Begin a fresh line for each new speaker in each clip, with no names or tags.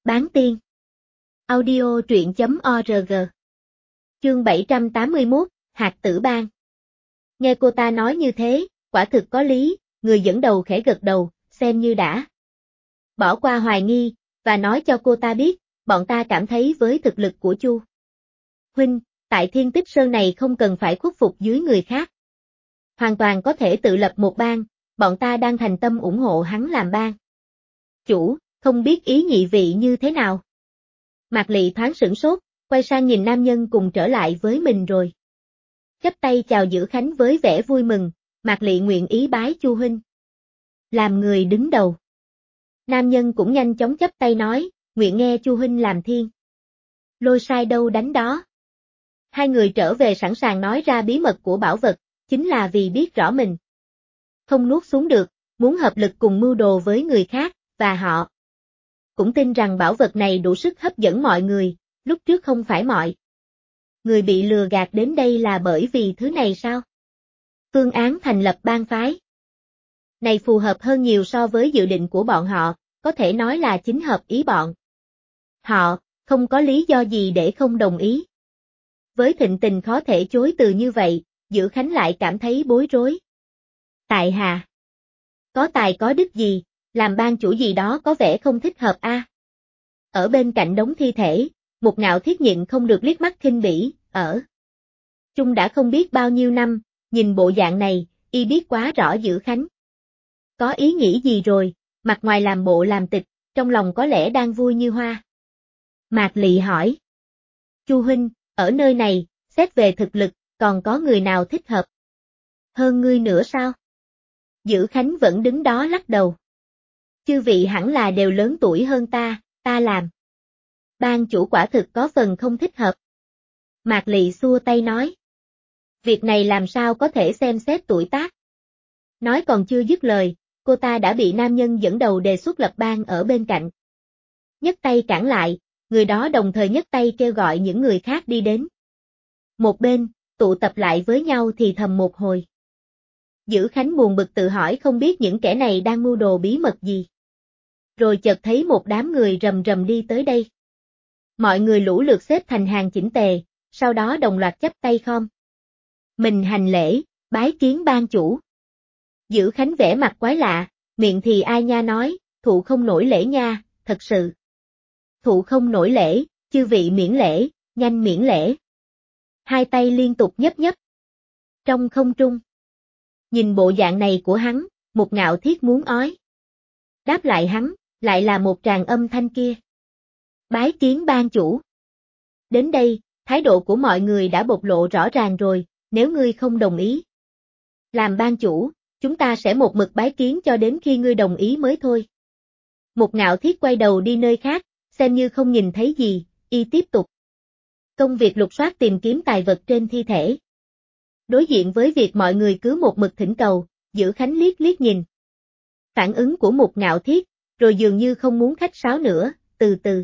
Bán tiên. Audio truyện.org. Chương 781, Hạt Tử Ban. Nghe cô ta nói như thế, quả thực có lý, người dẫn đầu khẽ gật đầu, xem như đã bỏ qua hoài nghi, và nói cho cô ta biết, bọn ta cảm thấy với thực lực của Chu huynh, tại Thiên Tích Sơn này không cần phải khuất phục dưới người khác. Hoàn toàn có thể tự lập một bang, bọn ta đang thành tâm ủng hộ hắn làm bang chủ, không biết ý nhị vị như thế nào. Mạc Lị thoáng sửng sốt, quay sang nhìn nam nhân cùng trở lại với mình rồi chắp tay chào Dữ Khánh với vẻ vui mừng. Mạc Lị nguyện ý bái Chu huynh làm người đứng đầu. Nam nhân cũng nhanh chóng chắp tay nói, nguyện nghe Chu huynh làm thiên lôi sai đâu đánh đó. Hai người trở về sẵn sàng nói ra bí mật của bảo vật, chính là vì biết rõ mình không nuốt xuống được, muốn hợp lực cùng mưu đồ với người khác, và họ cũng tin rằng bảo vật này đủ sức hấp dẫn mọi người. Lúc trước không phải mọi người bị lừa gạt đến đây là bởi vì thứ này sao? Phương án thành lập bang phái này phù hợp hơn nhiều so với dự định của bọn họ, có thể nói là chính hợp ý bọn họ, không có lý do gì để không đồng ý. Với thịnh tình khó thể chối từ như vậy, Dữ Khánh lại cảm thấy bối rối. Tại hạ có tài có đức gì, làm bang chủ gì đó có vẻ không thích hợp a. Ở bên cạnh đống thi thể, Một Ngạo Thiết nhịn không được liếc mắt khinh bỉ, ở chung đã không biết bao nhiêu năm, nhìn bộ dạng này, y biết quá rõ Dữ Khánh có ý nghĩ gì rồi, mặt ngoài làm bộ làm tịch, trong lòng có lẽ đang vui như hoa. Mạc Lị hỏi, Chu huynh, ở nơi này, xét về thực lực, còn có người nào thích hợp hơn ngươi nữa sao? Dữ Khánh vẫn đứng đó lắc đầu. Chư vị hẳn là đều lớn tuổi hơn ta làm bang chủ quả thực có phần không thích hợp. Mạc Lị xua tay nói, việc này làm sao có thể xem xét tuổi tác. Nói còn chưa dứt lời, cô ta đã bị nam nhân dẫn đầu đề xuất lập bang ở bên cạnh nhấc tay cản lại, người đó đồng thời nhấc tay kêu gọi những người khác đi đến một bên, tụ tập lại với nhau thì thầm một hồi. Dữ Khánh buồn bực tự hỏi không biết những kẻ này đang mưu đồ bí mật gì. Rồi chợt thấy một đám người rầm rầm đi tới đây. Mọi người lũ lượt xếp thành hàng chỉnh tề, sau đó đồng loạt chắp tay khom mình hành lễ, bái kiến bang chủ. Dữ Khánh vẻ mặt quái lạ, miệng thì ai nha nói, thụ không nổi lễ nha, thật sự. Thụ không nổi lễ, chư vị miễn lễ, nhanh miễn lễ. Hai tay liên tục nhấp nhấp trong không trung. Nhìn bộ dạng này của hắn, Một Ngạo Thiết muốn ói. Đáp lại hắn, lại là một tràng âm thanh kia. Bái kiến bang chủ. Đến đây, thái độ của mọi người đã bộc lộ rõ ràng rồi, nếu ngươi không đồng ý làm bang chủ, chúng ta sẽ một mực bái kiến cho đến khi ngươi đồng ý mới thôi. Một Ngạo Thiết quay đầu đi nơi khác, xem như không nhìn thấy gì, y tiếp tục công việc lục soát tìm kiếm tài vật trên thi thể. Đối diện với việc mọi người cứ một mực thỉnh cầu, Dữ Khánh liếc liếc nhìn phản ứng của Một Ngạo Thiết, rồi dường như không muốn khách sáo nữa, từ từ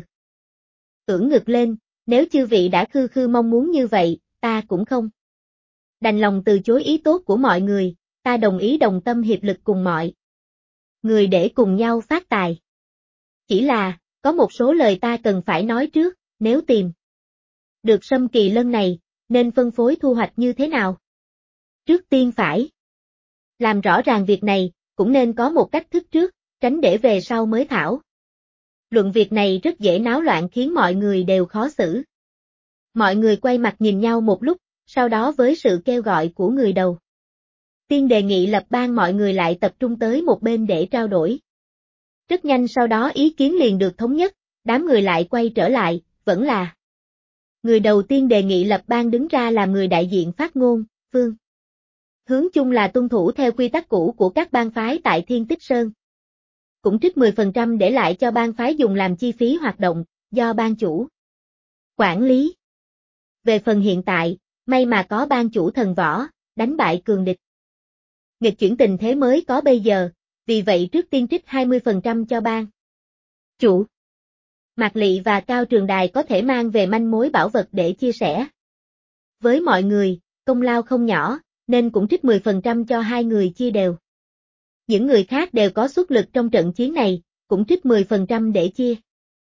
ưỡn ngực lên, nếu chư vị đã khư khư mong muốn như vậy, ta cũng không đành lòng từ chối ý tốt của mọi người, ta đồng ý đồng tâm hiệp lực cùng mọi người để cùng nhau phát tài. Chỉ là, có một số lời ta cần phải nói trước, nếu tìm được Sâm Kỳ Lân này, nên phân phối thu hoạch như thế nào? Trước tiên phải làm rõ ràng việc này, cũng nên có một cách thức trước, tránh để về sau mới thảo luận. Việc này rất dễ náo loạn khiến mọi người đều khó xử. Mọi người quay mặt nhìn nhau một lúc, sau đó với sự kêu gọi của người đầu tiên đề nghị lập bang, mọi người lại tập trung tới một bên để trao đổi. Rất nhanh sau đó ý kiến liền được thống nhất, đám người lại quay trở lại, vẫn là người đầu tiên đề nghị lập bang đứng ra làm người đại diện phát ngôn. Phương hướng chung là tuân thủ theo quy tắc cũ của các bang phái tại Thiên Tích Sơn. Cũng trích 10% để lại cho bang phái dùng làm chi phí hoạt động, do bang chủ quản lý. Về phần hiện tại, may mà có bang chủ thần võ, đánh bại cường địch. Nghịch chuyển tình thế mới có bây giờ, vì vậy trước tiên trích 20% cho bang chủ. Mạc Lị và Cao Trường Đài có thể mang về manh mối bảo vật để chia sẻ với mọi người, công lao không nhỏ, nên cũng trích 10% cho hai người chia đều. Những người khác đều có xuất lực trong trận chiến này, cũng trích 10% để chia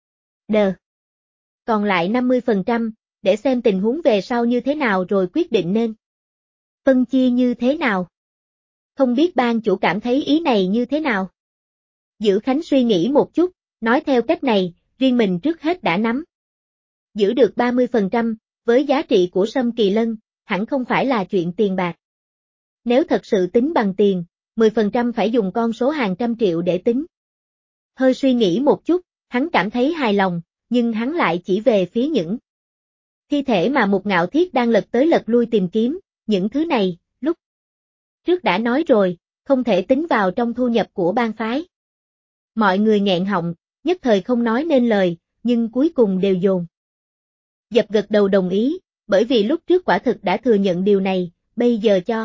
Đờ. Còn lại 50%, để xem tình huống về sau như thế nào rồi quyết định nên phân chia như thế nào. Không biết ban chủ cảm thấy ý này như thế nào? Dữ Khánh suy nghĩ một chút, nói theo cách này, riêng mình trước hết đã nắm giữ được 30%, với giá trị của Sâm Kỳ Lân, hẳn không phải là chuyện tiền bạc. Nếu thật sự tính bằng tiền, 10% phải dùng con số hàng trăm triệu để tính. Hơi suy nghĩ một chút, hắn cảm thấy hài lòng, nhưng hắn lại chỉ về phía những thi thể mà Mục Ngạo Thiết đang lật tới lật lui tìm kiếm, những thứ này, lúc trước đã nói rồi, không thể tính vào trong thu nhập của bang phái. Mọi người nghẹn họng, nhất thời không nói nên lời, nhưng cuối cùng đều dồn dập gật đầu đồng ý, bởi vì lúc trước quả thực đã thừa nhận điều này, bây giờ cho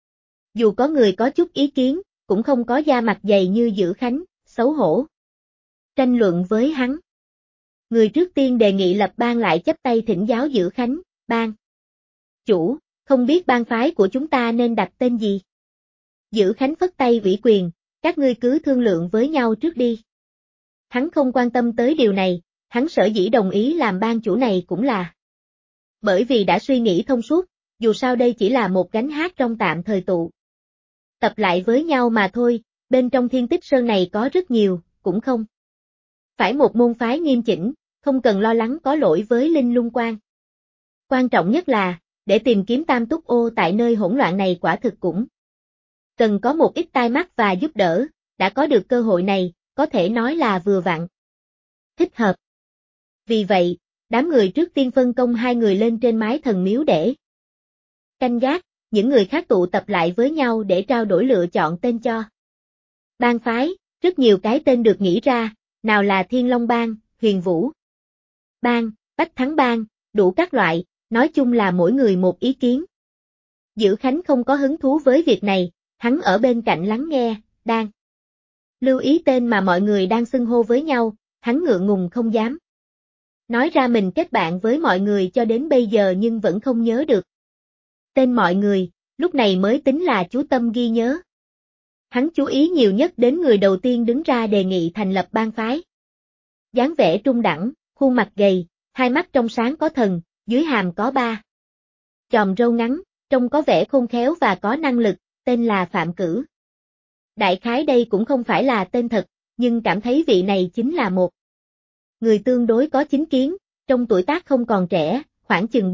dù có người có chút ý kiến, cũng không có da mặt dày như Dữ Khánh, xấu hổ tranh luận với hắn. Người trước tiên đề nghị lập bang lại chắp tay thỉnh giáo Dữ Khánh, bang chủ, không biết bang phái của chúng ta nên đặt tên gì? Dữ Khánh phất tay ủy quyền, các ngươi cứ thương lượng với nhau trước đi. Hắn không quan tâm tới điều này, hắn sở dĩ đồng ý làm bang chủ này cũng là bởi vì đã suy nghĩ thông suốt, dù sao đây chỉ là một gánh hát trong tạm thời tụ tập lại với nhau mà thôi, bên trong Thiên Tích Sơn này có rất nhiều, cũng không phải một môn phái nghiêm chỉnh, không cần lo lắng có lỗi với Linh Lung Quan. Quan trọng nhất là, để tìm kiếm Tam Túc Ô tại nơi hỗn loạn này quả thực cũng cần có một ít tai mắt và giúp đỡ, đã có được cơ hội này, có thể nói là vừa vặn. Thích hợp. Vì vậy, đám người trước tiên phân công hai người lên trên mái thần miếu để canh gác, những người khác tụ tập lại với nhau để trao đổi lựa chọn tên cho bang phái, rất nhiều cái tên được nghĩ ra, nào là Thiên Long Bang, Huyền Vũ Bang, Bách Thắng Bang, đủ các loại, nói chung là mỗi người một ý kiến. Dữ Khánh không có hứng thú với việc này, hắn ở bên cạnh lắng nghe, đang lưu ý tên mà mọi người đang xưng hô với nhau, hắn ngượng ngùng không dám nói ra mình kết bạn với mọi người cho đến bây giờ nhưng vẫn không nhớ được tên mọi người, lúc này mới tính là chú tâm ghi nhớ. Hắn chú ý nhiều nhất đến người đầu tiên đứng ra đề nghị thành lập bang phái. Dáng vẻ trung đẳng, khuôn mặt gầy, hai mắt trong sáng có thần, dưới hàm có ba chòm râu ngắn, trông có vẻ khôn khéo và có năng lực, tên là Phạm Cử. Đại khái đây cũng không phải là tên thật, nhưng cảm thấy vị này chính là một người tương đối có chính kiến, trong tuổi tác không còn trẻ, khoảng chừng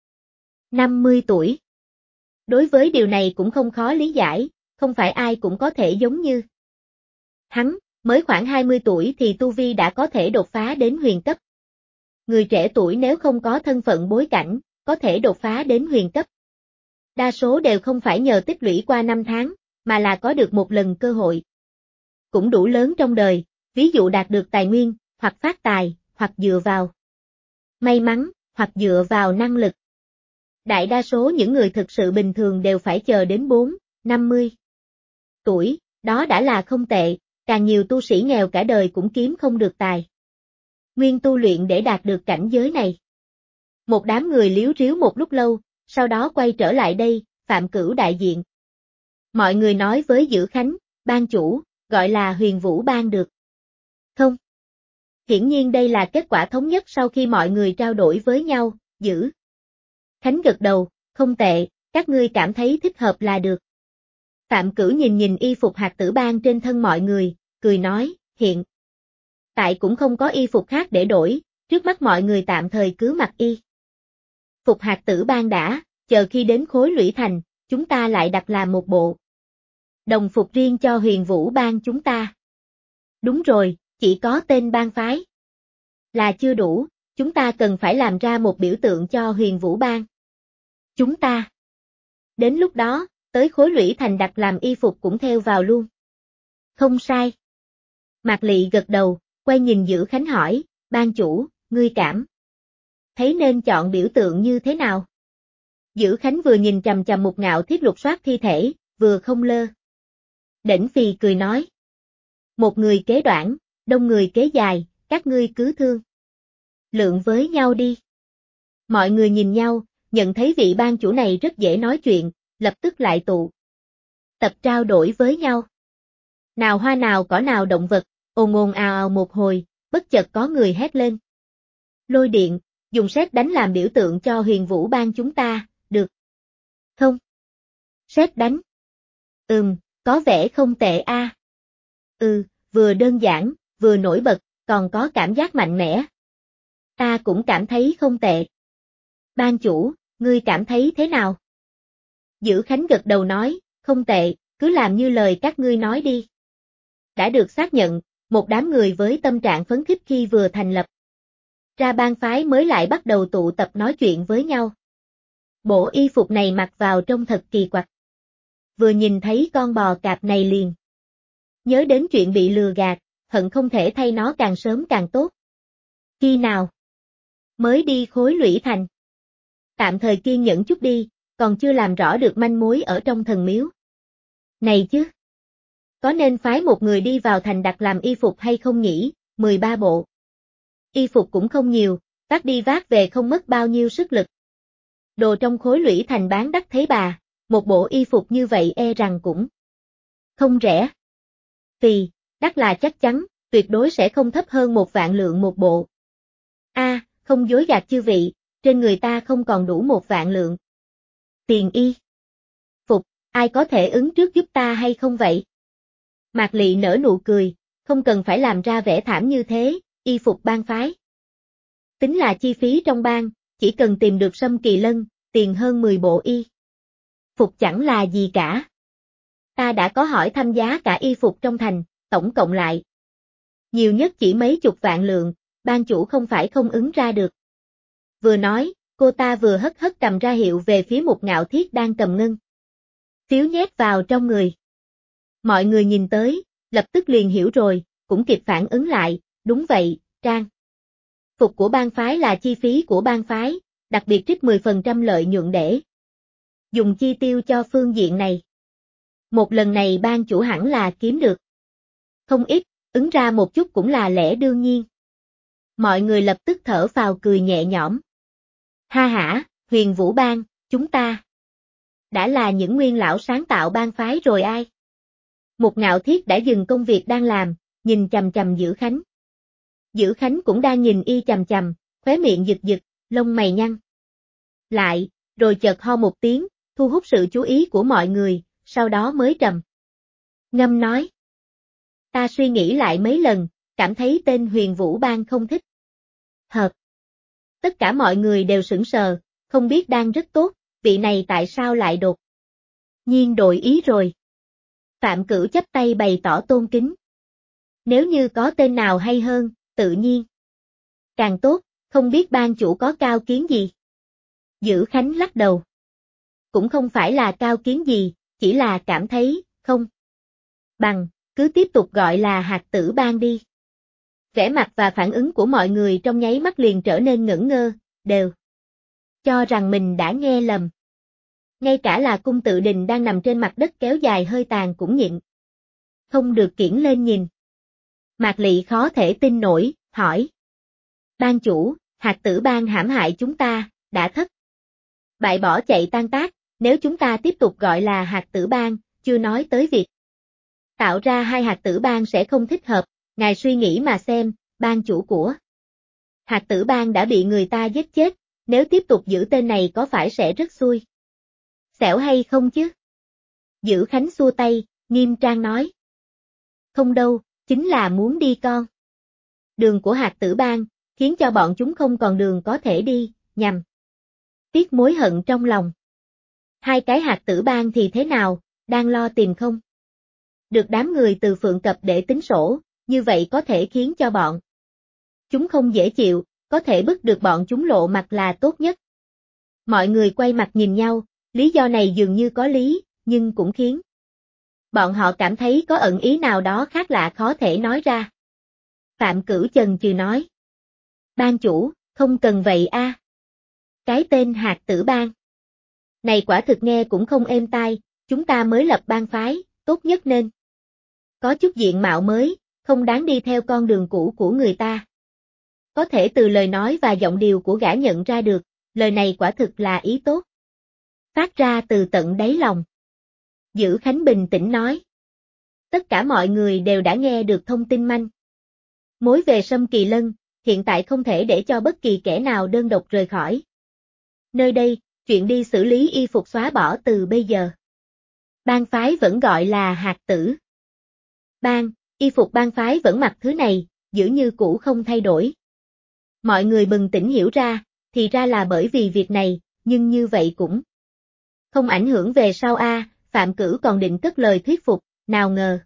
50 tuổi. Đối với điều này cũng không khó lý giải, không phải ai cũng có thể giống như hắn, mới khoảng 20 tuổi thì tu vi đã có thể đột phá đến huyền cấp. Người trẻ tuổi nếu không có thân phận bối cảnh, có thể đột phá đến huyền cấp. Đa số đều không phải nhờ tích lũy qua năm tháng, mà là có được một lần cơ hội cũng đủ lớn trong đời, ví dụ đạt được tài nguyên, hoặc phát tài, hoặc dựa vào may mắn, hoặc dựa vào năng lực. Đại đa số những người thực sự bình thường đều phải chờ đến 50 tuổi, đó đã là không tệ, càng nhiều tu sĩ nghèo cả đời cũng kiếm không được tài nguyên tu luyện để đạt được cảnh giới này. Một đám người líu ríu một lúc lâu, sau đó quay trở lại đây, Phạm Cửu đại diện. Mọi người nói với Dữ Khánh, ban chủ, gọi là Huyền Vũ Bang được không? Hiển nhiên đây là kết quả thống nhất sau khi mọi người trao đổi với nhau, Dữ Khánh gật đầu, không tệ, các ngươi cảm thấy thích hợp là được. Phạm Cửu nhìn nhìn y phục Hạt Tử Bang trên thân mọi người, cười nói, hiện tại cũng không có y phục khác để đổi, trước mắt mọi người tạm thời cứ mặc y phục Hạt Tử Bang đã, chờ khi đến Khối Lũy Thành, chúng ta lại đặt làm một bộ đồng phục riêng cho Huyền Vũ Bang chúng ta. Đúng rồi, chỉ có tên bang phái là chưa đủ, chúng ta cần phải làm ra một biểu tượng cho Huyền Vũ Bang chúng ta. Đến lúc đó, tới Khối Lũy Thành đặt làm y phục cũng theo vào luôn. Không sai. Mạc Lị gật đầu, quay nhìn Dữ Khánh hỏi, ban chủ, ngươi cảm thấy nên chọn biểu tượng như thế nào? Dữ Khánh vừa nhìn chằm chằm Mục Ngạo Thiết lục soát thi thể, vừa không lơ đễnh phì cười nói. Một người kế đoạn, đông người kế dài, các ngươi cứ thương lượng với nhau đi. Mọi người nhìn nhau, nhận thấy vị ban chủ này rất dễ nói chuyện, lập tức lại tụ tập trao đổi với nhau. Nào hoa nào cỏ nào động vật, ồn ồn ào ào một hồi, bất chợt có người hét lên. Lôi điện, dùng sét đánh làm biểu tượng cho Huyền Vũ Bang chúng ta, được không? Sét đánh. Có vẻ không tệ a. Vừa đơn giản, vừa nổi bật, còn có cảm giác mạnh mẽ. Ta cũng cảm thấy không tệ. Ban chủ, ngươi cảm thấy thế nào? Dữ Khánh gật đầu nói, không tệ, cứ làm như lời các ngươi nói đi. Đã được xác nhận, một đám người với tâm trạng phấn khích khi vừa thành lập ra bang phái mới lại bắt đầu tụ tập nói chuyện với nhau. Bộ y phục này mặc vào trông thật kỳ quặc. Vừa nhìn thấy con bò cạp này liền nhớ đến chuyện bị lừa gạt, hận không thể thay nó càng sớm càng tốt. Khi nào mới đi Khối Lũy Thành? Tạm thời kiên nhẫn chút đi, còn chưa làm rõ được manh mối ở trong thần miếu. Này chứ, có nên phái một người đi vào thành đặt làm y phục hay không nhỉ? 13 bộ. Y phục cũng không nhiều, vác đi vác về không mất bao nhiêu sức lực. Đồ trong Khối Lũy Thành bán đắt thế bà, một bộ y phục như vậy e rằng cũng không rẻ. Vì, đắt là chắc chắn, tuyệt đối sẽ không thấp hơn 1.000.000 một bộ. Không dối gạt chư vị, trên người ta không còn đủ 1.000.000 tiền y phục, ai có thể ứng trước giúp ta hay không vậy? Mạc Lị nở nụ cười, không cần phải làm ra vẻ thảm như thế, y phục bang phái. Tính là chi phí trong bang, chỉ cần tìm được Sâm Kỳ Lân, tiền hơn 10 bộ y phục chẳng là gì cả. Ta đã có hỏi thăm giá cả y phục trong thành, tổng cộng lại. Nhiều nhất chỉ mấy chục vạn lượng, ban chủ không phải không ứng ra được. Vừa nói, cô ta vừa hất hất cầm ra hiệu về phía một Ngạo Thiết đang cầm ngân phiếu nhét vào trong người. Mọi người nhìn tới, lập tức liền hiểu rồi, cũng kịp phản ứng lại, đúng vậy, trang phục của bang phái là chi phí của bang phái, đặc biệt trích 10% lợi nhuận để dùng chi tiêu cho phương diện này. Một lần này ban chủ hẳn là kiếm được không ít, ứng ra một chút cũng là lẽ đương nhiên. Mọi người lập tức thở phào cười nhẹ nhõm. Ha hả, Huyền Vũ Bang, chúng ta đã là những nguyên lão sáng tạo bang phái rồi ai? Một Ngạo Thiết đã dừng công việc đang làm, nhìn chằm chằm Dữ Khánh. Dữ Khánh cũng đang nhìn y chằm chằm, khóe miệng giật giật, lông mày nhăn lại, rồi chợt ho một tiếng, thu hút sự chú ý của mọi người, sau đó mới trầm ngâm nói. Ta suy nghĩ lại mấy lần, cảm thấy tên Huyền Vũ Bang không thích hợp. Tất cả mọi người đều sững sờ, không biết đang rất tốt, vị này tại sao lại đột nhiên đổi ý rồi. Phạm Cửu chắp tay bày tỏ tôn kính. Nếu như có tên nào hay hơn, tự nhiên càng tốt, không biết ban chủ có cao kiến gì? Dữ Khánh lắc đầu. Cũng không phải là cao kiến gì, chỉ là cảm thấy, không bằng, cứ tiếp tục gọi là Hạt Tử Bang đi. Vẻ mặt và phản ứng của mọi người trong nháy mắt liền trở nên ngẩn ngơ, đều cho rằng mình đã nghe lầm. Ngay cả là Cung Tự Đình đang nằm trên mặt đất kéo dài hơi tàn cũng nhịn không được kiễng lên nhìn. Mạc Lị khó thể tin nổi, hỏi. Ban chủ, Hạt Tử Bang hãm hại chúng ta, đã thất bại bỏ chạy tan tác, nếu chúng ta tiếp tục gọi là Hạt Tử Bang, chưa nói tới việc tạo ra hai Hạt Tử Bang sẽ không thích hợp, ngài suy nghĩ mà xem, ban chủ của Hạt Tử Bang đã bị người ta giết chết, nếu tiếp tục giữ tên này có phải sẽ rất xui xẻo hay không chứ? Dữ Khánh xua tay, nghiêm trang nói. Không đâu, chính là muốn đi con đường của Hạt Tử Bang, khiến cho bọn chúng không còn đường có thể đi, nhằm tiếc mối hận trong lòng. Hai cái Hạt Tử Bang thì thế nào, đang lo tìm không? Được đám người từ Phượng Cập để tính sổ, như vậy có thể khiến cho bọn chúng không dễ chịu, có thể bức được bọn chúng lộ mặt là tốt nhất. Mọi người quay mặt nhìn nhau, lý do này dường như có lý, nhưng cũng khiến bọn họ cảm thấy có ẩn ý nào đó khác lạ khó thể nói ra. Phạm Cửu chần chừ nói. Ban chủ, không cần vậy a. Cái tên Hạt Tử Bang này quả thực nghe cũng không êm tai, chúng ta mới lập bang phái, tốt nhất nên có chút diện mạo mới, không đáng đi theo con đường cũ của người ta. Có thể từ lời nói và giọng điệu của gã nhận ra được, lời này quả thực là ý tốt. Phát ra từ tận đáy lòng. Dữ Khánh bình tĩnh nói. Tất cả mọi người đều đã nghe được thông tin manh mối về Sâm Kỳ Lân, hiện tại không thể để cho bất kỳ kẻ nào đơn độc rời khỏi. Nơi đây, chuyện đi xử lý y phục xóa bỏ từ bây giờ. Bang phái vẫn gọi là hạt tử. Bang, y phục bang phái vẫn mặc thứ này, giữ như cũ không thay đổi. Mọi người bừng tỉnh hiểu ra, thì ra là bởi vì việc này, nhưng như vậy cũng không ảnh hưởng về sau a. Phạm Cử còn định cất lời thuyết phục, nào ngờ.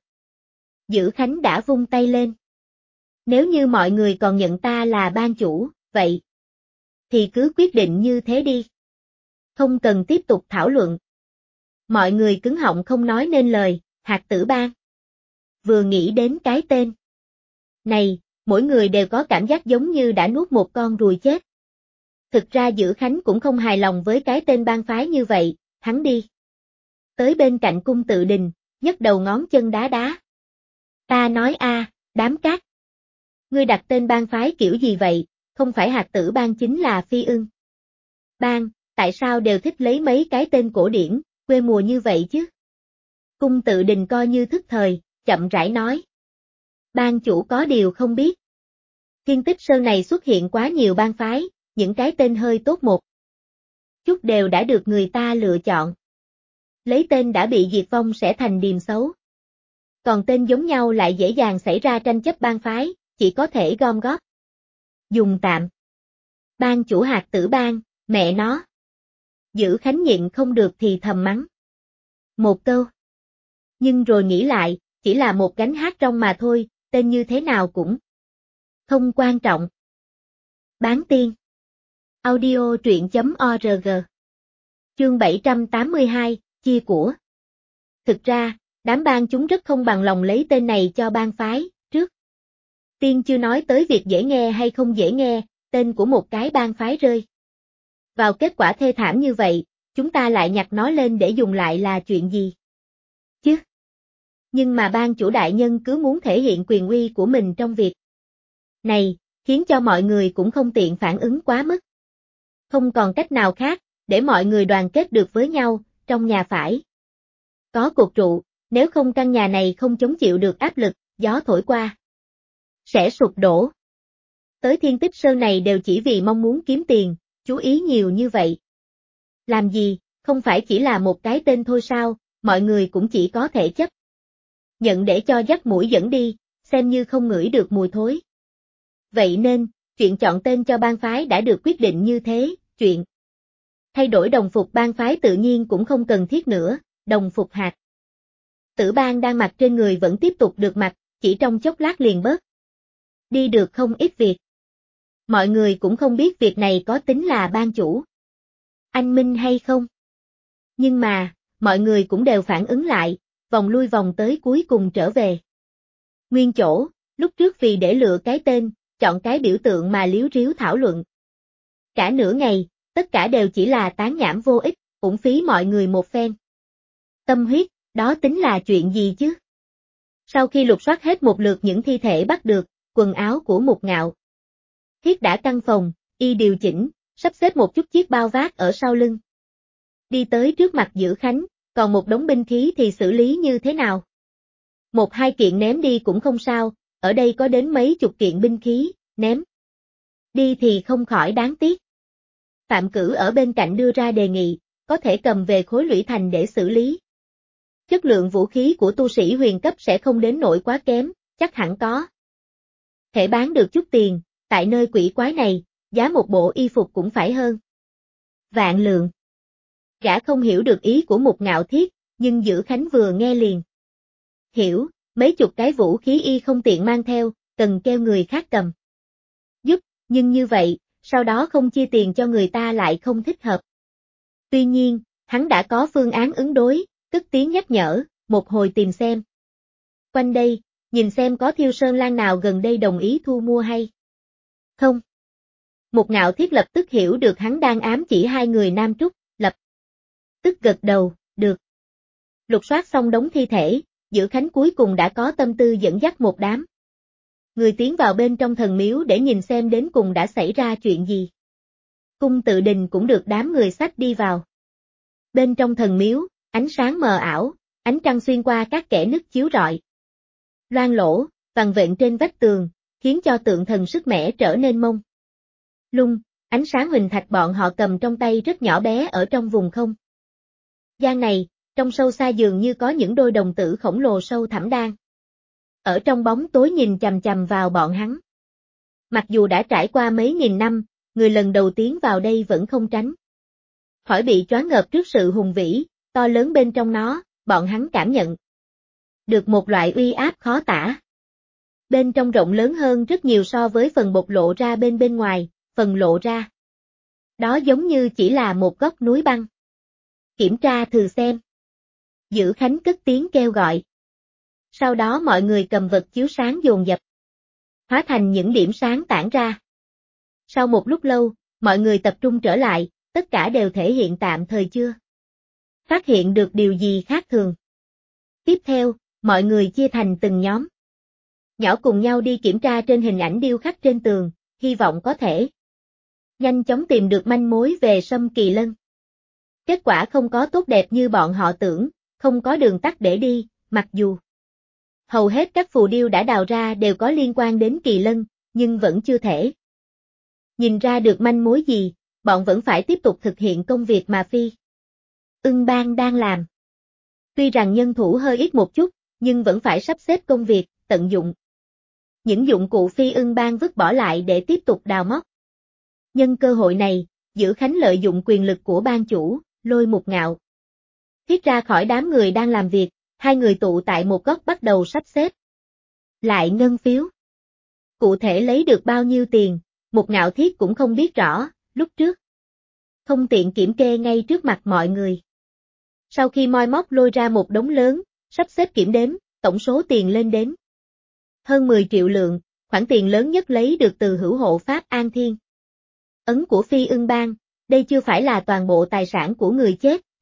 Dữ Khánh đã vung tay lên. Nếu như mọi người còn nhận ta là ban chủ, vậy thì cứ quyết định như thế đi. Không cần tiếp tục thảo luận. Mọi người cứng họng không nói nên lời, hạt tử bang. Vừa nghĩ đến cái tên này, mỗi người đều có cảm giác giống như đã nuốt một con ruồi chết. Thực ra Dữ Khánh cũng không hài lòng với cái tên bang phái như vậy, hắn đi tới bên cạnh cung tự đình, nhấc đầu ngón chân đá đá. Ta nói a, đám cát. Ngươi đặt tên bang phái kiểu gì vậy, không phải hạt tử bang chính là phi ưng. Bang, tại sao đều thích lấy mấy cái tên cổ điển, quê mùa như vậy chứ? Cung tự đình coi như thức thời, chậm rãi nói. Bang chủ có điều không biết. Thiên Tích Sơn này xuất hiện quá nhiều bang phái, những cái tên hơi tốt một chút đều đã được người ta lựa chọn. Lấy tên đã bị diệt vong sẽ thành điềm xấu. Còn tên giống nhau lại dễ dàng xảy ra tranh chấp bang phái, chỉ có thể gom góp. Dùng tạm. Bang chủ hạt tử bang, mẹ nó. Dữ Khánh nhịn không được thì thầm mắng. Một câu. Nhưng rồi nghĩ lại, chỉ là một gánh hát rong mà thôi, tên như thế nào cũng không quan trọng. Bán tiên. Audio truyện.org. Chương 782, chia của. Thực ra, đám bang chúng rất không bằng lòng lấy tên này cho bang phái, trước. Tiên chưa nói tới việc dễ nghe hay không dễ nghe, tên của một cái bang phái rơi vào kết quả thê thảm như vậy, chúng ta lại nhặt nó lên để dùng lại là chuyện gì? Chứ? Nhưng mà bang chủ đại nhân cứ muốn thể hiện quyền uy của mình trong việc này, khiến cho mọi người cũng không tiện phản ứng quá mức. Không còn cách nào khác, để mọi người đoàn kết được với nhau, trong nhà phải có cột trụ, nếu không căn nhà này không chống chịu được áp lực, gió thổi qua sẽ sụp đổ. Tới Thiên Tích Sơn này đều chỉ vì mong muốn kiếm tiền, chú ý nhiều như vậy. Làm gì, không phải chỉ là một cái tên thôi sao, mọi người cũng chỉ có thể chấp nhận để cho dắt mũi dẫn đi, xem như không ngửi được mùi thối. Vậy nên, chuyện chọn tên cho bang phái đã được quyết định như thế, chuyện thay đổi đồng phục bang phái tự nhiên cũng không cần thiết nữa, đồng phục hạt tử bang đang mặc trên người vẫn tiếp tục được mặc, chỉ trong chốc lát liền bớt đi được không ít việc. Mọi người cũng không biết việc này có tính là ban chủ anh minh hay không. Nhưng mà, mọi người cũng đều phản ứng lại, vòng lui vòng tới cuối cùng trở về nguyên chỗ, lúc trước vì để lựa cái tên, chọn cái biểu tượng mà líu ríu thảo luận. Cả nửa ngày, tất cả đều chỉ là tán nhảm vô ích, uổng phí mọi người một phen tâm huyết, đó tính là chuyện gì chứ? Sau khi lục soát hết một lượt những thi thể bắt được, quần áo của Mục Ngạo Thiết đã căn phòng, y điều chỉnh, sắp xếp một chút chiếc bao vác ở sau lưng. Đi tới trước mặt Dữ Khánh, còn một đống binh khí thì xử lý như thế nào? Một hai kiện ném đi cũng không sao, ở đây có đến mấy chục kiện binh khí, ném đi thì không khỏi đáng tiếc. Phạm Cử ở bên cạnh đưa ra đề nghị, có thể cầm về khối lũy thành để xử lý. Chất lượng vũ khí của tu sĩ huyền cấp sẽ không đến nỗi quá kém, chắc hẳn có thể bán được chút tiền, tại nơi quỷ quái này, giá một bộ y phục cũng phải hơn vạn lượng. Gã không hiểu được ý của Mục Ngạo Thiết, nhưng Dữ Khánh vừa nghe liền hiểu, mấy chục cái vũ khí y không tiện mang theo, cần kêu người khác cầm giúp, nhưng như vậy, sau đó không chia tiền cho người ta lại không thích hợp. Tuy nhiên, hắn đã có phương án ứng đối, cất tiếng nhắc nhở, một hồi tìm xem quanh đây, nhìn xem có Thiêu Sơn Lang nào gần đây đồng ý thu mua hay không. Mục Ngạo Thiết lập tức hiểu được hắn đang ám chỉ hai người Nam Trúc, lập tức gật đầu, được. Lục soát xong đống thi thể, Dữ Khánh cuối cùng đã có tâm tư dẫn dắt một đám người tiến vào bên trong thần miếu để nhìn xem đến cùng đã xảy ra chuyện gì. Cung tự đình cũng được đám người xách đi vào. Bên trong thần miếu, ánh sáng mờ ảo, ánh trăng xuyên qua các kẽ nứt chiếu rọi loang lỗ, vằn vện trên vách tường, khiến cho tượng thần sức mẻ trở nên mông lung, ánh sáng huỳnh thạch bọn họ cầm trong tay rất nhỏ bé ở trong vùng không gian này, trong sâu xa dường như có những đôi đồng tử khổng lồ sâu thẳm đang ở trong bóng tối nhìn chằm chằm vào bọn hắn. Mặc dù đã trải qua mấy nghìn năm, người lần đầu tiến vào đây vẫn không tránh khỏi bị choáng ngợp trước sự hùng vĩ, to lớn bên trong nó, bọn hắn cảm nhận được một loại uy áp khó tả. Bên trong rộng lớn hơn rất nhiều so với phần bộc lộ ra bên ngoài, phần lộ ra. Đó giống như chỉ là một góc núi băng. Kiểm tra thử xem. Dữ Khánh cất tiếng kêu gọi. Sau đó mọi người cầm vật chiếu sáng dồn dập, hóa thành những điểm sáng tản ra. Sau một lúc lâu, mọi người tập trung trở lại, tất cả đều thể hiện tạm thời chưa phát hiện được điều gì khác thường. Tiếp theo, mọi người chia thành từng nhóm nhỏ cùng nhau đi kiểm tra trên hình ảnh điêu khắc trên tường, hy vọng có thể nhanh chóng tìm được manh mối về Sâm Kỳ Lân. Kết quả không có tốt đẹp như bọn họ tưởng, không có đường tắt để đi, mặc dù hầu hết các phù điêu đã đào ra đều có liên quan đến Kỳ Lân, nhưng vẫn chưa thể nhìn ra được manh mối gì, bọn vẫn phải tiếp tục thực hiện công việc mà Phi Ưng Bang đang làm. Tuy rằng nhân thủ hơi ít một chút, nhưng vẫn phải sắp xếp công việc, tận dụng những dụng cụ Phi Ưng Bang vứt bỏ lại để tiếp tục đào móc. Nhân cơ hội này, Dữ Khánh lợi dụng quyền lực của ban chủ, lôi Mục Ngạo Thiết ra khỏi đám người đang làm việc, hai người tụ tại một góc bắt đầu sắp xếp lại ngân phiếu. Cụ thể lấy được bao nhiêu tiền, Mục Ngạo Thiết cũng không biết rõ, lúc trước không tiện kiểm kê ngay trước mặt mọi người. Sau khi moi móc lôi ra một đống lớn, sắp xếp kiểm đếm, tổng số tiền lên đến hơn 10 triệu lượng, khoản tiền lớn nhất lấy được từ hữu hộ Pháp An Thiên Ấn của Phi Ưng Bang, đây chưa phải là toàn bộ tài sản của người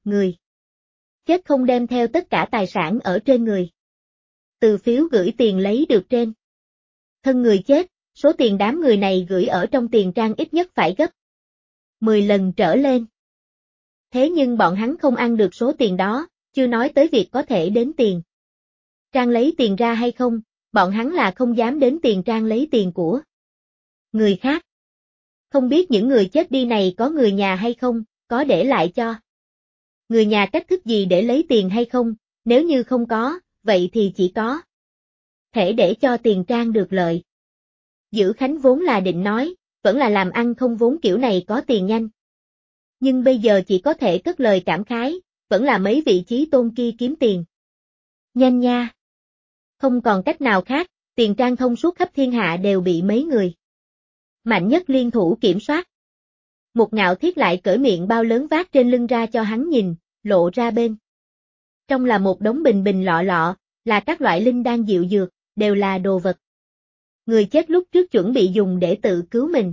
chết không đem theo tất cả tài sản ở trên người. Từ phiếu gửi tiền lấy được trên thân người chết, số tiền đám người này gửi ở trong tiền trang ít nhất phải gấp 10 lần trở lên. Thế nhưng bọn hắn không ăn được số tiền đó, chưa nói tới việc có thể đến tiền trang lấy tiền ra hay không, bọn hắn là không dám đến tiền trang lấy tiền của người khác. Không biết những người chết đi này có người nhà hay không, có để lại cho người nhà cách thức gì để lấy tiền hay không, nếu như không có, vậy thì chỉ có thể để cho tiền trang được lợi. Dữ Khánh vốn là định nói, vẫn là làm ăn không vốn kiểu này có tiền nhanh. Nhưng bây giờ chỉ có thể cất lời cảm khái, vẫn là mấy vị chí tôn kia kiếm tiền nhanh nha. Không còn cách nào khác, tiền trang thông suốt khắp thiên hạ đều bị mấy người mạnh nhất liên thủ kiểm soát. Mục Ngạo Thiết lại cởi miệng bao lớn vác trên lưng ra cho hắn nhìn, lộ ra bên trong là một đống bình lọ lọ, là các loại linh đan diệu dược, đều là đồ vật người chết lúc trước chuẩn bị dùng để tự cứu mình.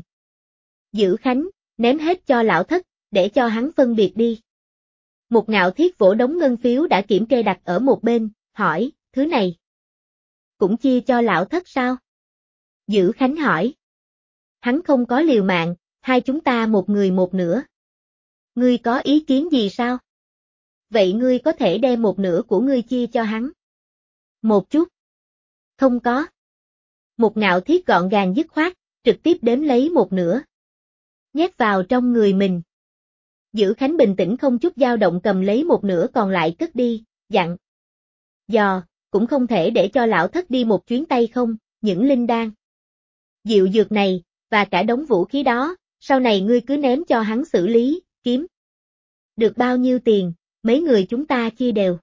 Dữ Khánh, ném hết cho lão thất, để cho hắn phân biệt đi. Mục Ngạo Thiết vỗ đống ngân phiếu đã kiểm kê đặt ở một bên, hỏi, thứ này cũng chia cho lão thất sao? Dữ Khánh hỏi. Hắn không có liều mạng, hai chúng ta một người một nửa. Ngươi có ý kiến gì sao? Vậy ngươi có thể đem một nửa của ngươi chia cho hắn. Một chút. Không có. Mục Ngạo Thiết gọn gàng dứt khoát, trực tiếp đếm lấy một nửa. Nhét vào trong người mình. Dữ Khánh bình tĩnh không chút dao động cầm lấy một nửa còn lại cất đi, dặn dò, cũng không thể để cho lão thất đi một chuyến tay không, những linh đan diệu dược này, và cả đống vũ khí đó, sau này ngươi cứ ném cho hắn xử lý, kiếm được bao nhiêu tiền, mấy người chúng ta chia đều.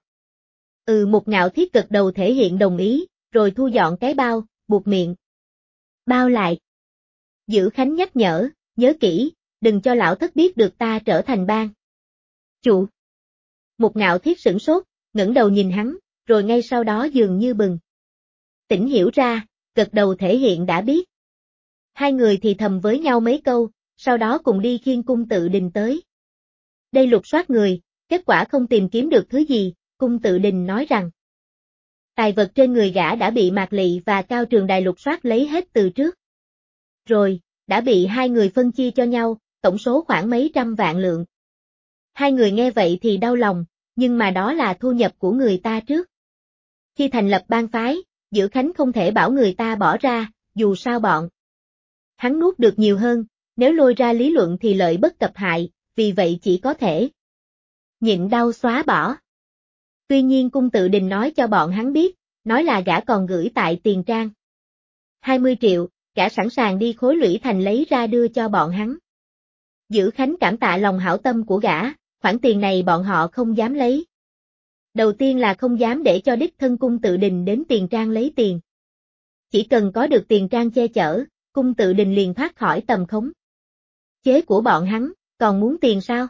Mục Ngạo Thiết gật đầu thể hiện đồng ý, rồi thu dọn cái bao, buộc miệng bao lại. Dữ Khánh nhắc nhở, nhớ kỹ, đừng cho lão thất biết được ta trở thành bang chủ. Mục Ngạo Thiết sửng sốt, ngẩng đầu nhìn hắn, rồi ngay sau đó dường như bừng tỉnh hiểu ra, gật đầu thể hiện đã biết. Hai người thì thầm với nhau mấy câu, sau đó cùng đi khiêng Cung Tự Đình tới. Đây lục soát người, kết quả không tìm kiếm được thứ gì, Cung Tự Đình nói rằng tài vật trên người gã đã bị Mạc Lị và Cao Trường Đài lục soát lấy hết từ trước. Rồi, đã bị hai người phân chia cho nhau, tổng số khoảng mấy trăm vạn lượng. Hai người nghe vậy thì đau lòng, nhưng mà đó là thu nhập của người ta trước. Khi thành lập bang phái, Dữ Khánh không thể bảo người ta bỏ ra, dù sao bọn hắn nuốt được nhiều hơn, nếu lôi ra lý luận thì lợi bất cập hại, vì vậy chỉ có thể nhịn đau xóa bỏ. Tuy nhiên cung tự đình nói cho bọn hắn biết, nói là gã còn gửi tại tiền trang 20 triệu, gã sẵn sàng đi Khối Lũy Thành lấy ra đưa cho bọn hắn. Dữ Khánh cảm tạ lòng hảo tâm của gã, khoản tiền này bọn họ không dám lấy. Đầu tiên là không dám để cho đích thân cung tự đình đến tiền trang lấy tiền. Chỉ cần có được tiền trang che chở, cung tự đình liền thoát khỏi tầm khống chế của bọn hắn, còn muốn tiền sao?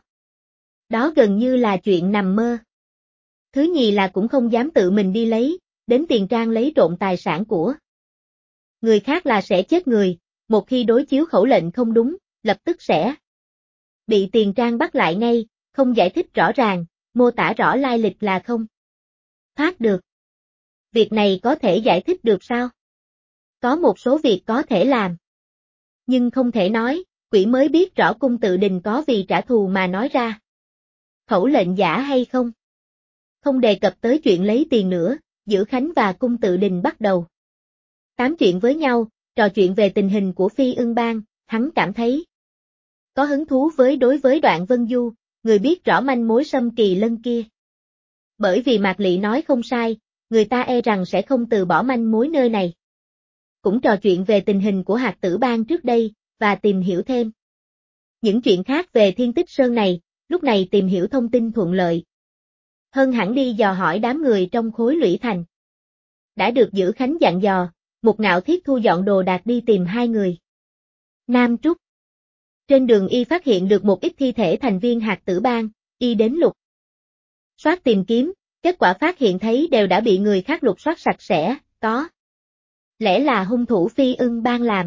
Đó gần như là chuyện nằm mơ. Thứ nhì là cũng không dám tự mình đi lấy, đến tiền trang lấy trộm tài sản của người khác là sẽ chết người, một khi đối chiếu khẩu lệnh không đúng, lập tức sẽ bị tiền trang bắt lại ngay, không giải thích rõ ràng, mô tả rõ lai lịch là không thoát được. Việc này có thể giải thích được sao? Có một số việc có thể làm, nhưng không thể nói, quỷ mới biết rõ cung tự đình có vì trả thù mà nói ra khẩu lệnh giả hay không. Không đề cập tới chuyện lấy tiền nữa, Dữ Khánh và cung tự đình bắt đầu tám chuyện với nhau, trò chuyện về tình hình của Phi Ưng Bang, hắn cảm thấy có hứng thú đối với Đoạn Vân Du, người biết rõ manh mối Sâm Kỳ Lân kia. Bởi vì Mạc Lị nói không sai, người ta e rằng sẽ không từ bỏ manh mối nơi này. Cũng trò chuyện về tình hình của Hạt Tử Bang trước đây, và tìm hiểu thêm những chuyện khác về Thiên Tích Sơn này, lúc này tìm hiểu thông tin thuận lợi. Hơn hẳn đi dò hỏi đám người trong Khối Lũy Thành. Đã được Dữ Khánh dặn dò, Một Ngạo Thiết thu dọn đồ đạc đi tìm hai người. Nam Trúc. Trên đường y phát hiện được một ít thi thể thành viên Hạt Tử Bang, y đến lục soát tìm kiếm, kết quả phát hiện thấy đều đã bị người khác lục soát sạch sẽ, có lẽ là hung thủ Phi Ưng Bang làm.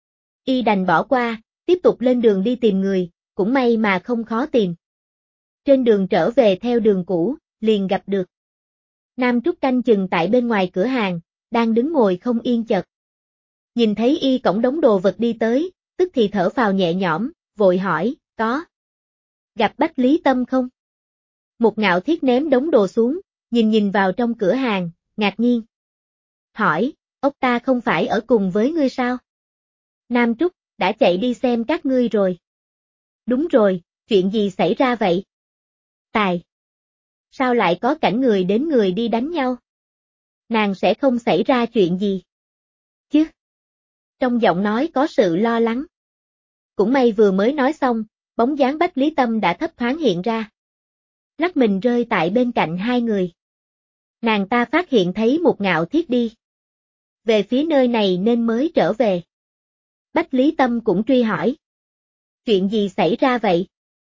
Y đành bỏ qua, tiếp tục lên đường đi tìm người, cũng may mà không khó tìm. Trên đường trở về theo đường cũ, liền gặp được Nam Trúc canh chừng tại bên ngoài cửa hàng, đang đứng ngồi không yên chật. Nhìn thấy y cõng đống đồ vật đi tới, tức thì thở phào nhẹ nhõm, vội hỏi, có gặp Bách Lý Tâm không? Một Ngạo Thiết ném đống đồ xuống, nhìn vào trong cửa hàng, ngạc nhiên. Hỏi, ốc ta không phải ở cùng với ngươi sao? Nam Trúc, đã chạy đi xem các ngươi rồi. Đúng rồi, chuyện gì xảy ra vậy? Tài. Sao lại có cảnh người đến người đi đánh nhau? Nàng sẽ không xảy ra chuyện gì. Chứ? Trong giọng nói có sự lo lắng. Cũng may vừa mới nói xong, bóng dáng Bách Lý Tâm đã thấp thoáng hiện ra. Lắc mình rơi tại bên cạnh hai người. Nàng ta phát hiện thấy Một Ngạo Thiết đi về phía nơi này nên mới trở về. Bách Lý Tâm cũng truy hỏi. Chuyện gì xảy ra vậy?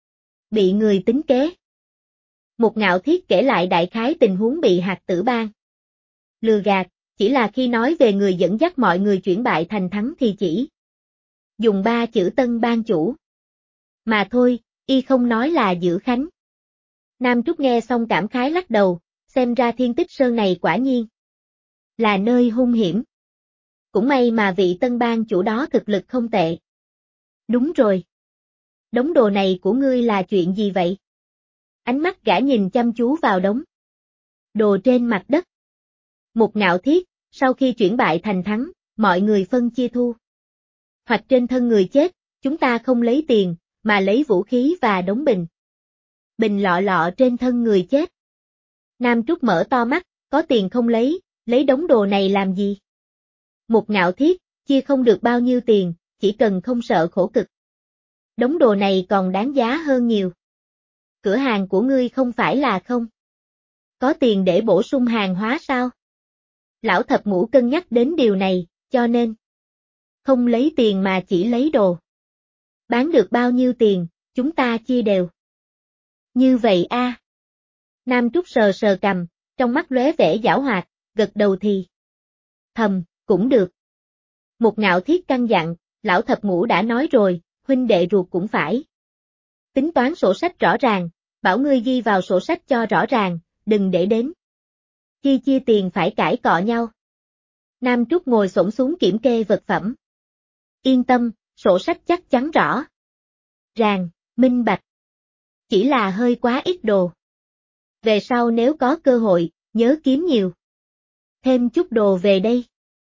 Bị người tính kế. Một Ngạo Thiết kể lại đại khái tình huống bị Hạt Tử Bang lừa gạt, chỉ là khi nói về người dẫn dắt mọi người chuyển bại thành thắng thì chỉ dùng 3 chữ Tân Bang chủ. Mà thôi, y không nói là Dữ Khánh. Nam Trúc nghe xong cảm khái lắc đầu, xem ra Thiên Tích Sơn này quả nhiên là nơi hung hiểm. Cũng may mà vị Tân Bang chủ đó thực lực không tệ. Đúng rồi. Đống đồ này của ngươi là chuyện gì vậy? Ánh mắt gã nhìn chăm chú vào đống đồ trên mặt đất. Một Ngạo Thiết, sau khi chuyển bại thành thắng, mọi người phân chia thu hoạch trên thân người chết, chúng ta không lấy tiền, mà lấy vũ khí và đống bình. Bình lọ trên thân người chết. Nam Trúc mở to mắt, có tiền không lấy đống đồ này làm gì? Một Ngạo Thiết, chia không được bao nhiêu tiền, chỉ cần không sợ khổ cực. Đống đồ này còn đáng giá hơn nhiều. Cửa hàng của ngươi không phải là không có tiền để bổ sung hàng hóa sao? Lão Thập Ngũ cân nhắc đến điều này, cho nên không lấy tiền mà chỉ lấy đồ. Bán được bao nhiêu tiền, chúng ta chia đều. Như vậy a. Nam Trúc sờ sờ cằm, trong mắt lóe vẻ giảo hoạt, gật đầu thì thầm, cũng được. Một Ngạo Thiết căn dặn, Lão Thập Ngũ đã nói rồi, huynh đệ ruột cũng phải tính toán sổ sách rõ ràng, bảo ngươi ghi vào sổ sách cho rõ ràng, đừng để đến khi chia tiền phải cãi cọ nhau. Nam Trúc ngồi xổm xuống kiểm kê vật phẩm. Yên tâm, sổ sách chắc chắn rõ ràng, minh bạch. Chỉ là hơi quá ít đồ. Về sau nếu có cơ hội, nhớ kiếm nhiều thêm chút đồ về đây.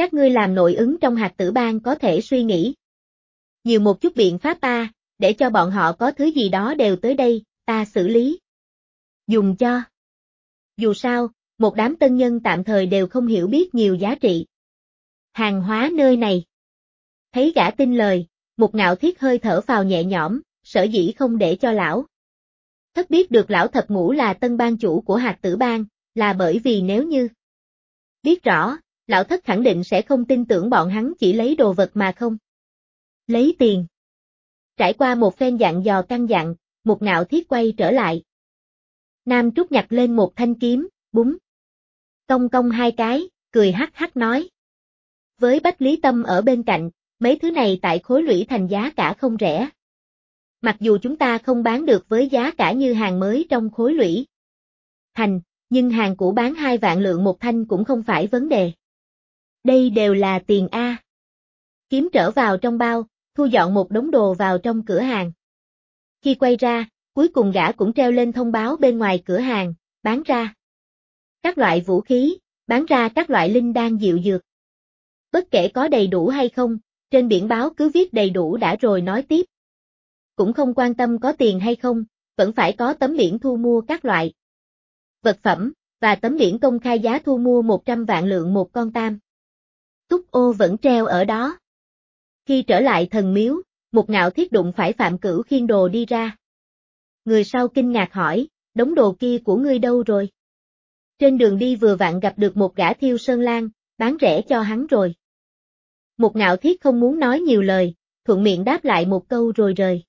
Các ngươi làm nội ứng trong hạt tử bang có thể suy nghĩ nhiều một chút biện pháp để cho bọn họ có thứ gì đó đều tới đây, ta xử lý. Dùng cho. Dù sao, một đám tân nhân tạm thời đều không hiểu biết nhiều giá trị hàng hóa nơi này. Thấy gã tin lời, Mục Ngạo Thiết hơi thở phào nhẹ nhõm, sở dĩ không để cho lão Thất biết được lão Thập Ngũ là tân ban chủ của hạt tử bang, là bởi vì nếu như biết rõ, lão Thất khẳng định sẽ không tin tưởng bọn hắn chỉ lấy đồ vật mà không lấy tiền. Trải qua một phen dặn dò căn dặn, Mục Ngạo Thiết quay trở lại. Nam Trúc nhặt lên một thanh kiếm, búng cong cong hai cái, cười hắc hắc nói. Với Bách Lý Tâm ở bên cạnh, mấy thứ này tại Khối Lũy Thành giá cả không rẻ. Mặc dù chúng ta không bán được với giá cả như hàng mới trong Khối Lũy Thành, nhưng hàng cũ bán 2 vạn lượng một thanh cũng không phải vấn đề. Đây đều là tiền A. Kiếm trở vào trong bao, thu dọn một đống đồ vào trong cửa hàng. Khi quay ra, cuối cùng gã cũng treo lên thông báo bên ngoài cửa hàng, bán ra các loại vũ khí, bán ra các loại linh đan diệu dược. Bất kể có đầy đủ hay không, trên biển báo cứ viết đầy đủ đã rồi nói tiếp. Cũng không quan tâm có tiền hay không, vẫn phải có tấm biển thu mua các loại vật phẩm, và tấm biển công khai giá thu mua 100 vạn lượng một con tam. Túc ô vẫn treo ở đó. Khi trở lại thần miếu, Mục Ngạo Thiết đụng phải Phạm Cửu khiêng đồ đi ra. Người sau kinh ngạc hỏi, đống đồ kia của ngươi đâu rồi? Trên đường đi vừa vặn gặp được một gã thiêu sơn lang, bán rẻ cho hắn rồi. Mục Ngạo Thiết không muốn nói nhiều lời, thuận miệng đáp lại một câu rồi rời.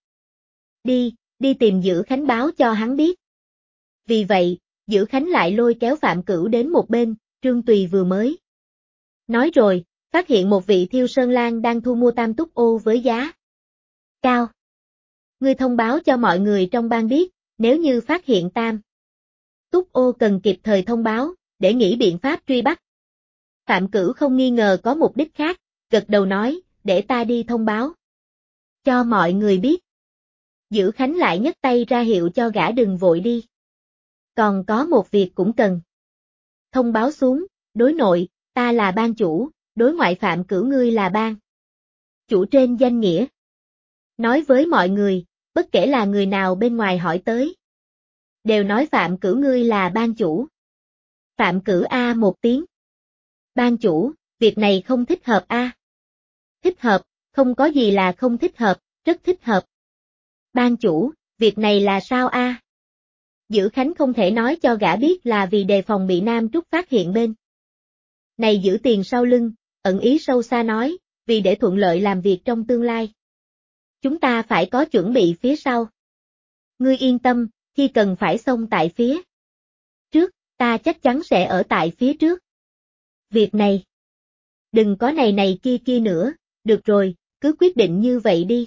Đi tìm Dữ Khánh báo cho hắn biết. Vì vậy, Dữ Khánh lại lôi kéo Phạm Cửu đến một bên, Trương Tùy vừa mới nói rồi, phát hiện một vị thiêu sơn lang đang thu mua tam túc ô với giá cao. Ngươi thông báo cho mọi người trong bang biết, nếu như phát hiện tam túc ô cần kịp thời thông báo, để nghĩ biện pháp truy bắt. Phạm Cửu không nghi ngờ có mục đích khác, gật đầu nói, để ta đi thông báo cho mọi người biết. Dữ Khánh lại nhấc tay ra hiệu cho gã đừng vội đi. Còn có một việc cũng cần thông báo xuống, đối nội, ta là ban chủ, đối ngoại Phạm Cửu ngươi là ban chủ trên danh nghĩa. Nói với mọi người, bất kể là người nào bên ngoài hỏi tới, đều nói Phạm Cửu ngươi là ban chủ. Phạm Cửu A một tiếng. Ban chủ, việc này không thích hợp A. Thích hợp, không có gì là không thích hợp, rất thích hợp. Ban chủ, việc này là sao A? Dữ Khánh không thể nói cho gã biết là vì đề phòng bị Nam Trúc phát hiện bên này giữ tiền sau lưng, ẩn ý sâu xa nói, vì để thuận lợi làm việc trong tương lai. Chúng ta phải có chuẩn bị phía sau. Ngươi yên tâm, khi cần phải xông tại phía trước, ta chắc chắn sẽ ở tại phía trước. Việc này, đừng có này kia nữa, được rồi, cứ quyết định như vậy đi.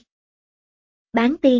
Bán tiên.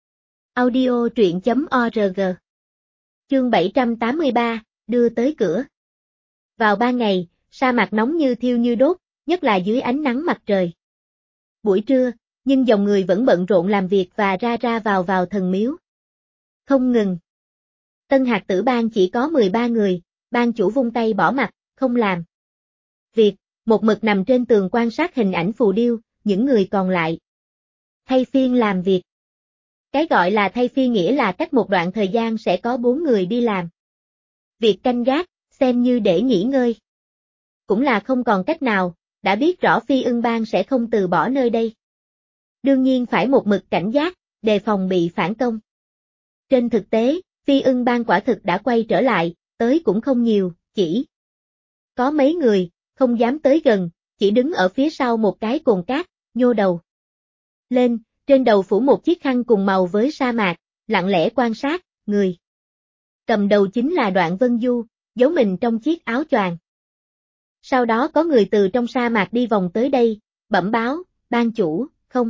Audio truyện.org. Chương 783, đưa tới cửa. Vào ban ngày, sa mạc nóng như thiêu như đốt, nhất là dưới ánh nắng mặt trời. Buổi trưa, nhưng dòng người vẫn bận rộn làm việc và ra vào thần miếu. Không ngừng. Tân hạt tử bang chỉ có 13 người, ban chủ vung tay bỏ mặt, không làm việc, một mực nằm trên tường quan sát hình ảnh phù điêu, những người còn lại thay phiên làm việc. Cái gọi là thay phiên nghĩa là cách một đoạn thời gian sẽ có 4 người đi làm việc canh gác, xem như để nghỉ ngơi. Cũng là không còn cách nào, đã biết rõ Phi Ưng Bang sẽ không từ bỏ nơi đây. Đương nhiên phải một mực cảnh giác, đề phòng bị phản công. Trên thực tế, Phi Ưng Bang quả thực đã quay trở lại, tới cũng không nhiều, chỉ có mấy người, không dám tới gần, chỉ đứng ở phía sau một cái cồn cát, nhô đầu lên, trên đầu phủ một chiếc khăn cùng màu với sa mạc, lặng lẽ quan sát, người cầm đầu chính là Đoạn Vân Du, giấu mình trong chiếc áo choàng. Sau đó có người từ trong sa mạc đi vòng tới đây, bẩm báo, ban chủ, không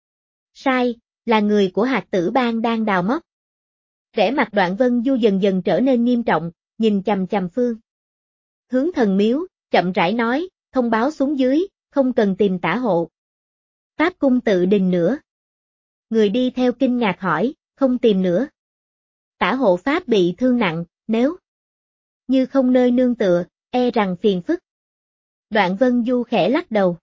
sai, là người của hạt tử bang đang đào móc. Vẻ mặt Đoạn Vân Du dần dần trở nên nghiêm trọng, nhìn chằm chằm phương hướng thần miếu, chậm rãi nói, thông báo xuống dưới, không cần tìm tả hộ Pháp cung tự đình nữa. Người đi theo kinh ngạc hỏi, không tìm nữa. Tả hộ Pháp bị thương nặng, nếu như không nơi nương tựa, e rằng phiền phức. Đoạn Vân Du khẽ lắc đầu.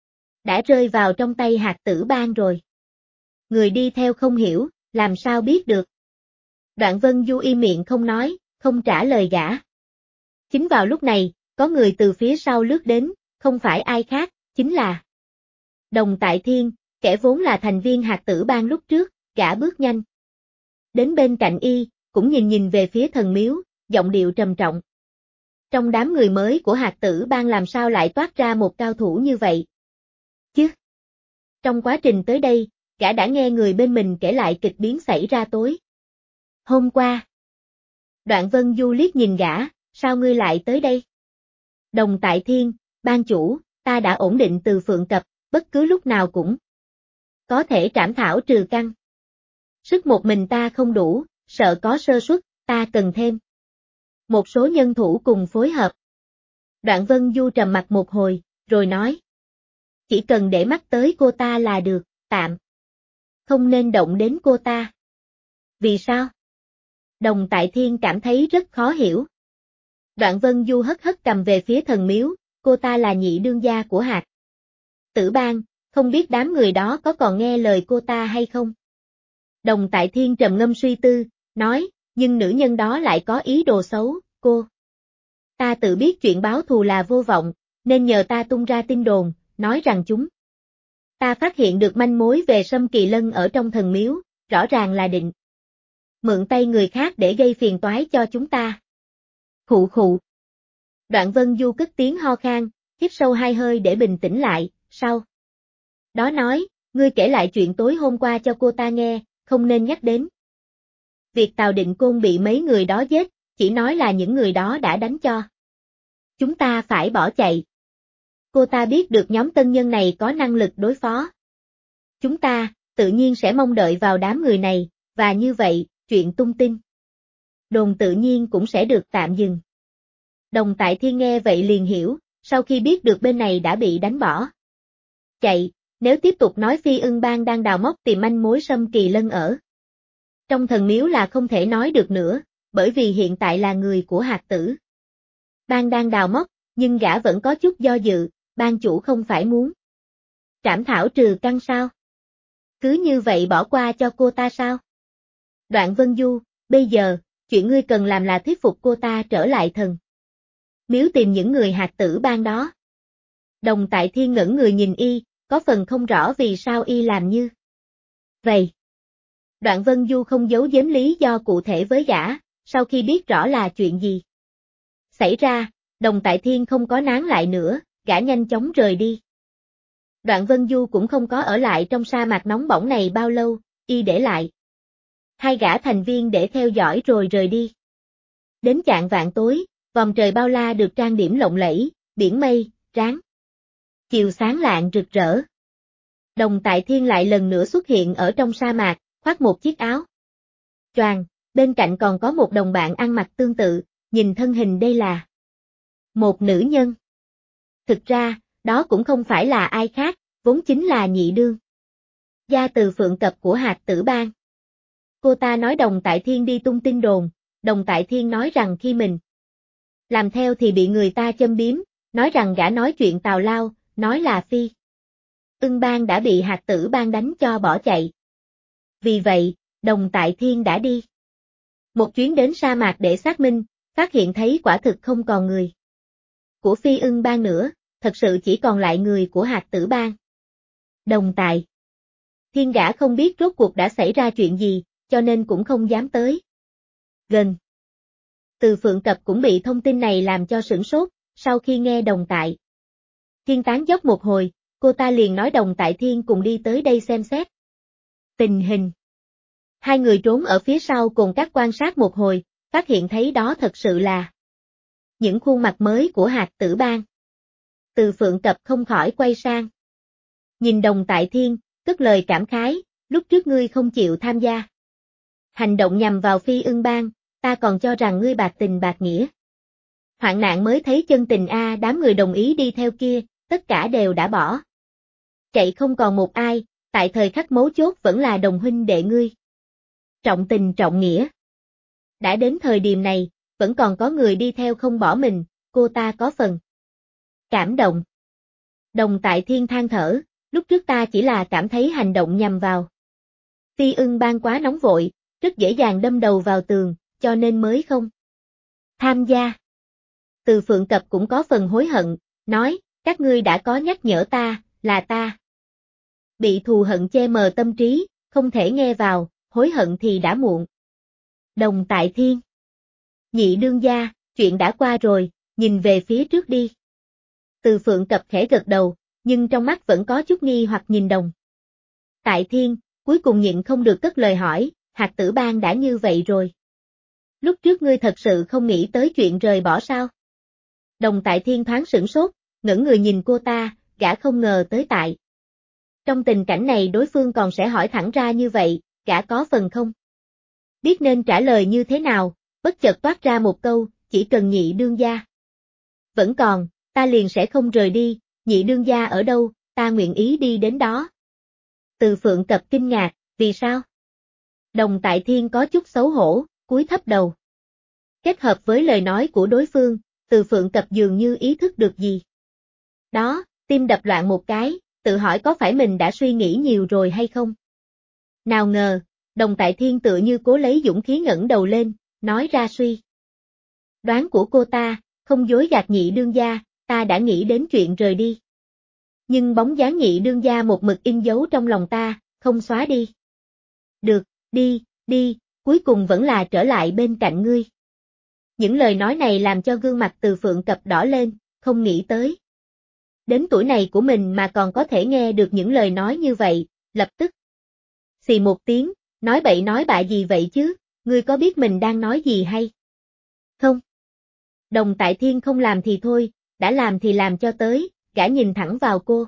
Đã rơi vào trong tay Hạt Tử Bang rồi. Người đi theo không hiểu, làm sao biết được. Đoạn Vân Du im miệng không nói, không trả lời gã. Chính vào lúc này, có người từ phía sau lướt đến, không phải ai khác, chính là Đồng Tại Thiên, kẻ vốn là thành viên Hạt Tử Bang lúc trước, gã bước nhanh. Đến bên cạnh y, cũng nhìn về phía thần miếu, giọng điệu trầm trọng. Trong đám người mới của Hạt Tử Bang làm sao lại toát ra một cao thủ như vậy? Chứ? Trong quá trình tới đây, gã đã nghe người bên mình kể lại kịch biến xảy ra tối hôm qua. Đoạn Vân Du liếc nhìn gã, sao ngươi lại tới đây? Đồng Tại Thiên, ban chủ, ta đã ổn định từ Phượng Cập, bất cứ lúc nào cũng có thể trảm thảo trừ căn. Sức một mình ta không đủ, sợ có sơ suất, ta cần thêm một số nhân thủ cùng phối hợp. Đoạn Vân Du trầm mặt một hồi, rồi nói. Chỉ cần để mắt tới cô ta là được, tạm. Không nên động đến cô ta. Vì sao? Đồng Tại Thiên cảm thấy rất khó hiểu. Đoạn Vân Du hất cầm về phía thần miếu, cô ta là nhị đương gia của Hạt Tử Bang, không biết đám người đó có còn nghe lời cô ta hay không? Đồng Tại Thiên trầm ngâm suy tư, nói, nhưng nữ nhân đó lại có ý đồ xấu, cô. Ta tự biết chuyện báo thù là vô vọng, nên nhờ ta tung ra tin đồn, nói rằng chúng. Ta phát hiện được manh mối về Sâm Kỳ Lân ở trong thần miếu, rõ ràng là định mượn tay người khác để gây phiền toái cho chúng ta. Khụ khụ. Đoạn Vân Du cất tiếng ho khan, hít sâu hai hơi để bình tĩnh lại, sau đó nói, ngươi kể lại chuyện tối hôm qua cho cô ta nghe, không nên nhắc đến việc Tào Định Côn bị mấy người đó giết, chỉ nói là những người đó đã đánh cho chúng ta phải bỏ chạy. Cô ta biết được nhóm tân nhân này có năng lực đối phó chúng ta, tự nhiên sẽ mong đợi vào đám người này, và như vậy, chuyện tung tin đồn tự nhiên cũng sẽ được tạm dừng. Đồng Tại Thiên nghe vậy liền hiểu, sau khi biết được bên này đã bị đánh bỏ chạy, nếu tiếp tục nói Phi Ưng Bang đang đào móc tìm manh mối Sâm Kỳ Lân ở trong thần miếu là không thể nói được nữa, bởi vì hiện tại là người của Hạt Tử Bang đang đào móc, nhưng gã vẫn có chút do dự, ban chủ không phải muốn trảm thảo trừ căn sao? Cứ như vậy bỏ qua cho cô ta sao? Đoạn Vân Du, bây giờ, chuyện ngươi cần làm là thuyết phục cô ta trở lại thần miếu tìm những người Hạt Tử Bang đó. Đồng Tại Thiên ngẩn người nhìn y, có phần không rõ vì sao y làm như vậy. Đoạn Vân Du không giấu giếm lý do cụ thể với gã, sau khi biết rõ là chuyện gì xảy ra, Đồng Tại Thiên không có nán lại nữa, gã nhanh chóng rời đi. Đoạn Vân Du cũng không có ở lại trong sa mạc nóng bỏng này bao lâu, y để lại hai gã thành viên để theo dõi rồi rời đi. Đến chạng vạng tối, vòng trời bao la được trang điểm lộng lẫy, biển mây, ráng chiều sáng lạng rực rỡ. Đồng Tại Thiên lại lần nữa xuất hiện ở trong sa mạc, khoác một chiếc áo choàng, bên cạnh còn có một đồng bạn ăn mặc tương tự, nhìn thân hình đây là một nữ nhân. Thực ra, đó cũng không phải là ai khác, vốn chính là nhị đương gia từ Phượng Cập của Hạt Tử Bang. Cô ta nói Đồng Tại Thiên đi tung tin đồn, Đồng Tại Thiên nói rằng khi mình làm theo thì bị người ta châm biếm, nói rằng gã nói chuyện tào lao, nói là Phi Ưng Bang đã bị Hạt Tử Bang đánh cho bỏ chạy. Vì vậy, Đồng Tại Thiên đã đi một chuyến đến sa mạc để xác minh, phát hiện thấy quả thực không còn người của Phi Ưng Bang nữa, thật sự chỉ còn lại người của Hạt Tử Bang. Đồng Tại Thiên gã không biết rốt cuộc đã xảy ra chuyện gì, cho nên cũng không dám tới gần. Từ Phượng Cập cũng bị thông tin này làm cho sửng sốt, sau khi nghe Đồng Tại Thiên tán dóc một hồi, cô ta liền nói Đồng Tại Thiên cùng đi tới đây xem xét tình hình. Hai người trốn ở phía sau cùng các quan sát một hồi, phát hiện thấy đó thật sự là những khuôn mặt mới của Hạt Tử Bang. Từ Phượng Cập không khỏi quay sang nhìn Đồng Tại Thiên, cất lời cảm khái, lúc trước ngươi không chịu tham gia hành động nhằm vào Phi Ưng Bang, ta còn cho rằng ngươi bạc tình bạc nghĩa. Hoạn nạn mới thấy chân tình a, đám người đồng ý đi theo kia, tất cả đều đã bỏ chạy không còn một ai, tại thời khắc mấu chốt vẫn là đồng huynh đệ ngươi. Trọng tình trọng nghĩa. Đã đến thời điểm này, vẫn còn có người đi theo không bỏ mình, cô ta có phần Cảm động. Đồng Tại Thiên than thở, lúc trước ta chỉ là cảm thấy hành động nhằm vào Phi Ưng Bang quá nóng vội, rất dễ dàng đâm đầu vào tường, cho nên mới không tham gia. Từ Phượng Cập cũng có phần hối hận, nói, các ngươi đã có nhắc nhở ta, là ta bị thù hận che mờ tâm trí, không thể nghe vào, hối hận thì đã muộn. Đồng Tại Thiên. Nhị đương gia, chuyện đã qua rồi, nhìn về phía trước đi. Từ Phượng Cập khẽ gật đầu, nhưng trong mắt vẫn có chút nghi hoặc nhìn Đồng Tại Thiên, cuối cùng nhịn không được cất lời hỏi, Hạt Tử Bang đã như vậy rồi. Lúc trước ngươi thật sự không nghĩ tới chuyện rời bỏ sao? Đồng Tại Thiên thoáng sửng sốt, ngẩng người nhìn cô ta, gã không ngờ tới tại. Trong tình cảnh này đối phương còn sẽ hỏi thẳng ra như vậy, gã có phần không biết nên trả lời như thế nào, bất chợt toát ra một câu, chỉ cần nhị đương gia vẫn còn, ta liền sẽ không rời đi, nhị đương gia ở đâu, ta nguyện ý đi đến đó. Từ Phượng Cập kinh ngạc, vì sao? Đồng Tại Thiên có chút xấu hổ, cúi thấp đầu. Kết hợp với lời nói của đối phương, Từ Phượng Cập dường như ý thức được gì. Đó, tim đập loạn một cái, tự hỏi có phải mình đã suy nghĩ nhiều rồi hay không? Nào ngờ, Đồng Tại Thiên tựa như cố lấy dũng khí ngẩng đầu lên, nói ra suy đoán của cô ta, không dối gạt nhị đương gia, ta đã nghĩ đến chuyện rời đi. Nhưng bóng dáng nhị đương gia một mực in dấu trong lòng ta, không xóa đi. Được, đi, cuối cùng vẫn là trở lại bên cạnh ngươi. Những lời nói này làm cho gương mặt Từ Phượng Cập đỏ lên, không nghĩ tới. Đến tuổi này của mình mà còn có thể nghe được những lời nói như vậy, lập tức. Xì một tiếng, nói bậy nói bạ gì vậy chứ, ngươi có biết mình đang nói gì hay không? Đồng Tại Thiên không làm thì thôi, đã làm thì làm cho tới, gã nhìn thẳng vào cô.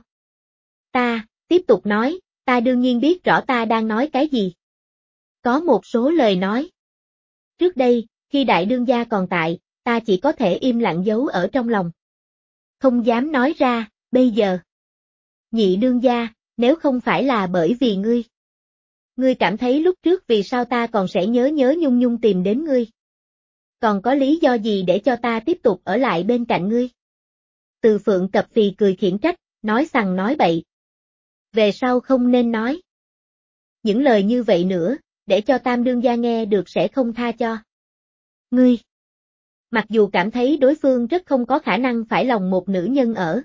Ta, tiếp tục nói, ta đương nhiên biết rõ ta đang nói cái gì. Có một số lời nói. Trước đây, khi đại đương gia còn tại, ta chỉ có thể im lặng giấu ở trong lòng. Không dám nói ra, bây giờ. Nhị đương gia, nếu không phải là bởi vì ngươi. Ngươi cảm thấy lúc trước vì sao ta còn sẽ nhớ nhung nhung tìm đến ngươi. Còn có lý do gì để cho ta tiếp tục ở lại bên cạnh ngươi? Từ Phượng Cập phì cười khiển trách, nói sằng nói bậy. Về sau không nên nói những lời như vậy nữa, để cho tam đương gia nghe được sẽ không tha cho ngươi. Mặc dù cảm thấy đối phương rất không có khả năng phải lòng một nữ nhân ở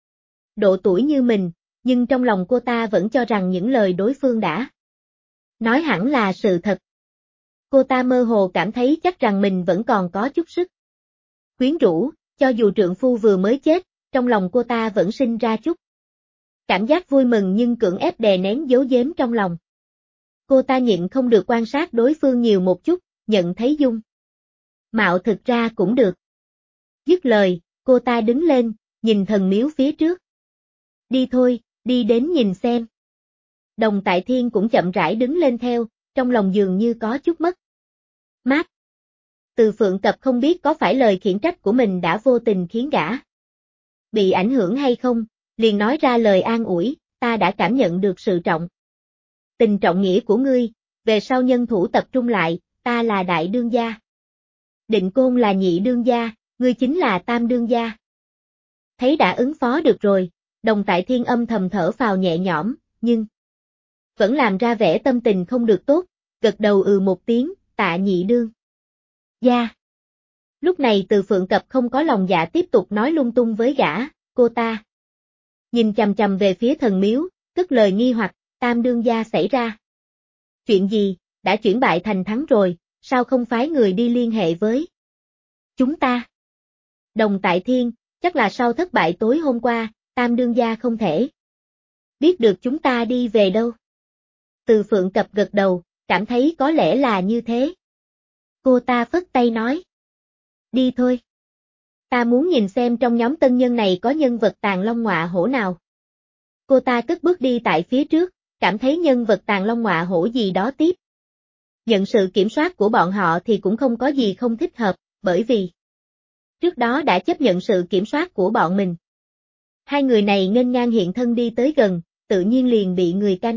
độ tuổi như mình, nhưng trong lòng cô ta vẫn cho rằng những lời đối phương đã nói hẳn là sự thật. Cô ta mơ hồ cảm thấy chắc rằng mình vẫn còn có chút sức quyến rũ, cho dù trượng phu vừa mới chết, trong lòng cô ta vẫn sinh ra chút cảm giác vui mừng nhưng cưỡng ép đè nén giấu giếm trong lòng. Cô ta nhịn không được quan sát đối phương nhiều một chút, nhận thấy dung mạo thực ra cũng được. Dứt lời, cô ta đứng lên, nhìn thần miếu phía trước. Đi thôi, đi đến nhìn xem. Đồng Tại Thiên cũng chậm rãi đứng lên theo, trong lòng dường như có chút mất mát. Từ Phượng Cập không biết có phải lời khiển trách của mình đã vô tình khiến gã bị ảnh hưởng hay không, liền nói ra lời an ủi, ta đã cảm nhận được sự trọng tình trọng nghĩa của ngươi, về sau nhân thủ tập trung lại, ta là đại đương gia. Định Côn là nhị đương gia, ngươi chính là tam đương gia. Thấy đã ứng phó được rồi, Đồng Tại Thiên âm thầm thở phào nhẹ nhõm, nhưng vẫn làm ra vẻ tâm tình không được tốt, gật đầu một tiếng, tạ nhị đương gia. Lúc này Từ Phượng Cập không có lòng dạ tiếp tục nói lung tung với gã, cô ta nhìn chằm chằm về phía thần miếu, cất lời nghi hoặc, tam đương gia xảy ra chuyện gì, đã chuyển bại thành thắng rồi, sao không phái người đi liên hệ với chúng ta? Đồng Tại Thiên, chắc là sau thất bại tối hôm qua, tam đương gia không thể biết được chúng ta đi về đâu. Từ Phượng Cập gật đầu, cảm thấy có lẽ là như thế. Cô ta phất tay nói. Đi thôi. Ta muốn nhìn xem trong nhóm tân nhân này có nhân vật tàn long ngọa hổ nào. Cô ta cất bước đi tại phía trước, cảm thấy nhân vật tàn long ngọa hổ gì đó tiếp. Nhận sự kiểm soát của bọn họ thì cũng không có gì không thích hợp, bởi vì trước đó đã chấp nhận sự kiểm soát của bọn mình. Hai người này nghênh ngang hiện thân đi tới gần, tự nhiên liền bị người canh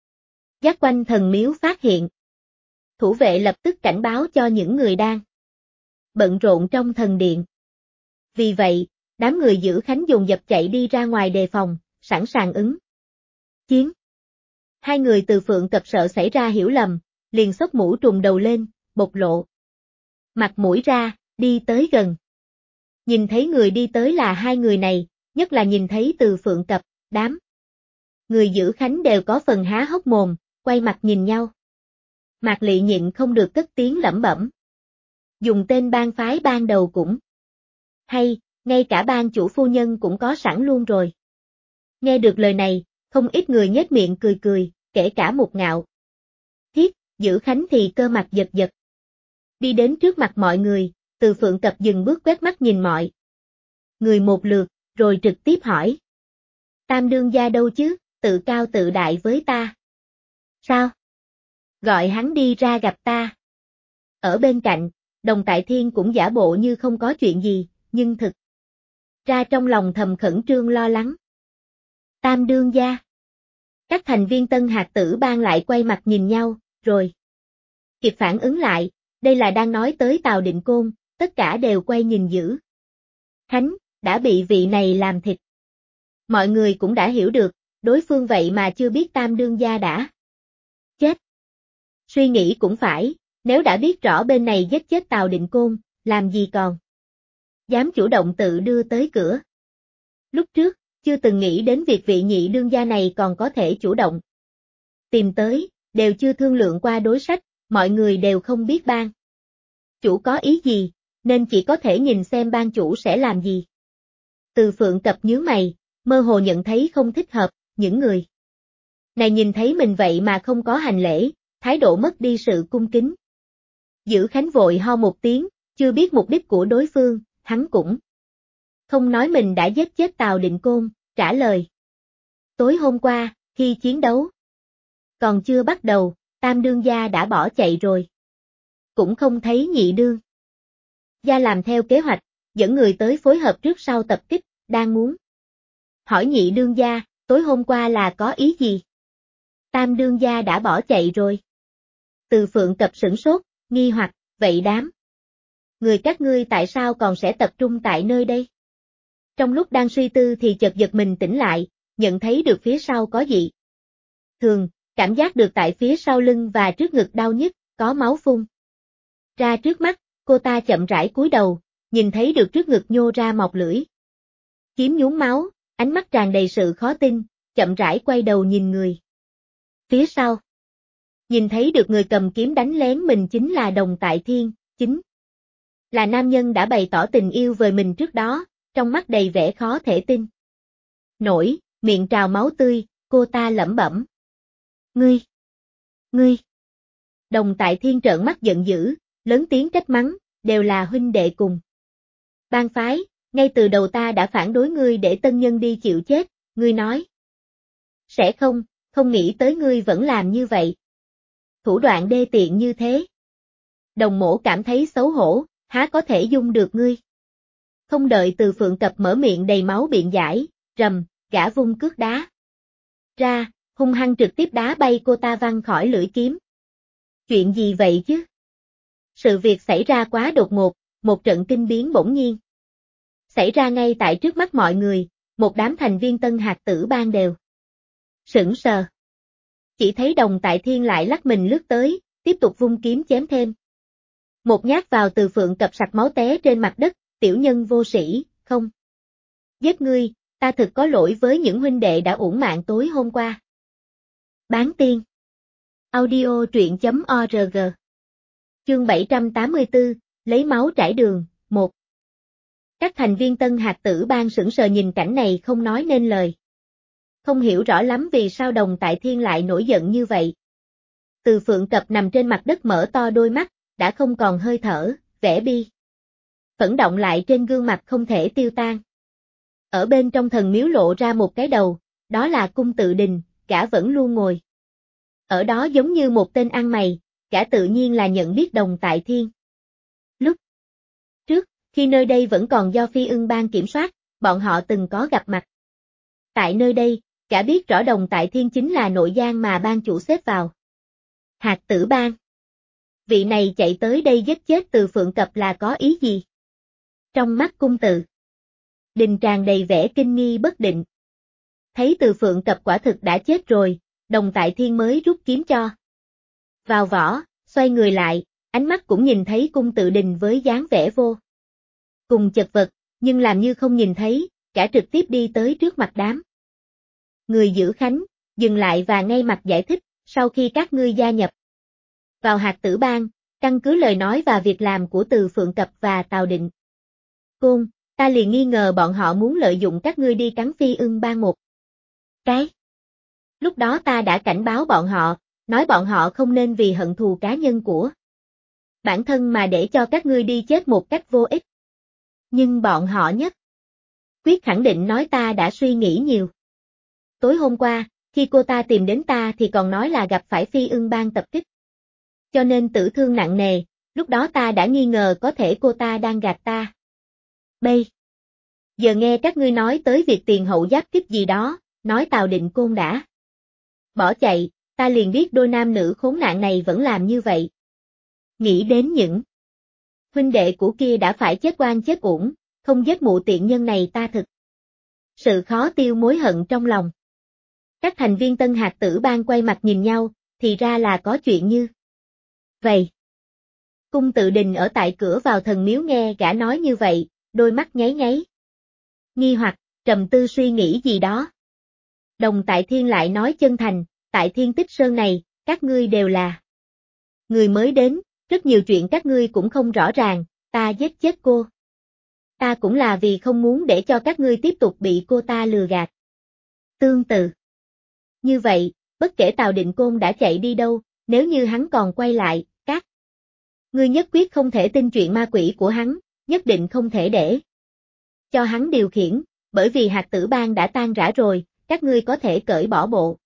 dắt quanh thần miếu phát hiện. Thủ vệ lập tức cảnh báo cho những người đang bận rộn trong thần điện. Vì vậy, Đám người giữ khánh dồn dập chạy đi ra ngoài đề phòng, sẵn sàng ứng chiến. Hai người từ Phượng Cập sợ xảy ra hiểu lầm, liền xốc mũ trùm đầu lên, bộc lộ mặt mũi ra, đi tới gần. Nhìn thấy người đi tới là hai người này, nhất là nhìn thấy Từ Phượng Cập, đám người giữ khánh đều có phần há hốc mồm, quay mặt nhìn nhau. Mạc Lị nhịn không được cất tiếng lẩm bẩm. Dùng tên bang phái ban đầu cũng hay, ngay cả ban chủ phu nhân cũng có sẵn luôn rồi. Nghe được lời này, không ít người nhếch miệng cười cười, kể cả Mục Ngạo. Thiết, giữ khánh thì cơ mặt giật giật. Đi đến trước mặt mọi người, Từ Phượng Cập dừng bước quét mắt nhìn mọi người một lượt, rồi trực tiếp hỏi. Tam đương gia đâu chứ, tự cao tự đại với ta. Sao? Gọi hắn đi ra gặp ta. Ở bên cạnh, Đồng Tại Thiên cũng giả bộ như không có chuyện gì, nhưng thực ra trong lòng thầm khẩn trương lo lắng. Tam đương gia. Các thành viên Tân Hạt Tử Bang lại quay mặt nhìn nhau, rồi kịp phản ứng lại, đây là đang nói tới Tào Định Côn, tất cả đều quay nhìn Dữ Khánh, đã bị vị này làm thịt. Mọi người cũng đã hiểu được, đối phương vậy mà chưa biết Tam đương gia đã chết. Suy nghĩ cũng phải, nếu đã biết rõ bên này giết chết Tào Định Côn, làm gì còn dám chủ động tự đưa tới cửa. Lúc trước, chưa từng nghĩ đến việc vị nhị đương gia này còn có thể chủ động tìm tới, đều chưa thương lượng qua đối sách, mọi người đều không biết ban chủ có ý gì, nên chỉ có thể nhìn xem ban chủ sẽ làm gì. Từ Phượng Cập nhướng mày, mơ hồ nhận thấy không thích hợp, những người này nhìn thấy mình vậy mà không có hành lễ, thái độ mất đi sự cung kính. Dữ Khánh vội ho một tiếng, chưa biết mục đích của đối phương, hắn cũng không nói mình đã giết chết Tào Định Côn, trả lời. Tối hôm qua, khi chiến đấu còn chưa bắt đầu, Tam đương gia đã bỏ chạy rồi. Cũng không thấy nhị đương gia làm theo kế hoạch, dẫn người tới phối hợp trước sau tập kích, đang muốn hỏi nhị đương gia, tối hôm qua là có ý gì? Tam đương gia đã bỏ chạy rồi. Từ Phượng Cập sửng sốt, nghi hoặc, vậy đám người các ngươi tại sao còn sẽ tập trung tại nơi đây? Trong lúc đang suy tư thì chợt giật mình tỉnh lại, nhận thấy được phía sau có gì thường, cảm giác được tại phía sau lưng và trước ngực đau nhức, có máu phun ra trước mắt, cô ta chậm rãi cúi đầu, nhìn thấy được trước ngực nhô ra một lưỡi kiếm nhuốm máu, ánh mắt tràn đầy sự khó tin, chậm rãi quay đầu nhìn người phía sau. Nhìn thấy được người cầm kiếm đánh lén mình chính là Đồng Tại Thiên, chính là nam nhân đã bày tỏ tình yêu với mình trước đó, trong mắt đầy vẻ khó thể tin. Nổi, miệng trào máu tươi, cô ta lẩm bẩm. Ngươi. Đồng Tại Thiên trợn mắt giận dữ, lớn tiếng trách mắng, đều là huynh đệ cùng bang phái, ngay từ đầu ta đã phản đối ngươi để tân nhân đi chịu chết, ngươi nói. Sẽ không nghĩ tới ngươi vẫn làm như vậy. Thủ đoạn đê tiện như thế. Đồng Mỗ cảm thấy xấu hổ, há có thể dung được ngươi. Không đợi Từ Phượng Cập mở miệng đầy máu biện giải, rầm, gã vung cước đá ra, hung hăng trực tiếp đá bay cô ta văng khỏi lưỡi kiếm. Chuyện gì vậy chứ? Sự việc xảy ra quá đột ngột, một trận kinh biến bỗng nhiên xảy ra ngay tại trước mắt mọi người, một đám thành viên Tân Hạt Tử Bang đều sững sờ. Chỉ thấy Đồng Tại Thiên lại lắc mình lướt tới, tiếp tục vung kiếm chém thêm. Một nhát vào Từ Phượng Cập sặc máu té trên mặt đất, tiểu nhân vô sĩ, không giết ngươi, ta thực có lỗi với những huynh đệ đã uổng mạng tối hôm qua. Bán tiên. Audio truyện.org. Chương 784, lấy máu trải đường, 1. Các thành viên Tân Hạt Tử Bang sững sờ nhìn cảnh này không nói nên lời. Không hiểu rõ lắm vì sao Đồng Tại Thiên lại nổi giận như vậy. Từ Phượng Cập nằm trên mặt đất mở to đôi mắt, đã không còn hơi thở, vẻ bi phẫn động lại trên gương mặt không thể tiêu tan. Ở bên trong thần miếu lộ ra một cái đầu, đó là Cung Tự Đình, gã vẫn luôn ngồi ở đó giống như một tên ăn mày, gã tự nhiên là nhận biết Đồng Tại Thiên. Lúc trước, khi nơi đây vẫn còn do Phi Ưng Bang kiểm soát, bọn họ từng có gặp mặt. Tại nơi đây, gã biết rõ Đồng Tại Thiên chính là nội gián mà ban chủ xếp vào Hạt Tử Bang. Vị này chạy tới đây giết chết Từ Phượng Cập là có ý gì? Trong mắt Cung Tự Đình tràn đầy vẻ kinh nghi bất định. Thấy Từ Phượng Cập quả thực đã chết rồi, Đồng Tại Thiên mới rút kiếm cho vào vỏ, xoay người lại, ánh mắt cũng nhìn thấy Cung Tự Đình với dáng vẻ vô cùng chật vật, nhưng làm như không nhìn thấy, cả trực tiếp đi tới trước mặt đám người giữ khánh, dừng lại và ngay mặt giải thích, sau khi các ngươi gia nhập vào Hạt Tử Bang, căn cứ lời nói và việc làm của Từ Phượng Cập và Tào Định Côn, ta liền nghi ngờ bọn họ muốn lợi dụng các ngươi đi cắn Phi Ưng Bang một cái. Lúc đó ta đã cảnh báo bọn họ, nói bọn họ không nên vì hận thù cá nhân của bản thân mà để cho các ngươi đi chết một cách vô ích. Nhưng bọn họ nhất quyết khẳng định nói ta đã suy nghĩ nhiều. Tối hôm qua, khi cô ta tìm đến ta thì còn nói là gặp phải Phi Ưng Bang tập kích. Cho nên tử thương nặng nề, lúc đó ta đã nghi ngờ có thể cô ta đang gạt ta. Bây giờ nghe các ngươi nói tới việc tiền hậu giáp kích gì đó, nói Tào Định Côn đã bỏ chạy, ta liền biết đôi nam nữ khốn nạn này vẫn làm như vậy. Nghĩ đến những huynh đệ của kia đã phải chết oan chết uổng, không giết mụ tiện nhân này ta thực sự khó tiêu mối hận trong lòng. Các thành viên Tân Hạt Tử Bang quay mặt nhìn nhau, thì ra là có chuyện như vậy. Cung Tự Đình ở tại cửa vào thần miếu nghe gã nói như vậy, đôi mắt nháy nháy. Nghi hoặc, trầm tư suy nghĩ gì đó. Đồng Tại Thiên lại nói chân thành, tại Thiên Tích Sơn này, các ngươi đều là người mới đến, rất nhiều chuyện các ngươi cũng không rõ ràng, ta giết chết cô. Ta cũng là vì không muốn để cho các ngươi tiếp tục bị cô ta lừa gạt. Tương tự như vậy, bất kể Tào Định Côn đã chạy đi đâu, nếu như hắn còn quay lại, các ngươi nhất quyết không thể tin chuyện ma quỷ của hắn, nhất định không thể để cho hắn điều khiển, bởi vì Hạt Tử Bang đã tan rã rồi, các ngươi có thể cởi bỏ bộ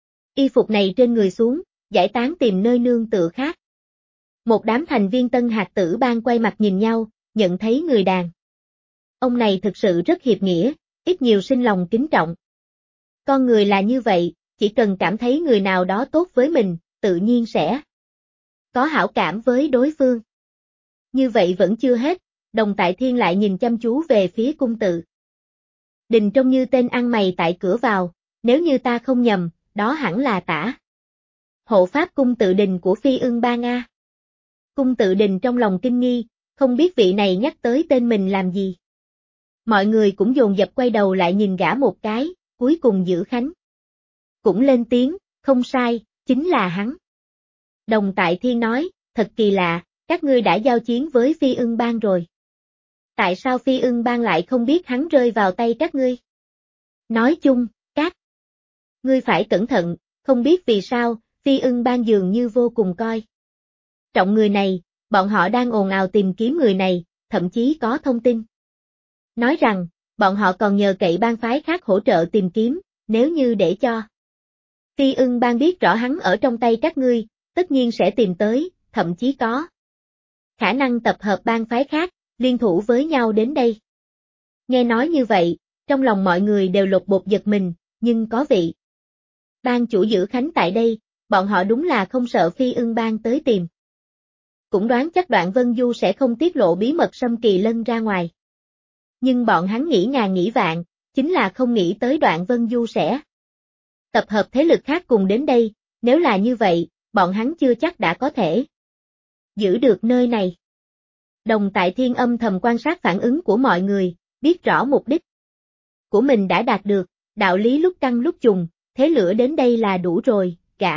y phục này trên người xuống, giải tán tìm nơi nương tựa khác. Một đám thành viên Tân Hạt Tử Bang quay mặt nhìn nhau, nhận thấy người đàn ông này thực sự rất hiệp nghĩa, ít nhiều sinh lòng kính trọng. Con người là như vậy, chỉ cần cảm thấy người nào đó tốt với mình, tự nhiên sẽ có hảo cảm với đối phương. Như vậy vẫn chưa hết, Đồng Tại Thiên lại nhìn chăm chú về phía Cung Tự Đình trông như tên ăn mày tại cửa vào, nếu như ta không nhầm, đó hẳn là tả hộ pháp Cung Tự Đình của Phi Ưng Bang A. Cung Tự Đình trong lòng kinh nghi, không biết vị này nhắc tới tên mình làm gì. Mọi người cũng dồn dập quay đầu lại nhìn gã một cái, cuối cùng Giữ Khánh cũng lên tiếng, không sai, chính là hắn. Đồng Tại Thiên nói, thật kỳ lạ, các ngươi đã giao chiến với Phi Ưng Bang rồi. Tại sao Phi Ưng Bang lại không biết hắn rơi vào tay các ngươi? Nói chung, các ngươi phải cẩn thận, không biết vì sao, Phi Ưng Bang dường như vô cùng coi trọng người này, bọn họ đang ồn ào tìm kiếm người này, thậm chí có thông tin nói rằng, bọn họ còn nhờ cậy bang phái khác hỗ trợ tìm kiếm, nếu như để cho Phi Ưng Bang biết rõ hắn ở trong tay các ngươi, tất nhiên sẽ tìm tới, thậm chí có khả năng tập hợp bang phái khác, liên thủ với nhau đến đây. Nghe nói như vậy, trong lòng mọi người đều lột bột giật mình, nhưng có vị bang chủ Giữ Khánh tại đây, bọn họ đúng là không sợ Phi Ưng Bang tới tìm. Cũng đoán chắc Đoạn Vân Du sẽ không tiết lộ bí mật Sâm Kỳ Lân ra ngoài. Nhưng bọn hắn nghĩ ngàn nghĩ vạn, chính là không nghĩ tới Đoạn Vân Du sẽ tập hợp thế lực khác cùng đến đây, nếu là như vậy, bọn hắn chưa chắc đã có thể giữ được nơi này. Đồng Tại Thiên âm thầm quan sát phản ứng của mọi người, biết rõ mục đích của mình đã đạt được, đạo lý lúc căng lúc trùng, thế lửa đến đây là đủ rồi, gã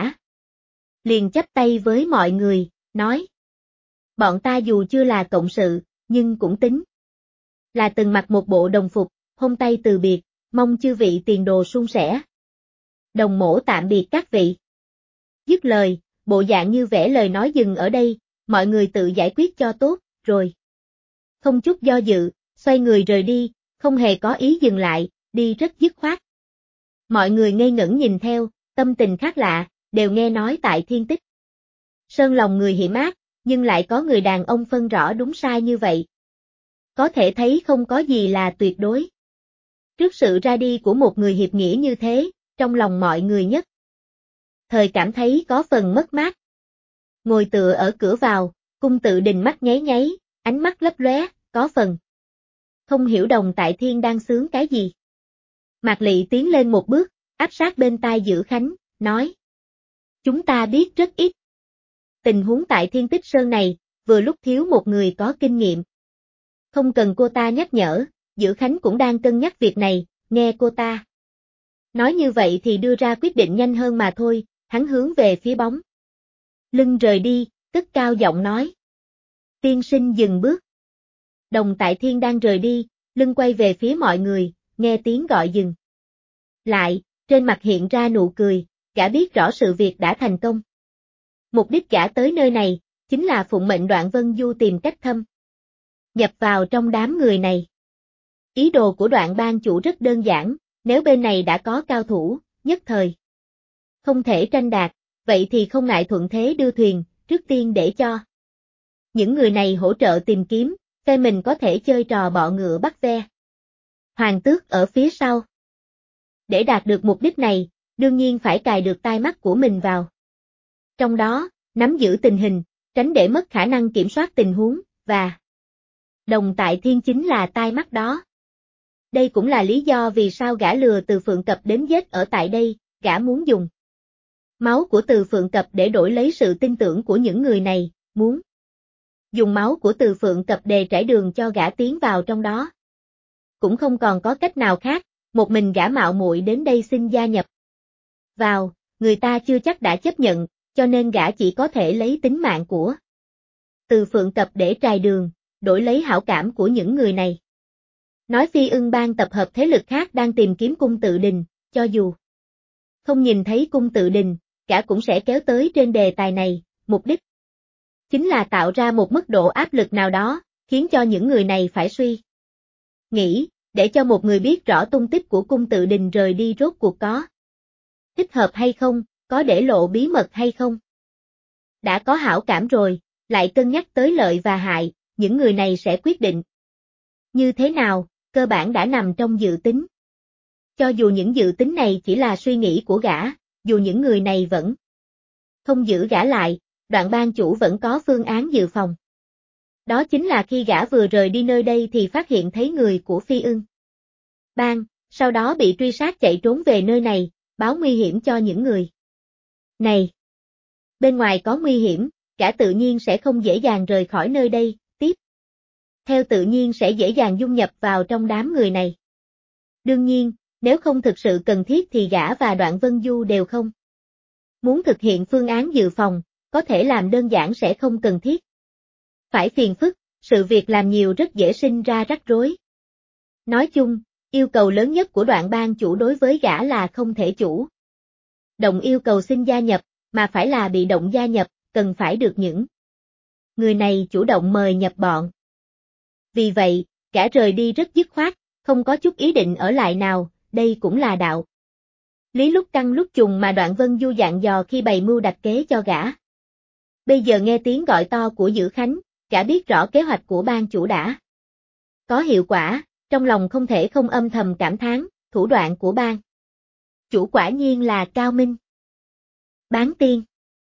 liền chắp tay với mọi người, nói. Bọn ta dù chưa là cộng sự, nhưng cũng tính là từng mặc một bộ đồng phục, hôn tay từ biệt, mong chư vị tiền đồ suôn sẻ. Đồng mổ tạm biệt các vị. Dứt lời, bộ dạng như vẽ lời nói dừng ở đây, mọi người tự giải quyết cho tốt, rồi. Không chút do dự, xoay người rời đi, không hề có ý dừng lại, đi rất dứt khoát. Mọi người ngây ngẩn nhìn theo, tâm tình khác lạ, đều nghe nói tại Thiên Tích Sơn lòng người hiểm ác, nhưng lại có người đàn ông phân rõ đúng sai như vậy. Có thể thấy không có gì là tuyệt đối. Trước sự ra đi của một người hiệp nghĩa như thế, trong lòng mọi người nhất thời cảm thấy có phần mất mát. Ngồi tựa ở cửa vào, Cung Tự Đình mắt nháy nháy, ánh mắt lấp lóe, có phần không hiểu Đồng Tại Thiên đang sướng cái gì. Mạc Lị tiến lên một bước, áp sát bên tai Dữ Khánh, nói. Chúng ta biết rất ít. Tình huống tại Thiên Tích Sơn này, vừa lúc thiếu một người có kinh nghiệm. Không cần cô ta nhắc nhở, Dữ Khánh cũng đang cân nhắc việc này, nghe cô ta. Nói như vậy thì đưa ra quyết định nhanh hơn mà thôi, hắn hướng về phía bóng. Lưng rời đi, cất cao giọng nói. Tiên sinh dừng bước. Đồng Tại Thiên đang rời đi, lưng quay về phía mọi người, nghe tiếng gọi dừng. Lại, trên mặt hiện ra nụ cười, gã biết rõ sự việc đã thành công. Mục đích gã tới nơi này, chính là phụng mệnh Đoạn Vân Du tìm cách thâm nhập vào trong đám người này. Ý đồ của Đoạn ban chủ rất đơn giản, nếu bên này đã có cao thủ, nhất thời không thể tranh đạt, vậy thì không ngại thuận thế đưa thuyền, trước tiên để cho những người này hỗ trợ tìm kiếm, phe mình có thể chơi trò bọ ngựa bắt ve. Hoàng tước ở phía sau. Để đạt được mục đích này, đương nhiên phải cài được tai mắt của mình vào. Trong đó, nắm giữ tình hình, tránh để mất khả năng kiểm soát tình huống, và Đồng Tại Thiên chính là tai mắt đó. Đây cũng là lý do vì sao gã lừa Từ Phượng Cập đến giết ở tại đây, gã muốn dùng máu của Từ Phượng Cập để đổi lấy sự tin tưởng của những người này, muốn dùng máu của Từ Phượng Cập để trải đường cho gã tiến vào trong đó. Cũng không còn có cách nào khác, một mình gã mạo muội đến đây xin gia nhập vào, người ta chưa chắc đã chấp nhận, cho nên gã chỉ có thể lấy tính mạng của Từ Phượng Cập để trải đường, đổi lấy hảo cảm của những người này. Nói Phi Ưng Bang tập hợp thế lực khác đang tìm kiếm Cung Tự Đình, cho dù không nhìn thấy Cung Tự Đình, gã cũng sẽ kéo tới trên đề tài này, mục đích chính là tạo ra một mức độ áp lực nào đó, khiến cho những người này phải suy nghĩ, để cho một người biết rõ tung tích của Cung Tự Đình rời đi rốt cuộc có thích hợp hay không, có để lộ bí mật hay không. Đã có hảo cảm rồi, lại cân nhắc tới lợi và hại, những người này sẽ quyết định như thế nào, cơ bản đã nằm trong dự tính. Cho dù những dự tính này chỉ là suy nghĩ của gã, dù những người này vẫn không giữ gã lại, Đoạn ban chủ vẫn có phương án dự phòng. Đó chính là khi gã vừa rời đi nơi đây thì phát hiện thấy người của Phi Ưng Bang, sau đó bị truy sát chạy trốn về nơi này, báo nguy hiểm cho những người này. Bên ngoài có nguy hiểm, gã tự nhiên sẽ không dễ dàng rời khỏi nơi đây, tiếp theo tự nhiên sẽ dễ dàng dung nhập vào trong đám người này. Đương nhiên, nếu không thực sự cần thiết thì gã và Đoạn Vân Du đều không muốn thực hiện phương án dự phòng, có thể làm đơn giản sẽ không cần thiết phải phiền phức, sự việc làm nhiều rất dễ sinh ra rắc rối. Nói chung, yêu cầu lớn nhất của Đoạn ban chủ đối với gã là không thể chủ động yêu cầu xin gia nhập, mà phải là bị động gia nhập, cần phải được những người này chủ động mời nhập bọn. Vì vậy, gã rời đi rất dứt khoát, không có chút ý định ở lại nào, đây cũng là đạo lý lúc căng lúc trùng mà Đoạn Vân Du dặn dò khi bày mưu đặt kế cho gã. Bây giờ nghe tiếng gọi to của Dữ Khánh, gã biết rõ kế hoạch của ban chủ đã có hiệu quả, trong lòng không thể không âm thầm cảm thán, thủ đoạn của ban chủ quả nhiên là cao minh. Bán tiên.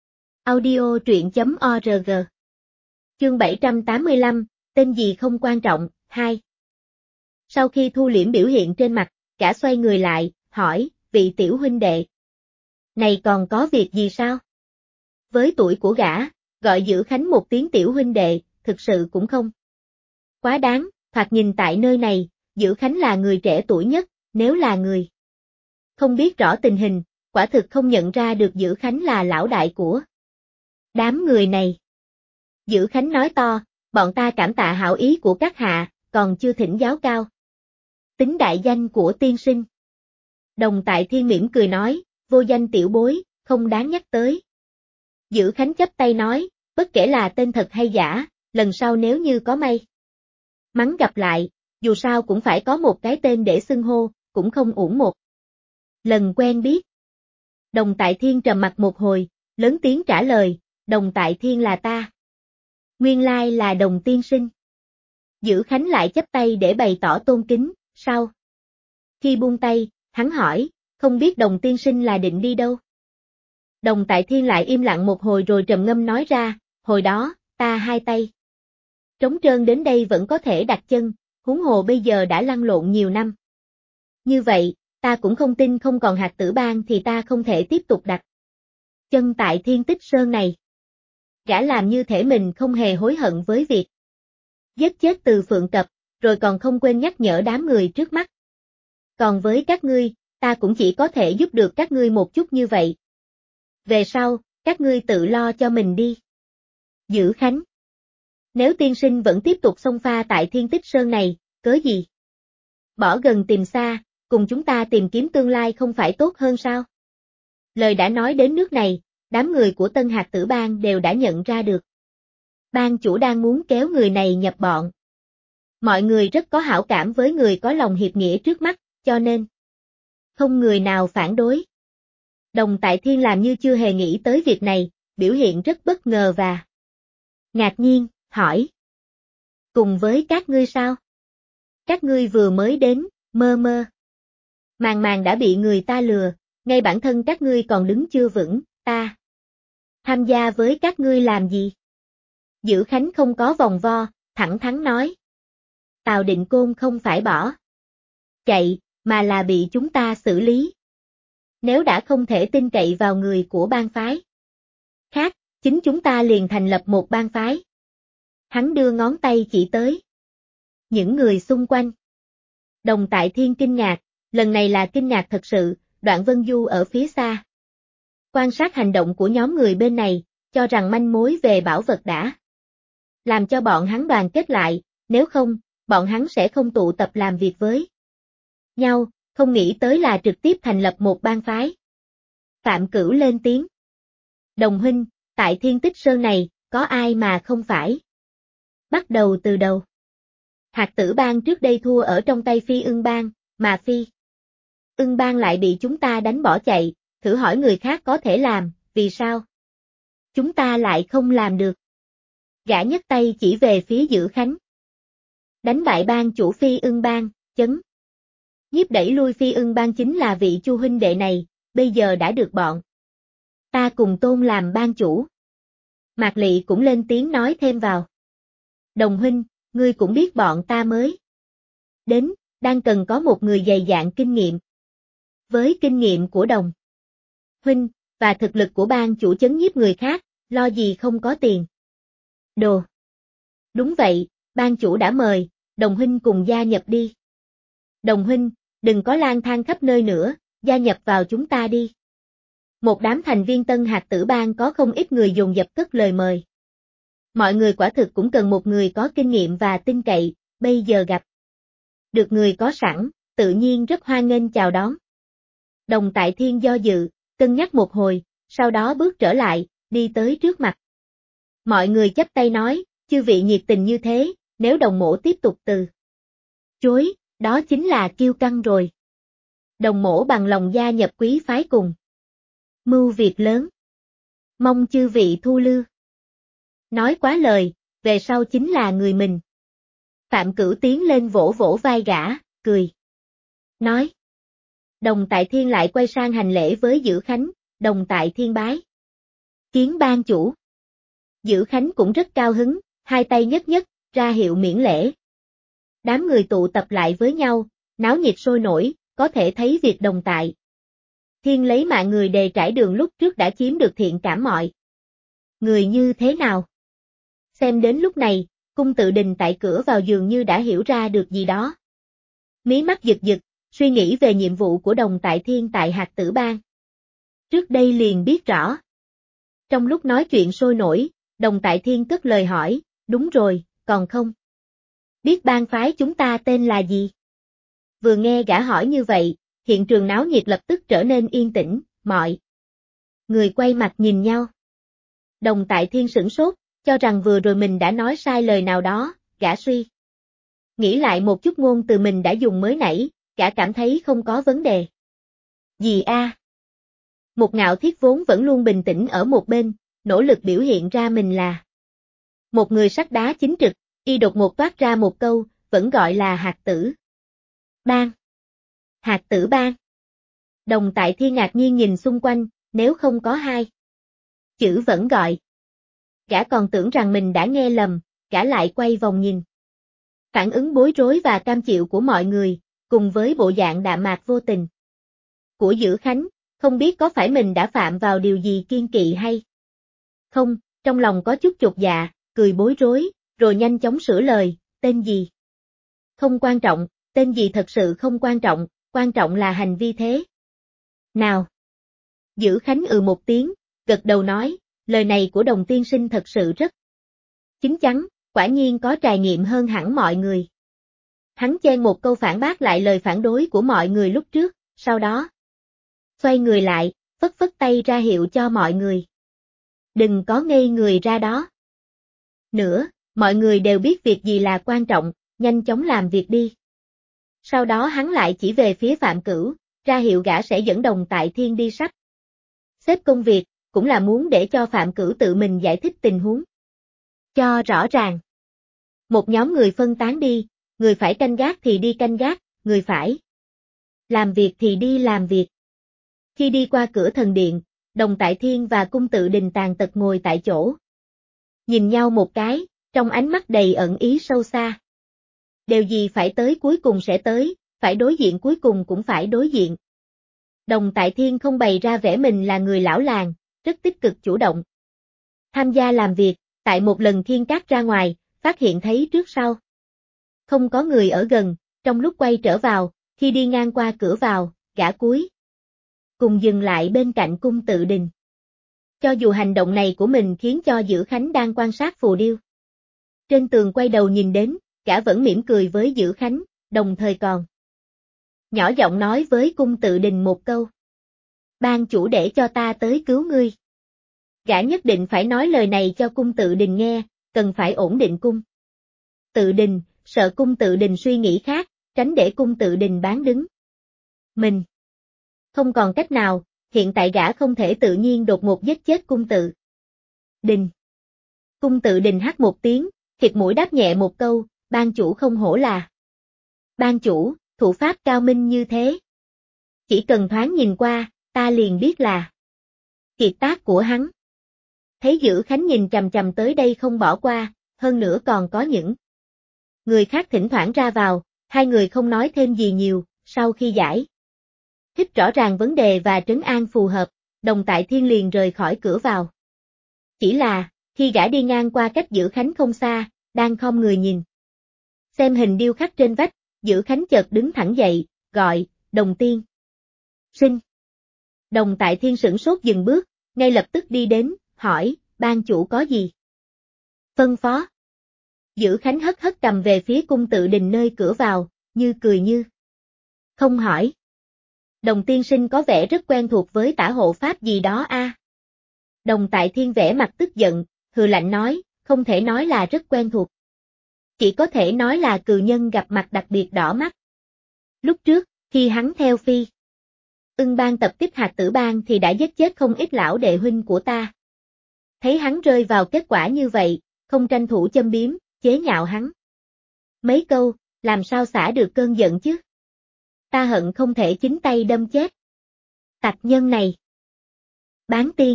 Audio truyện.org. Chương 785, tên gì không quan trọng, 2. Sau khi thu liễm biểu hiện trên mặt, gã xoay người lại, hỏi, vị tiểu huynh đệ này còn có việc gì sao? Với tuổi của gã, gọi Dữ Khánh một tiếng tiểu huynh đệ, thực sự cũng không quá đáng, thoạt nhìn tại nơi này, Dữ Khánh là người trẻ tuổi nhất, nếu là người không biết rõ tình hình, quả thực không nhận ra được Dữ Khánh là lão đại của đám người này. Dữ Khánh nói to, bọn ta cảm tạ hảo ý của các hạ, còn chưa thỉnh giáo cao tính đại danh của tiên sinh. Đồng Tại Thiên mỉm cười nói, vô danh tiểu bối, không đáng nhắc tới. Dữ Khánh chắp tay nói, bất kể là tên thật hay giả, lần sau nếu như có may mắn gặp lại, dù sao cũng phải có một cái tên để xưng hô, cũng không uổng một lần quen biết. Đồng Tại Thiên trầm mặt một hồi, lớn tiếng trả lời, Đồng Tại Thiên là ta. Nguyên lai là Đồng tiên sinh. Dữ Khánh lại chắp tay để bày tỏ tôn kính, sau khi buông tay, hắn hỏi, không biết Đồng tiên sinh là định đi đâu? Đồng Tại Thiên lại im lặng một hồi rồi trầm ngâm nói ra, hồi đó, ta hai tay trống trơn đến đây vẫn có thể đặt chân, huống hồ bây giờ đã lăn lộn nhiều năm. Như vậy, ta cũng không tin không còn hạt tử bang thì ta không thể tiếp tục đặt chân tại Thiên Tích Sơn này. Gã làm như thể mình không hề hối hận với việc giết chết Từ Phượng Cập, rồi còn không quên nhắc nhở đám người trước mắt. Còn với các ngươi, ta cũng chỉ có thể giúp được các ngươi một chút như vậy. Về sau, các ngươi tự lo cho mình đi. Dữ Khánh. Nếu tiên sinh vẫn tiếp tục xông pha tại Thiên Tích Sơn này, cớ gì? Bỏ gần tìm xa, cùng chúng ta tìm kiếm tương lai không phải tốt hơn sao? Lời đã nói đến nước này, đám người của Tân Hạt Tử Bang đều đã nhận ra được. Bang chủ đang muốn kéo người này nhập bọn. Mọi người rất có hảo cảm với người có lòng hiệp nghĩa trước mắt, cho nên không người nào phản đối. Đồng Tại Thiên làm như chưa hề nghĩ tới việc này, biểu hiện rất bất ngờ và ngạc nhiên, hỏi. Cùng với các ngươi sao? Các ngươi vừa mới đến, mơ mơ. Màng màng đã bị người ta lừa, ngay bản thân các ngươi còn đứng chưa vững, ta tham gia với các ngươi làm gì? Dữ Khánh không có vòng vo, thẳng thắn nói. Tào Định Côn không phải bỏ chạy, mà là bị chúng ta xử lý. Nếu đã không thể tin cậy vào người của bang phái khác, chính chúng ta liền thành lập một bang phái. Hắn đưa ngón tay chỉ tới những người xung quanh. Đồng Tại Thiên kinh ngạc, lần này là kinh ngạc thật sự, Đoạn Vân Du ở phía xa. Quan sát hành động của nhóm người bên này, cho rằng manh mối về bảo vật đã làm cho bọn hắn đoàn kết lại, nếu không, bọn hắn sẽ không tụ tập làm việc với nhau, không nghĩ tới là trực tiếp thành lập một bang phái. Phạm Cửu lên tiếng. Đồng huynh, tại Thiên Tích Sơn này, có ai mà không phải bắt đầu từ đầu. Hạt Tử Bang trước đây thua ở trong tay Phi Ưng Bang, mà Phi Ưng Bang lại bị chúng ta đánh bỏ chạy, thử hỏi người khác có thể làm, vì sao chúng ta lại không làm được? Gã nhấc tay chỉ về phía Dữ Khánh. Đánh bại bang chủ Phi Ưng Bang, chấn nhiếp đẩy lui Phi Ưng Bang chính là vị Chu huynh đệ này, bây giờ đã được bọn ta cùng tôn làm bang chủ. Mạc Lị cũng lên tiếng nói thêm vào. Đồng huynh, ngươi cũng biết bọn ta mới đến, đang cần có một người dày dạn kinh nghiệm. Với kinh nghiệm của Đồng huynh, và thực lực của bang chủ chấn nhiếp người khác, lo gì không có tiền. Đồ. Đúng vậy, bang chủ đã mời, Đồng huynh cùng gia nhập đi. Đồng huynh, đừng có lang thang khắp nơi nữa, gia nhập vào chúng ta đi. Một đám thành viên Tân Hạt Tử Bang có không ít người dồn dập cất lời mời. Mọi người quả thực cũng cần một người có kinh nghiệm và tin cậy, bây giờ gặp được người có sẵn, tự nhiên rất hoan nghênh chào đón. Đồng Tại Thiên do dự, cân nhắc một hồi, sau đó bước trở lại, đi tới trước mặt. Mọi người chắp tay nói, chư vị nhiệt tình như thế, nếu Đồng mỗ tiếp tục từ chối, đó chính là kiêu căng rồi. Đồng mỗ bằng lòng gia nhập quý phái cùng mưu việc lớn. Mong chư vị thu lưu. Nói quá lời, về sau chính là người mình. Phạm Cửu tiến lên vỗ vỗ vai gã, cười. Nói. Đồng Tại Thiên lại quay sang hành lễ với Dữ Khánh, Đồng Tại Thiên bái. Kiến ban chủ. Dữ Khánh cũng rất cao hứng, hai tay nhất nhất, ra hiệu miễn lễ. Đám người tụ tập lại với nhau, náo nhiệt sôi nổi, có thể thấy việc Đồng Tại Thiên lấy mạng người đề trải đường lúc trước đã chiếm được thiện cảm mọi người như thế nào. Xem đến lúc này, Cung Tự Đình tại cửa vào dường như đã hiểu ra được gì đó. Mí mắt giật giật, suy nghĩ về nhiệm vụ của Đồng Tại Thiên tại Hạt Tử Bang. Trước đây liền biết rõ. Trong lúc nói chuyện sôi nổi, Đồng Tại Thiên cất lời hỏi, đúng rồi, còn không biết bang phái chúng ta tên là gì? Vừa nghe gã hỏi như vậy, hiện trường náo nhiệt lập tức trở nên yên tĩnh, mọi người quay mặt nhìn nhau. Đồng Tại Thiên sửng sốt, cho rằng vừa rồi mình đã nói sai lời nào đó, gã suy nghĩ lại một chút ngôn từ mình đã dùng mới nãy, gã cảm thấy không có vấn đề gì a. Một Ngạo Thiết vốn vẫn luôn bình tĩnh ở một bên, nỗ lực biểu hiện ra mình là một người sắt đá chính trực, y đột ngột toát ra một câu, vẫn gọi là Hạt Tử Bang. Hạt Tử Bang. Đồng Tại Thiên ngạc nhiên nhìn xung quanh, nếu không có hai chữ vẫn gọi. Gã còn tưởng rằng mình đã nghe lầm, gã lại quay vòng nhìn Phản ứng bối rối và cam chịu của mọi người, cùng với bộ dạng đạm mạc vô tình của Dữ Khánh, không biết có phải mình đã phạm vào điều gì kiêng kỵ hay không, trong lòng có chút chột dạ, cười bối rối, rồi nhanh chóng sửa lời, tên gì? Không quan trọng, tên gì thật sự không quan trọng là hành vi thế nào. Dữ Khánh một tiếng, gật đầu nói, lời này của Đồng tiên sinh thật sự rất chín chắn, quả nhiên có trải nghiệm hơn hẳn mọi người. Hắn chen một câu phản bác lại lời phản đối của mọi người lúc trước, sau đó xoay người lại, phất phất tay ra hiệu cho mọi người. Đừng có ngây người ra đó. Nữa, mọi người đều biết việc gì là quan trọng, nhanh chóng làm việc đi. Sau đó hắn lại chỉ về phía Phạm Cửu, ra hiệu gã sẽ dẫn Đồng Tại Thiên đi sắp xếp công việc, cũng là muốn để cho Phạm Cửu tự mình giải thích tình huống cho rõ ràng. Một nhóm người phân tán đi, người phải canh gác thì đi canh gác, người phải làm việc thì đi làm việc. Khi đi qua cửa thần điện, Đồng Tại Thiên và Cung Tự Đình tàn tật ngồi tại chỗ. Nhìn nhau một cái, trong ánh mắt đầy ẩn ý sâu xa. Điều gì phải tới cuối cùng sẽ tới, phải đối diện cuối cùng cũng phải đối diện. Đồng Tại Thiên không bày ra vẻ mình là người lão làng, rất tích cực chủ động tham gia làm việc, tại một lần khiêng cát ra ngoài, phát hiện thấy trước sau không có người ở gần, trong lúc quay trở vào, khi đi ngang qua cửa vào, gã cuối cùng dừng lại bên cạnh Cung Tự Đình. Cho dù hành động này của mình khiến cho Dữ Khánh đang quan sát phù điêu trên tường quay đầu nhìn đến, gã vẫn mỉm cười với Dữ Khánh, đồng thời còn nhỏ giọng nói với Cung Tự Đình một câu. Ban chủ để cho ta tới cứu ngươi. Gã nhất định phải nói lời này cho Cung Tự Đình nghe, cần phải ổn định Cung Tự Đình, sợ Cung Tự Đình suy nghĩ khác, tránh để Cung Tự Đình bán đứng mình. Không còn cách nào, hiện tại gã không thể tự nhiên đột ngột giết chết Cung Tự Đình. Cung Tự Đình hắt một tiếng, khịt mũi đáp nhẹ một câu, ban chủ không hổ là ban chủ, thủ pháp cao minh như thế. Chỉ cần thoáng nhìn qua, ta liền biết là kiệt tác của hắn. Thấy Dữ Khánh nhìn chằm chằm tới đây không bỏ qua, hơn nữa còn có những người khác thỉnh thoảng ra vào, hai người không nói thêm gì nhiều, sau khi giải thích rõ ràng vấn đề và trấn an phù hợp, Đồng Tại Thiên liền rời khỏi cửa vào. Chỉ là, khi gã đi ngang qua cách Dữ Khánh không xa, đang khom người nhìn xem hình điêu khắc trên vách, Dữ Khánh chợt đứng thẳng dậy, gọi, Đồng tiên sinh. Đồng Tại Thiên sửng sốt dừng bước, ngay lập tức đi đến, hỏi, ban chủ có gì phân phó. Dữ Khánh hất hất cầm về phía Cung Tự Đình nơi cửa vào, như cười như không hỏi. Đồng tiên sinh có vẻ rất quen thuộc với tả hộ pháp gì đó a. Đồng Tại Thiên vẻ mặt tức giận, hừ lạnh nói, không thể nói là rất quen thuộc. Chỉ có thể nói là cừu nhân gặp mặt đặc biệt đỏ mắt. Lúc trước, khi hắn theo Phi Ưng Bang tập kích Hạt Tử Bang thì đã giết chết không ít lão đệ huynh của ta. Thấy hắn rơi vào kết quả như vậy, không tranh thủ châm biếm, chế nhạo hắn mấy câu, làm sao xả được cơn giận chứ? Ta hận không thể chính tay đâm chết tặc nhân này. Bán tiên.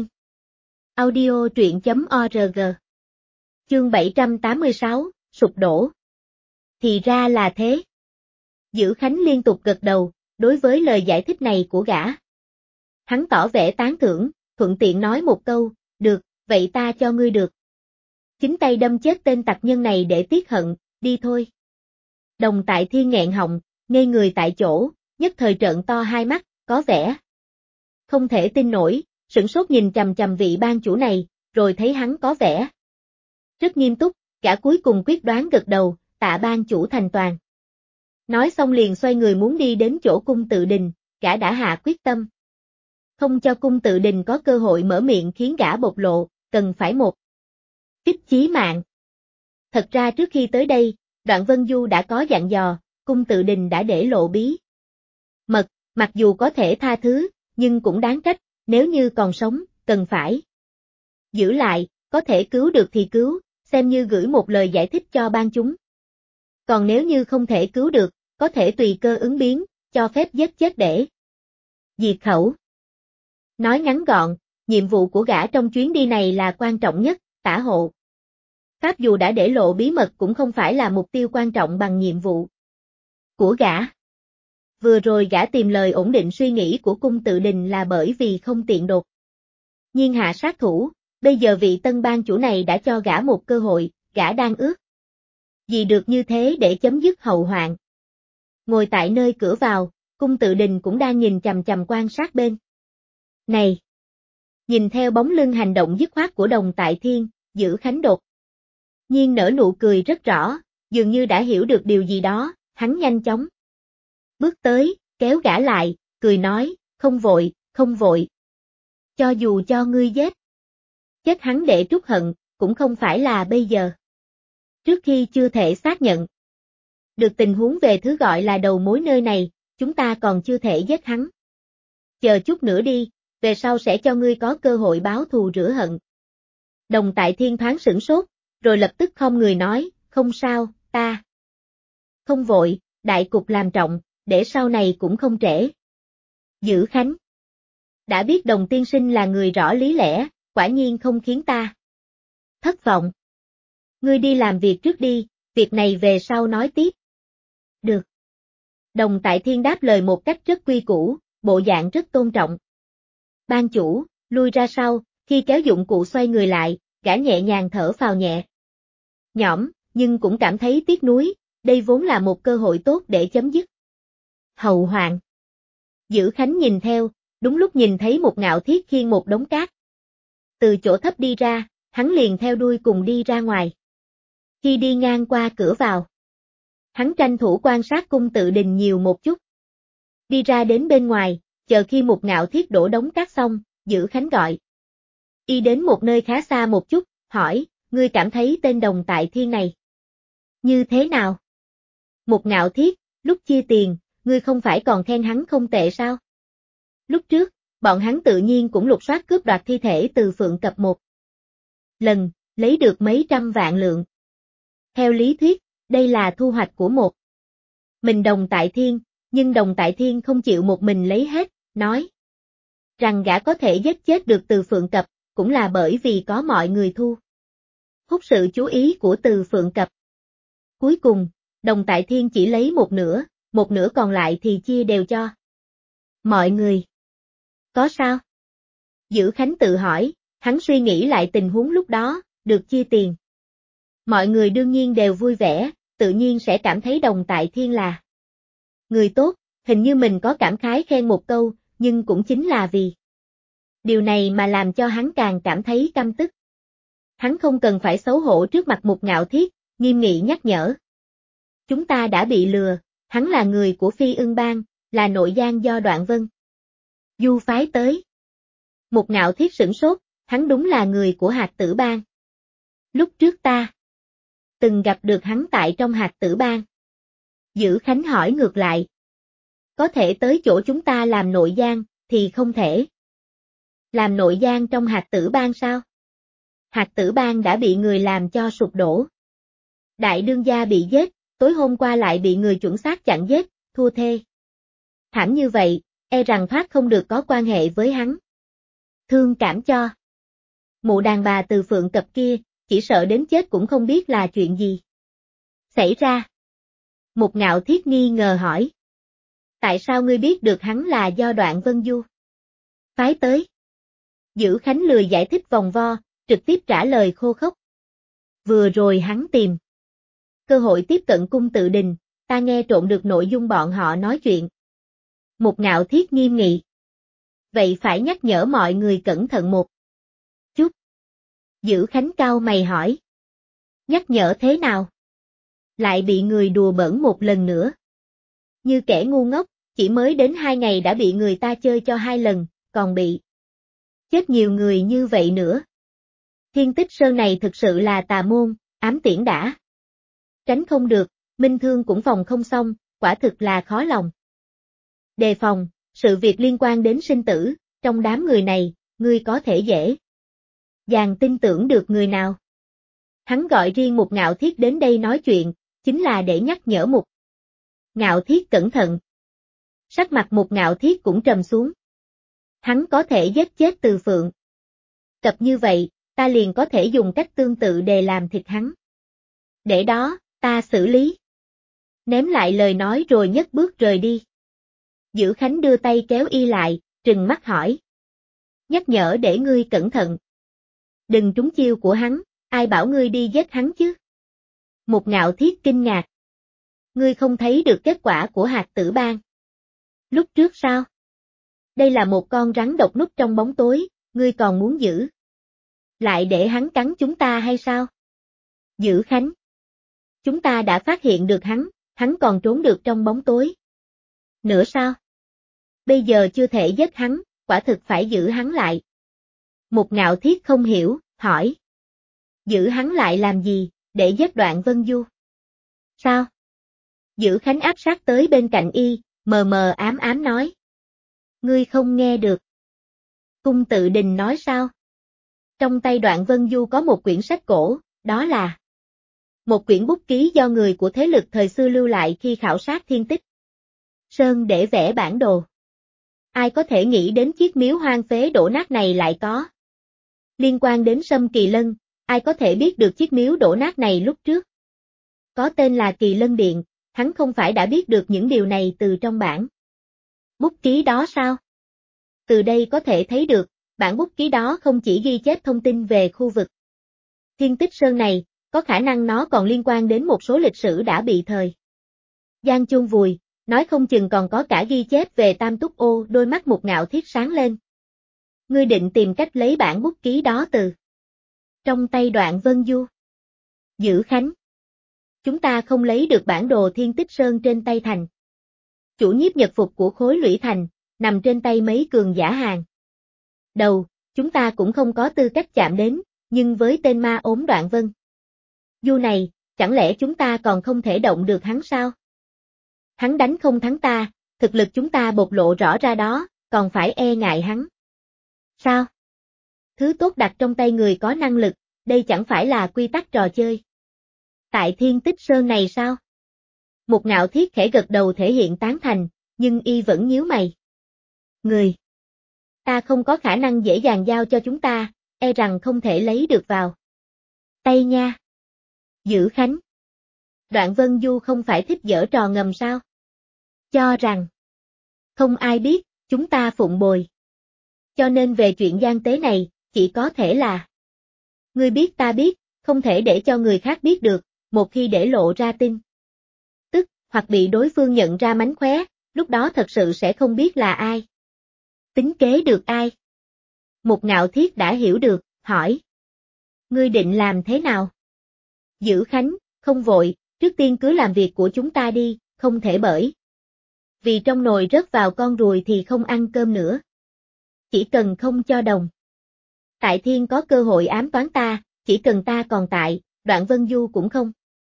Audio truyện.org. Chương 786, sụp đổ. Thì ra là thế. Dữ Khánh liên tục gật đầu, đối với lời giải thích này của gã. Hắn tỏ vẻ tán thưởng, thuận tiện nói một câu, được, vậy ta cho ngươi được. Chính tay đâm chết tên tặc nhân này để tiết hận, đi thôi. Đồng Tại Thiên nghẹn họng, ngây người tại chỗ, nhất thời trợn to hai mắt, có vẻ không thể tin nổi, sửng sốt nhìn chằm chằm vị ban chủ này, rồi thấy hắn có vẻ rất nghiêm túc, gã cuối cùng quyết đoán gật đầu, tạ ban chủ thành toàn. Nói xong liền xoay người muốn đi đến chỗ Cung Tự Đình, gã đã hạ quyết tâm. Không cho Cung Tự Đình có cơ hội mở miệng khiến gã bộc lộ, cần phải một kích chí mạng. Thật ra trước khi tới đây, Đoạn Vân Du đã có dặn dò, Cung Tự Đình đã để lộ bí mật, mặc dù có thể tha thứ, nhưng cũng đáng trách, nếu như còn sống, cần phải giữ lại, có thể cứu được thì cứu, xem như gửi một lời giải thích cho ban chúng. Còn nếu như không thể cứu được, có thể tùy cơ ứng biến, cho phép giết chết để diệt khẩu. Nói ngắn gọn, nhiệm vụ của gã trong chuyến đi này là quan trọng nhất, tả hộ Pháp dù đã để lộ bí mật cũng không phải là mục tiêu quan trọng bằng nhiệm vụ của gã. Vừa rồi gã tìm lời ổn định suy nghĩ của cung tự đình là bởi vì không tiện đột nhiên hạ sát thủ, bây giờ vị tân ban chủ này đã cho gã một cơ hội, gã đang ước gì được như thế để chấm dứt hậu hoạn. Ngồi tại nơi cửa vào, cung tự đình cũng đang nhìn chằm chằm quan sát bên này. Nhìn theo bóng lưng hành động dứt khoát của Đồng Tại Thiên, Dữ Khánh đột nhiên nở nụ cười rất rõ, dường như đã hiểu được điều gì đó, hắn nhanh chóng bước tới, kéo gã lại, cười nói, không vội, không vội. Cho dù cho ngươi chết hắn để trút hận, cũng không phải là bây giờ. Trước khi chưa thể xác nhận được tình huống về thứ gọi là đầu mối nơi này, chúng ta còn chưa thể giết hắn. Chờ chút nữa đi, về sau sẽ cho ngươi có cơ hội báo thù rửa hận. Đồng Tại Thiên thoáng sửng sốt, rồi lập tức không người nói, không sao, ta không vội, đại cục làm trọng, để sau này cũng không trễ. Dữ Khánh đã biết Đồng tiên sinh là người rõ lý lẽ, quả nhiên không khiến ta thất vọng. Ngươi đi làm việc trước đi, việc này về sau nói tiếp. Được. Đồng Tại Thiên đáp lời một cách rất quy củ, bộ dạng rất tôn trọng. Ban chủ, lui ra sau, khi kéo dụng cụ xoay người lại, gã nhẹ nhàng thở phào nhẹ nhõm, nhưng cũng cảm thấy tiếc nuối, đây vốn là một cơ hội tốt để chấm dứt hậu hoạn. Dữ Khánh nhìn theo, đúng lúc nhìn thấy một Ngạo Thiết khiêng một đống cát từ chỗ thấp đi ra, hắn liền theo đuôi cùng đi ra ngoài. Khi đi ngang qua cửa vào, hắn tranh thủ quan sát cung tự đình nhiều một chút. Đi ra đến bên ngoài, chờ khi một Ngạo Thiết đổ đống cát xong, Dữ Khánh gọi. Y đến một nơi khá xa một chút, hỏi, ngươi cảm thấy tên Đồng Tại Thiên này như thế nào? Một Ngạo Thiết, lúc chia tiền, ngươi không phải còn khen hắn không tệ sao? Lúc trước, bọn hắn tự nhiên cũng lục soát cướp đoạt thi thể từ Phượng Cập một lần, lấy được mấy trăm vạn lượng. Theo lý thuyết, đây là thu hoạch của một mình Đồng Tại Thiên, nhưng Đồng Tại Thiên không chịu một mình lấy hết, nói rằng gã có thể giết chết được Từ Phượng Cập, cũng là bởi vì có mọi người thu hút sự chú ý của Từ Phượng Cập. Cuối cùng, Đồng Tại Thiên chỉ lấy một nửa còn lại thì chia đều cho mọi người. Có sao? Dữ Khánh tự hỏi, hắn suy nghĩ lại tình huống lúc đó, được chia tiền. Mọi người đương nhiên đều vui vẻ, tự nhiên sẽ cảm thấy Đồng Tại Thiên là người tốt, hình như mình có cảm khái khen một câu, nhưng cũng chính là vì điều này mà làm cho hắn càng cảm thấy căm tức. Hắn không cần phải xấu hổ trước mặt một Ngạo Thiết, nghiêm nghị nhắc nhở. Chúng ta đã bị lừa, hắn là người của Phi Ưng Bang, là nội gián do Đoạn Vân Du phái tới. Một Ngạo Thiết sửng sốt, hắn đúng là người của Hạt Tử Bang. Lúc trước ta từng gặp được hắn tại trong Hạt Tử Bang. Dữ Khánh hỏi ngược lại. Có thể tới chỗ chúng ta làm nội gián, thì không thể làm nội gián trong Hạt Tử Bang sao? Hạt Tử Bang đã bị người làm cho sụp đổ. Đại đương gia bị giết, tối hôm qua lại bị người chuẩn xác chặn giết, thua thê. Thảm như vậy, e rằng thoát không được có quan hệ với hắn. Thương cảm cho mụ đàn bà Từ Phượng Cập kia, chỉ sợ đến chết cũng không biết là chuyện gì xảy ra. Một Ngạo Thiết nghi ngờ hỏi. Tại sao ngươi biết được hắn là do Đoạn Vân Du phái tới? Dữ Khánh lười giải thích vòng vo, trực tiếp trả lời khô khốc. Vừa rồi hắn tìm cơ hội tiếp cận cung tự đình, ta nghe trộn được nội dung bọn họ nói chuyện. Một Ngạo Thiết nghiêm nghị. Vậy phải nhắc nhở mọi người cẩn thận một chút. Dữ Khánh cau mày hỏi. Nhắc nhở thế nào? Lại bị người đùa bỡn một lần nữa. Như kẻ ngu ngốc, chỉ mới đến 2 ngày đã bị người ta chơi cho 2 lần, còn bị chết nhiều người như vậy nữa. Thiên Tích Sơn này thực sự là tà môn, ám tiễn đã tránh không được, minh thương cũng phòng không xong, quả thực là khó lòng đề phòng, sự việc liên quan đến sinh tử, trong đám người này, ngươi có thể dễ dàng tin tưởng được người nào. Hắn gọi riêng một Ngạo Thiết đến đây nói chuyện, chính là để nhắc nhở một Ngạo Thiết cẩn thận. Sắc mặt một Ngạo Thiết cũng trầm xuống. Hắn có thể giết chết Từ Phượng Cập như vậy, ta liền có thể dùng cách tương tự để làm thịt hắn. Để đó, ta xử lý. Ném lại lời nói rồi nhấc bước rời đi. Dữ Khánh đưa tay kéo y lại, trừng mắt hỏi. Nhắc nhở để ngươi cẩn thận. Đừng trúng chiêu của hắn, ai bảo ngươi đi giết hắn chứ? Một Ngạo Thiết kinh ngạc. Ngươi không thấy được kết quả của Hạt Tử Bang. Lúc trước sao? Đây là một con rắn độc núp trong bóng tối, ngươi còn muốn giữ. Lại để hắn cắn chúng ta hay sao? Dữ Khánh. Chúng ta đã phát hiện được hắn còn trốn được trong bóng tối. Nữa sao? Bây giờ chưa thể giết hắn, quả thực phải giữ hắn lại. Một Ngạo Thiết không hiểu, hỏi. Giữ hắn lại làm gì, để giết Đoạn Vân Du? Sao? Dữ Khánh áp sát tới bên cạnh y, mờ mờ ám ám nói. Ngươi không nghe được. Cung Tự Đình nói sao? Trong tay Đoạn Vân Du có một quyển sách cổ, đó là một quyển bút ký do người của thế lực thời xưa lưu lại khi khảo sát thiên tích. Sơn để vẽ bản đồ. Ai có thể nghĩ đến chiếc miếu hoang phế đổ nát này lại có? Liên quan đến Sâm Kỳ Lân, ai có thể biết được chiếc miếu đổ nát này lúc trước? Có tên là Kỳ Lân Điện, hắn không phải đã biết được những điều này từ trong bản bút ký đó sao? Từ đây có thể thấy được, bản bút ký đó không chỉ ghi chép thông tin về khu vực Thiên Tích Sơn này, có khả năng nó còn liên quan đến một số lịch sử đã bị thời gian chôn vùi, nói không chừng còn có cả ghi chép về Tam Túc Ô. Đôi mắt Một Ngạo Thiết sáng lên. Ngươi định tìm cách lấy bản bút ký đó từ trong tay Đoạn Vân Du. Dữ Khánh. Chúng ta không lấy được bản đồ Thiên Tích Sơn trên tay thành chủ nhiếp nhật phục của khối Lũy Thành, nằm trên tay mấy cường giả hàng đầu, chúng ta cũng không có tư cách chạm đến, nhưng với tên ma ốm Đoạn Vân Du này, chẳng lẽ chúng ta còn không thể động được hắn sao? Hắn đánh không thắng ta, thực lực chúng ta bộc lộ rõ ra đó, còn phải e ngại hắn. Sao? Thứ tốt đặt trong tay người có năng lực, đây chẳng phải là quy tắc trò chơi. Tại Thiên Tích Sơn này sao? Một Ngạo Thiết khẽ gật đầu thể hiện tán thành, nhưng y vẫn nhíu mày. Người ta không có khả năng dễ dàng giao cho chúng ta, e rằng không thể lấy được vào tay nha. Dữ Khánh. Đoạn Vân Du không phải thích giở trò ngầm sao? Cho rằng không ai biết, chúng ta phụng bồi. Cho nên về chuyện gian tế này, chỉ có thể là ngươi biết ta biết, không thể để cho người khác biết được, một khi để lộ ra tin tức, hoặc bị đối phương nhận ra mánh khóe, lúc đó thật sự sẽ không biết là ai tính kế được ai. Một Ngạo Thiết đã hiểu được, hỏi. Ngươi định làm thế nào? Dữ Khánh, không vội, trước tiên cứ làm việc của chúng ta đi, không thể bởi vì trong nồi rớt vào con ruồi thì không ăn cơm nữa. Chỉ cần không cho đồng Tại Thiên có cơ hội ám toán ta, chỉ cần ta còn tại, Đoạn Vân Du cũng không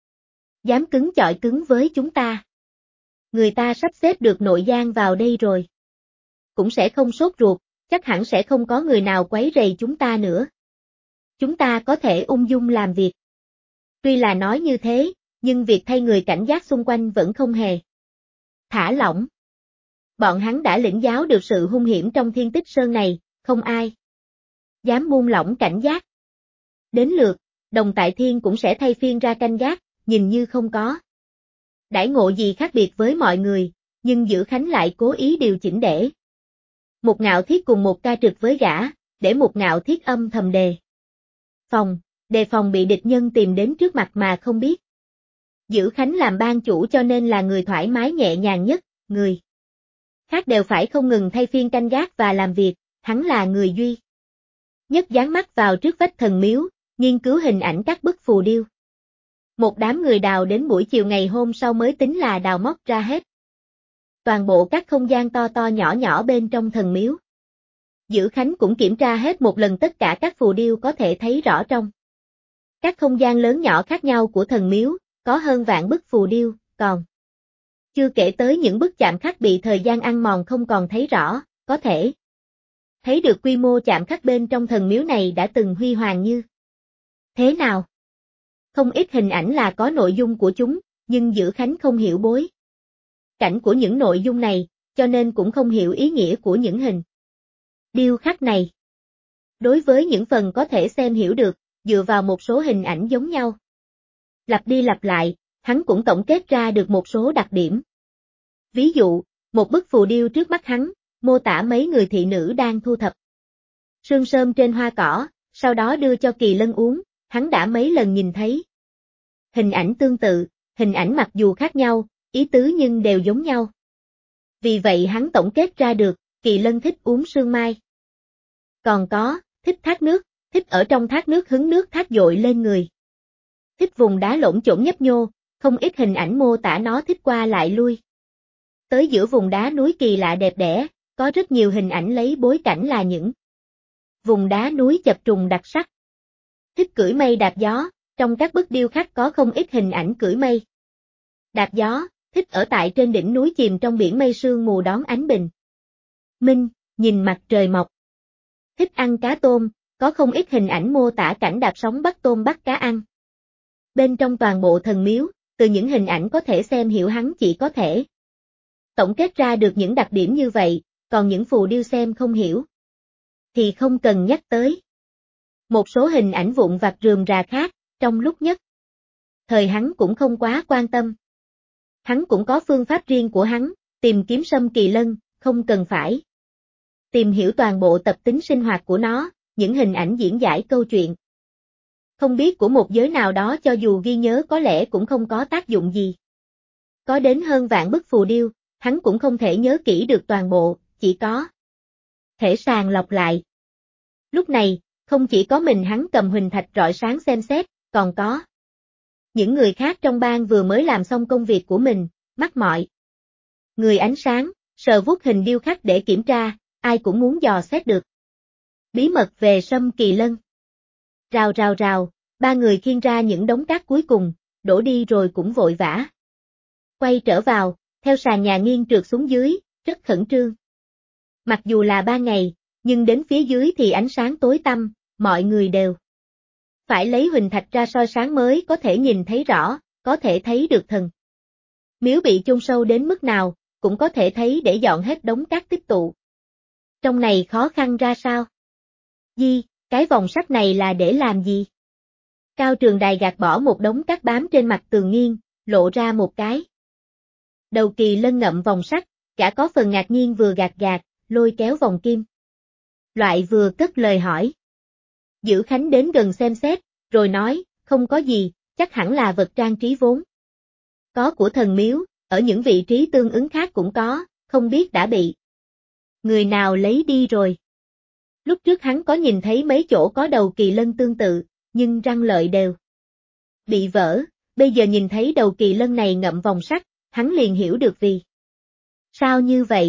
dám cứng chọi cứng với chúng ta. Người ta sắp xếp được nội gian vào đây rồi. Cũng sẽ không sốt ruột, chắc hẳn sẽ không có người nào quấy rầy chúng ta nữa. Chúng ta có thể ung dung làm việc. Tuy là nói như thế, nhưng việc thay người cảnh giác xung quanh vẫn không hề thả lỏng. Bọn hắn đã lĩnh giáo được sự hung hiểm trong Thiên Tích Sơn này, không ai dám buông lỏng cảnh giác. Đến lượt, Đồng Tại Thiên cũng sẽ thay phiên ra canh gác, nhìn như không có đãi ngộ gì khác biệt với mọi người, nhưng Dữ Khánh lại cố ý điều chỉnh để Một Ngạo Thiết cùng một ca trực với gã, để Một Ngạo Thiết âm thầm đề phòng bị địch nhân tìm đến trước mặt mà không biết. Dữ Khánh làm ban chủ cho nên là người thoải mái nhẹ nhàng nhất, người khác đều phải không ngừng thay phiên canh gác và làm việc, hắn là người duy nhất dán mắt vào trước vách thần miếu, nghiên cứu hình ảnh các bức phù điêu. Một đám người đào đến buổi chiều ngày hôm sau mới tính là đào móc ra hết toàn bộ các không gian to to nhỏ nhỏ bên trong thần miếu. Dữ Khánh cũng kiểm tra hết một lần tất cả các phù điêu có thể thấy rõ trong các không gian lớn nhỏ khác nhau của thần miếu, có hơn vạn bức phù điêu, còn chưa kể tới những bức chạm khắc bị thời gian ăn mòn không còn thấy rõ, có thể thấy được quy mô chạm khắc bên trong thần miếu này đã từng huy hoàng như thế nào. Không ít hình ảnh là có nội dung của chúng, nhưng Dữ Khánh không hiểu bối cảnh của những nội dung này, cho nên cũng không hiểu ý nghĩa của những hình điêu khắc này. Đối với những phần có thể xem hiểu được, dựa vào một số hình ảnh giống nhau. Lặp đi lặp lại, hắn cũng tổng kết ra được một số đặc điểm. Ví dụ, một bức phù điêu trước mắt hắn, mô tả mấy người thị nữ đang thu thập sương sớm trên hoa cỏ, sau đó đưa cho Kỳ Lân uống, hắn đã mấy lần nhìn thấy. Hình ảnh tương tự, hình ảnh mặc dù khác nhau, ý tứ nhưng đều giống nhau. Vì vậy hắn tổng kết ra được, Kỳ Lân thích uống sương mai. Còn có, thích thác nước, thích ở trong thác nước hứng nước thác dội lên người. Thích vùng đá lổn chổn nhấp nhô, không ít hình ảnh mô tả nó thích qua lại lui. Tới giữa vùng đá núi kỳ lạ đẹp đẽ, có rất nhiều hình ảnh lấy bối cảnh là những vùng đá núi chập trùng đặc sắc. Thích cưỡi mây đạp gió, trong các bức điêu khắc có không ít hình ảnh cưỡi mây đạp gió, thích ở tại trên đỉnh núi chìm trong biển mây sương mù đón ánh bình minh, nhìn mặt trời mọc. Thích ăn cá tôm, có không ít hình ảnh mô tả cảnh đạp sóng bắt tôm bắt cá ăn. Bên trong toàn bộ thần miếu, từ những hình ảnh có thể xem hiểu hắn chỉ có thể tổng kết ra được những đặc điểm như vậy, còn những phù điêu xem không hiểu thì không cần nhắc tới. Một số hình ảnh vụn vặt rườm rà khác, trong lúc nhất thời hắn cũng không quá quan tâm. Hắn cũng có phương pháp riêng của hắn, tìm kiếm Sâm Kỳ Lân, không cần phải tìm hiểu toàn bộ tập tính sinh hoạt của nó, những hình ảnh diễn giải câu chuyện không biết của một giới nào đó cho dù ghi nhớ có lẽ cũng không có tác dụng gì. Có đến hơn vạn bức phù điêu, hắn cũng không thể nhớ kỹ được toàn bộ, chỉ có thể sàng lọc lại. Lúc này, không chỉ có mình hắn cầm huỳnh thạch rọi sáng xem xét, còn có những người khác trong bang vừa mới làm xong công việc của mình, mắt mọi người ánh sáng, sờ vuốt hình điêu khắc để kiểm tra, ai cũng muốn dò xét được bí mật về Sâm Kỳ Lân. Rào rào rào, ba người khiêng ra những đống cát cuối cùng, đổ đi rồi cũng vội vã quay trở vào, theo sàn nhà nghiêng trượt xuống dưới, rất khẩn trương. Mặc dù là ban ngày, nhưng đến phía dưới thì ánh sáng tối tăm, mọi người đều phải lấy huỳnh thạch ra soi sáng mới có thể nhìn thấy rõ, có thể thấy được thần miếu bị chôn sâu đến mức nào, cũng có thể thấy để dọn hết đống cát tích tụ. Trong này khó khăn ra sao? Cái vòng sắt này là để làm gì? Cao Trường Đài gạt bỏ một đống cát bám trên mặt tường nghiêng, lộ ra một cái đầu Kỳ Lân ngậm vòng sắt, gã có phần ngạc nhiên vừa gạt, lôi kéo vòng kim loại vừa cất lời hỏi. Dữ Khánh đến gần xem xét, rồi nói, không có gì, chắc hẳn là vật trang trí vốn có của thần miếu, ở những vị trí tương ứng khác cũng có, không biết đã bị người nào lấy đi rồi. Lúc trước hắn có nhìn thấy mấy chỗ có đầu Kỳ Lân tương tự, nhưng răng lợi đều bị vỡ, bây giờ nhìn thấy đầu Kỳ Lân này ngậm vòng sắt, hắn liền hiểu được vì sao như vậy.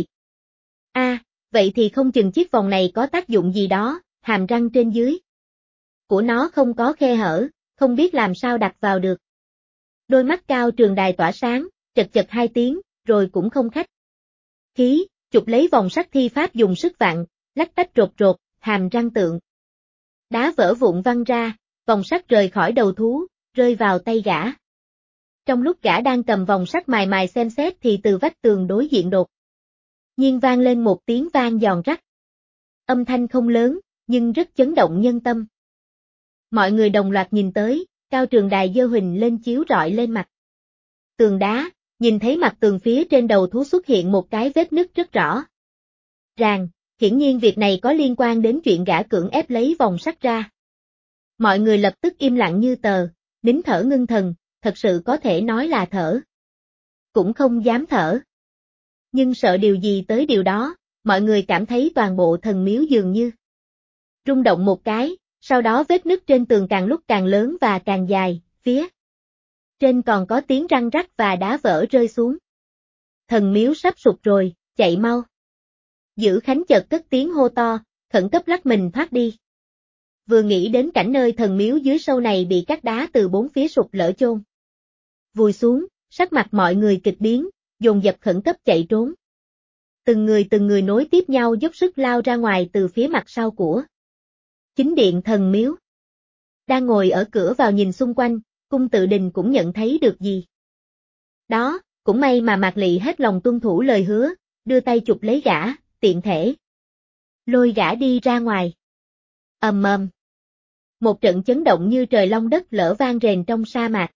Vậy thì không chừng chiếc vòng này có tác dụng gì đó, hàm răng trên dưới của nó không có khe hở, không biết làm sao đặt vào được. Đôi mắt Cao Trường Đài tỏa sáng, chật chật hai tiếng, rồi cũng không khách khí, chụp lấy vòng sắt thi pháp dùng sức vặn, lách tách rột, hàm răng tượng đá vỡ vụn văng ra, vòng sắt rời khỏi đầu thú, rơi vào tay gã. Trong lúc gã đang cầm vòng sắt mài xem xét thì từ vách tường đối diện đột nhiên vang lên một tiếng vang giòn rắc. Âm thanh không lớn, nhưng rất chấn động nhân tâm. Mọi người đồng loạt nhìn tới, Cao Trường Đài giơ huỳnh lên chiếu rọi lên mặt tường đá, nhìn thấy mặt tường phía trên đầu thú xuất hiện một cái vết nứt rất rõ ràng, hiển nhiên việc này có liên quan đến chuyện gã cưỡng ép lấy vòng sắt ra. Mọi người lập tức im lặng như tờ, nín thở ngưng thần, thật sự có thể nói là thở cũng không dám thở. Nhưng sợ điều gì tới điều đó, mọi người cảm thấy toàn bộ thần miếu dường như rung động một cái, sau đó vết nứt trên tường càng lúc càng lớn và càng dài, phía trên còn có tiếng răng rắc và đá vỡ rơi xuống. Thần miếu sắp sụp rồi, chạy mau. Dữ Khánh chợt cất tiếng hô to, khẩn cấp lắc mình thoát đi. Vừa nghĩ đến cảnh nơi thần miếu dưới sâu này bị các đá từ bốn phía sụp lở chôn vùi xuống, sắc mặt mọi người kịch biến, dồn dập khẩn cấp chạy trốn. Từng người nối tiếp nhau dốc sức lao ra ngoài từ phía mặt sau của chính điện thần miếu. Đang ngồi ở cửa vào nhìn xung quanh, Cung Tự Đình cũng nhận thấy được gì đó, cũng may mà Mạc Lị hết lòng tuân thủ lời hứa, đưa tay chụp lấy gã, tiện thể lôi gã đi ra ngoài. Ầm ầm. Một trận chấn động như trời long đất lở vang rền trong sa mạc.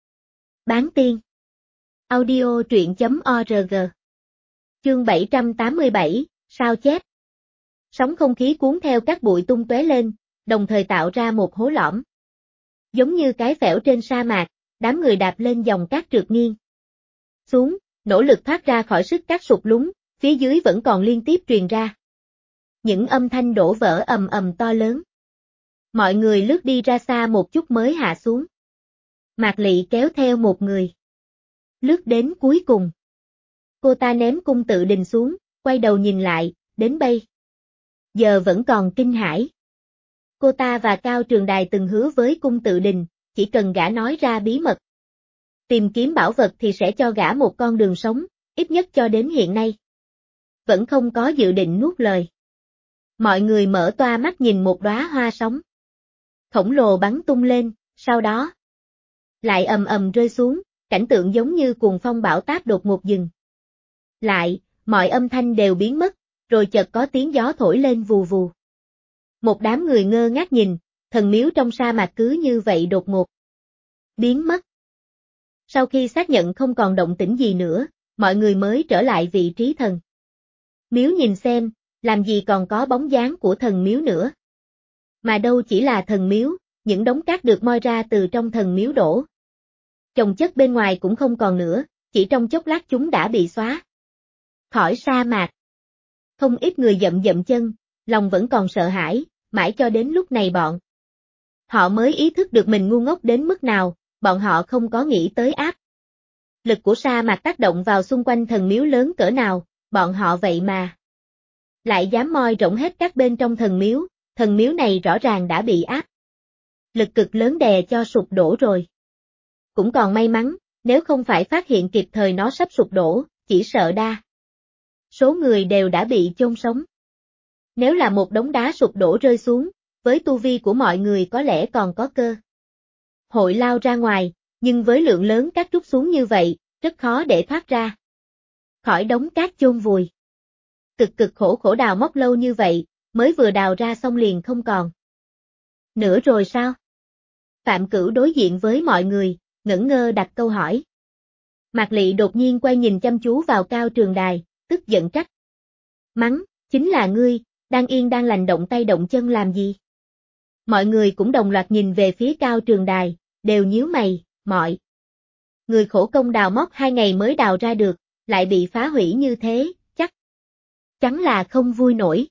Bán tiên. Audio truyện.org. Chương 787, sao chép. Sóng không khí cuốn theo các bụi tung tóe lên, đồng thời tạo ra một hố lõm. Giống như cái phễu trên sa mạc, đám người đạp lên dòng cát trượt nghiêng xuống, nỗ lực thoát ra khỏi sức cát sụt lún, phía dưới vẫn còn liên tiếp truyền ra những âm thanh đổ vỡ ầm ầm to lớn. Mọi người lướt đi ra xa một chút mới hạ xuống. Mạc Lị kéo theo một người, lướt đến cuối cùng. Cô ta ném cung tự đình xuống, quay đầu nhìn lại, đến bây giờ vẫn còn kinh hãi. Cô ta và Cao Trường Đài từng hứa với cung tự đình, chỉ cần gã nói ra bí mật tìm kiếm bảo vật thì sẽ cho gã một con đường sống, ít nhất cho đến hiện nay. Vẫn không có dự định nuốt lời. Mọi người mở toa mắt nhìn một đóa hoa sóng khổng lồ bắn tung lên, sau đó lại ầm ầm rơi xuống, cảnh tượng giống như cuồng phong bão táp đột ngột dừng lại, mọi âm thanh đều biến mất, rồi chợt có tiếng gió thổi lên vù vù. Một đám người ngơ ngác nhìn, thần miếu trong sa mạc cứ như vậy đột ngột biến mất. Sau khi xác nhận không còn động tĩnh gì nữa, mọi người mới trở lại vị trí thần miếu nhìn xem, làm gì còn có bóng dáng của thần miếu nữa. Mà đâu chỉ là thần miếu, những đống cát được moi ra từ trong thần miếu đổ chồng chất bên ngoài cũng không còn nữa, chỉ trong chốc lát chúng đã bị xóa khỏi sa mạc. Không ít người dậm dậm chân, lòng vẫn còn sợ hãi, mãi cho đến lúc này họ mới ý thức được mình ngu ngốc đến mức nào, bọn họ không có nghĩ tới áp lực của sa mạc tác động vào xung quanh thần miếu lớn cỡ nào, bọn họ vậy mà lại dám moi rỗng hết các bên trong thần miếu này rõ ràng đã bị áp lực cực lớn đè cho sụp đổ rồi. Cũng còn may mắn, nếu không phải phát hiện kịp thời nó sắp sụp đổ, chỉ sợ đa số người đều đã bị chôn sống. Nếu là một đống đá sụp đổ rơi xuống, với tu vi của mọi người có lẽ còn có cơ hội lao ra ngoài, nhưng với lượng lớn cát trút xuống như vậy, rất khó để thoát ra khỏi đống cát chôn vùi. Cực khổ đào móc lâu như vậy, mới vừa đào ra xong liền không còn nữa rồi sao? Phạm Cửu đối diện với mọi người, ngẩn ngơ đặt câu hỏi. Mạc Lị đột nhiên quay nhìn chăm chú vào Cao Trường Đài, tức giận trách mắng, chính là ngươi, đang yên đang lành động tay động chân làm gì? Mọi người cũng đồng loạt nhìn về phía Cao Trường Đài, đều nhíu mày, mọi người khổ công đào móc 2 ngày mới đào ra được, lại bị phá hủy như thế, chắc chắn là không vui nổi.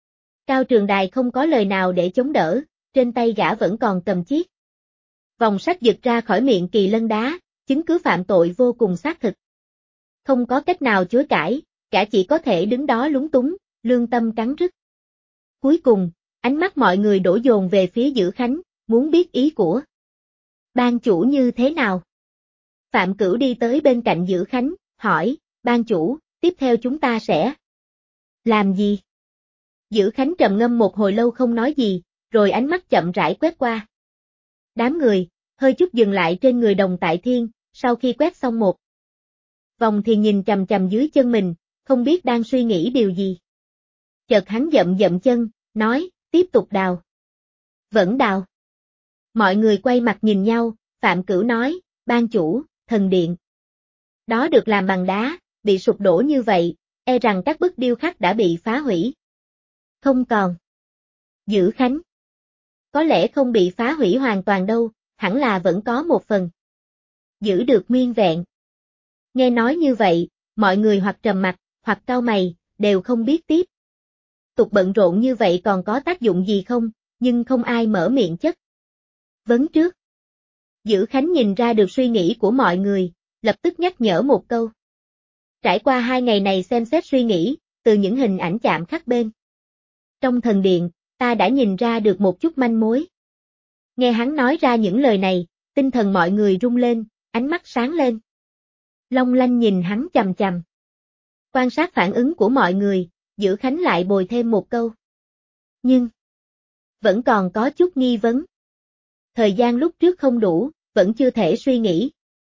Cao Trường Đài không có lời nào để chống đỡ, trên tay gã vẫn còn cầm chiếc vòng sắt giật ra khỏi miệng kỳ lân đá, chứng cứ phạm tội vô cùng xác thực. Không có cách nào chối cãi, gã chỉ có thể đứng đó lúng túng, lương tâm cắn rứt. Cuối cùng, ánh mắt mọi người đổ dồn về phía Dữ Khánh, muốn biết ý của ban chủ như thế nào. Phạm Cửu đi tới bên cạnh Dữ Khánh, hỏi, ban chủ, tiếp theo chúng ta sẽ làm gì? Dữ Khánh trầm ngâm một hồi lâu không nói gì, rồi ánh mắt chậm rãi quét qua đám người, hơi chút dừng lại trên người Đồng Tại Thiên, sau khi quét xong một vòng thì nhìn chằm chằm dưới chân mình, không biết đang suy nghĩ điều gì. Chợt hắn dậm dậm chân, nói, tiếp tục đào. Vẫn đào. Mọi người quay mặt nhìn nhau, Phạm Cửu nói, ban chủ, thần điện đó được làm bằng đá, bị sụp đổ như vậy, e rằng các bức điêu khắc đã bị phá hủy. Không còn. Dữ Khánh. Có lẽ không bị phá hủy hoàn toàn đâu, hẳn là vẫn có một phần giữ được nguyên vẹn. Nghe nói như vậy, mọi người hoặc trầm mặt, hoặc cau mày, đều không biết tiếp tục bận rộn như vậy còn có tác dụng gì không, nhưng không ai mở miệng chất vấn trước. Dữ Khánh nhìn ra được suy nghĩ của mọi người, lập tức nhắc nhở một câu. Trải qua 2 ngày này xem xét suy nghĩ, từ những hình ảnh chạm khắc bên trong thần điện, ta đã nhìn ra được một chút manh mối. Nghe hắn nói ra những lời này, tinh thần mọi người rung lên, ánh mắt sáng lên. Long lanh nhìn hắn chằm chằm. Quan sát phản ứng của mọi người, Dữ Khánh lại bồi thêm một câu. Nhưng vẫn còn có chút nghi vấn. Thời gian lúc trước không đủ, vẫn chưa thể suy nghĩ.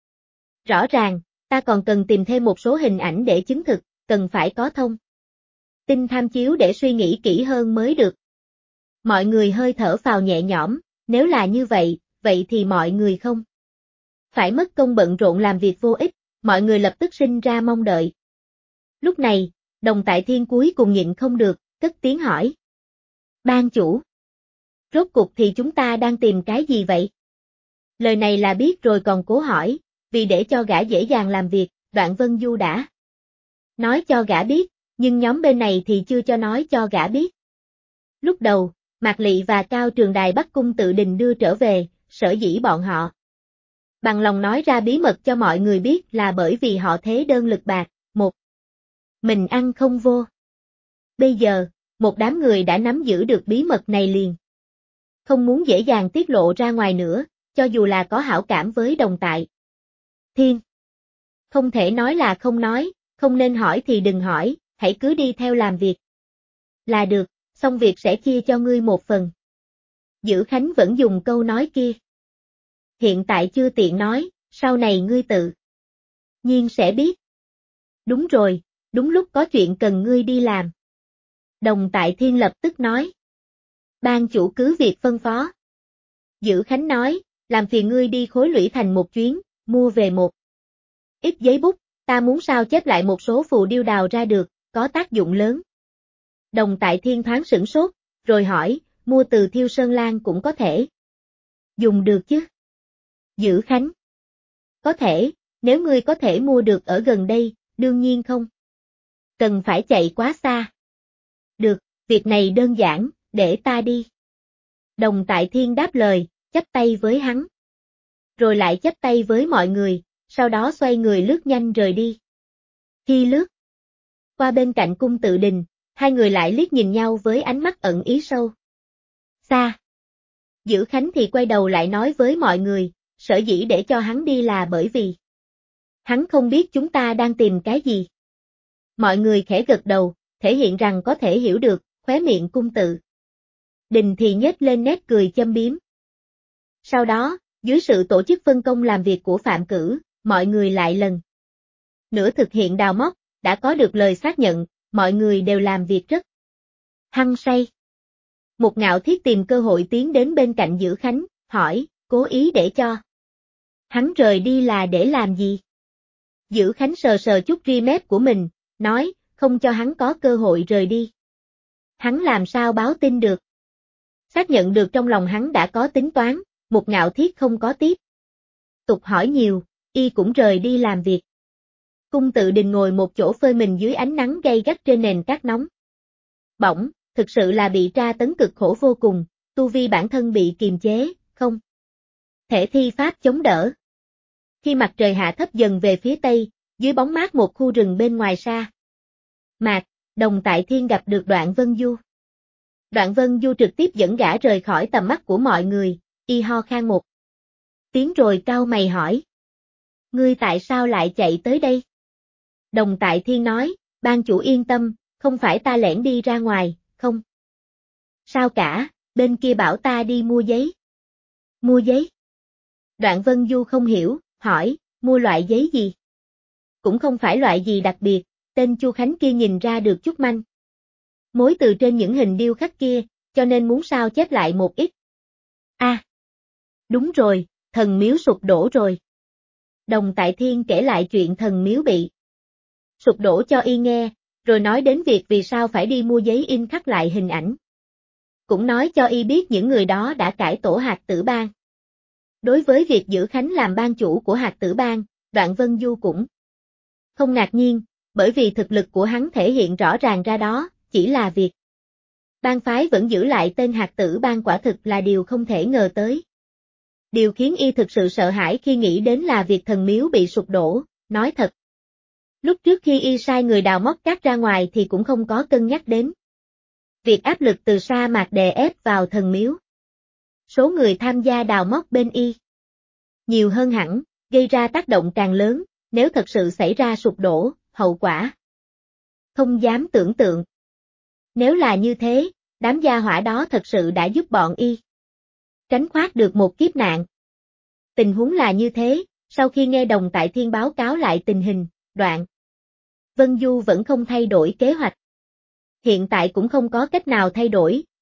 Rõ ràng, ta còn cần tìm thêm một số hình ảnh để chứng thực, cần phải có thông tin tham chiếu để suy nghĩ kỹ hơn mới được. Mọi người hơi thở phào nhẹ nhõm, nếu là như vậy, vậy thì mọi người không phải mất công bận rộn làm việc vô ích, mọi người lập tức sinh ra mong đợi. Lúc này, Đồng Tại Thiên cuối cùng nhịn không được, cất tiếng hỏi. Ban chủ, rốt cuộc thì chúng ta đang tìm cái gì vậy? Lời này là biết rồi còn cố hỏi, vì để cho gã dễ dàng làm việc, Đoạn Vân Du đã nói cho gã biết, nhưng nhóm bên này thì chưa cho nói cho gã biết. Lúc đầu, Mạc Lị và Cao Trường Đài bắt cung tự đình đưa trở về, sở dĩ bọn họ bằng lòng nói ra bí mật cho mọi người biết là bởi vì họ thế đơn lực bạc, một mình ăn không vô. Bây giờ, một đám người đã nắm giữ được bí mật này liền. Không muốn dễ dàng tiết lộ ra ngoài nữa, cho dù là có hảo cảm với Đồng Tại Thiên. Không thể nói là không nói, không nên hỏi thì đừng hỏi, hãy cứ đi theo làm việc là được, xong việc sẽ chia cho ngươi một phần. Dữ Khánh vẫn dùng câu nói kia. Hiện tại chưa tiện nói, sau này ngươi tự nhiên sẽ biết. Đúng rồi, đúng lúc có chuyện cần ngươi đi làm. Đồng Tại Thiên lập tức nói. Ban chủ cứ việc phân phó. Dữ Khánh nói, làm phiền ngươi đi Khối Lũy Thành một chuyến, mua về một ít giấy bút, ta muốn sao chép lại một số phù điêu đào ra được, có tác dụng lớn. Đồng Tại Thiên thoáng sửng sốt, rồi hỏi, mua từ Thiêu Sơn Lan cũng có thể dùng được chứ? Dữ Khánh. Có thể, nếu ngươi có thể mua được ở gần đây, đương nhiên không cần phải chạy quá xa. Được, việc này đơn giản, để ta đi. Đồng Tại Thiên đáp lời, chắp tay với hắn. Rồi lại chắp tay với mọi người, sau đó xoay người lướt nhanh rời đi. Khi lướt qua bên cạnh cung tự đình, hai người lại liếc nhìn nhau với ánh mắt ẩn ý sâu xa. Dữ Khánh thì quay đầu lại nói với mọi người, sở dĩ để cho hắn đi là bởi vì hắn không biết chúng ta đang tìm cái gì. Mọi người khẽ gật đầu, thể hiện rằng có thể hiểu được, khóe miệng cung tự đình thì nhếch lên nét cười châm biếm. Sau đó, dưới sự tổ chức phân công làm việc của Phạm Cử, mọi người lại lần nữa thực hiện đào móc, đã có được lời xác nhận, mọi người đều làm việc rất hăng say. Một Ngạo Thiết tìm cơ hội tiến đến bên cạnh Dữ Khánh, hỏi, cố ý để cho hắn rời đi là để làm gì? Dữ Khánh sờ sờ chút ri mép của mình, nói, không cho hắn có cơ hội rời đi. Hắn làm sao báo tin được? Xác nhận được trong lòng hắn đã có tính toán, Một Ngạo Thiết không có tiếp tục hỏi nhiều, y cũng rời đi làm việc. Cung tự đình ngồi một chỗ phơi mình dưới ánh nắng gay gắt trên nền cát nóng. Bỗng, thực sự là bị tra tấn cực khổ vô cùng, tu vi bản thân bị kiềm chế, không thể thi pháp chống đỡ. Khi mặt trời hạ thấp dần về phía tây, dưới bóng mát một khu rừng bên ngoài xa mạc, Đồng Tại Thiên gặp được Đoạn Vân Du. Đoạn Vân Du trực tiếp dẫn gã rời khỏi tầm mắt của mọi người, y ho khan một tiếng rồi cau mày hỏi. Ngươi tại sao lại chạy tới đây? Đồng Tại Thiên nói, ban chủ yên tâm, không phải ta lẻn đi ra ngoài, không sao cả, bên kia bảo ta đi mua giấy. Mua giấy? Đoạn Vân Du không hiểu, hỏi, mua loại giấy gì? Cũng không phải loại gì đặc biệt, tên Chu Khánh kia nhìn ra được chút manh mối từ trên những hình điêu khắc kia, cho nên muốn sao chép lại một ít. Đúng rồi, thần miếu sụp đổ rồi. Đồng Tại Thiên kể lại chuyện thần miếu bị sụp đổ cho y nghe, rồi nói đến việc vì sao phải đi mua giấy in khắc lại hình ảnh. Cũng nói cho y biết những người đó đã cải tổ Hạt Tử Bang. Đối với việc Dữ Khánh làm ban chủ của Hạt Tử Bang, Đoạn Vân Du cũng không ngạc nhiên, bởi vì thực lực của hắn thể hiện rõ ràng ra đó, chỉ là việc bang phái vẫn giữ lại tên Hạt Tử Bang quả thực là điều không thể ngờ tới. Điều khiến y thực sự sợ hãi khi nghĩ đến là việc thần miếu bị sụp đổ, nói thật. Lúc trước khi y sai người đào móc cát ra ngoài thì cũng không có cân nhắc đến việc áp lực từ sa mạc đè ép vào thần miếu. Số người tham gia đào móc bên y nhiều hơn hẳn, gây ra tác động càng lớn, nếu thật sự xảy ra sụp đổ, hậu quả không dám tưởng tượng. Nếu là như thế, đám gia hỏa đó thật sự đã giúp bọn y tránh thoát được một kiếp nạn. Tình huống là như thế, sau khi nghe Đồng Tại Thiên báo cáo lại tình hình, Đoạn Vân Du vẫn không thay đổi kế hoạch. Hiện tại cũng không có cách nào thay đổi,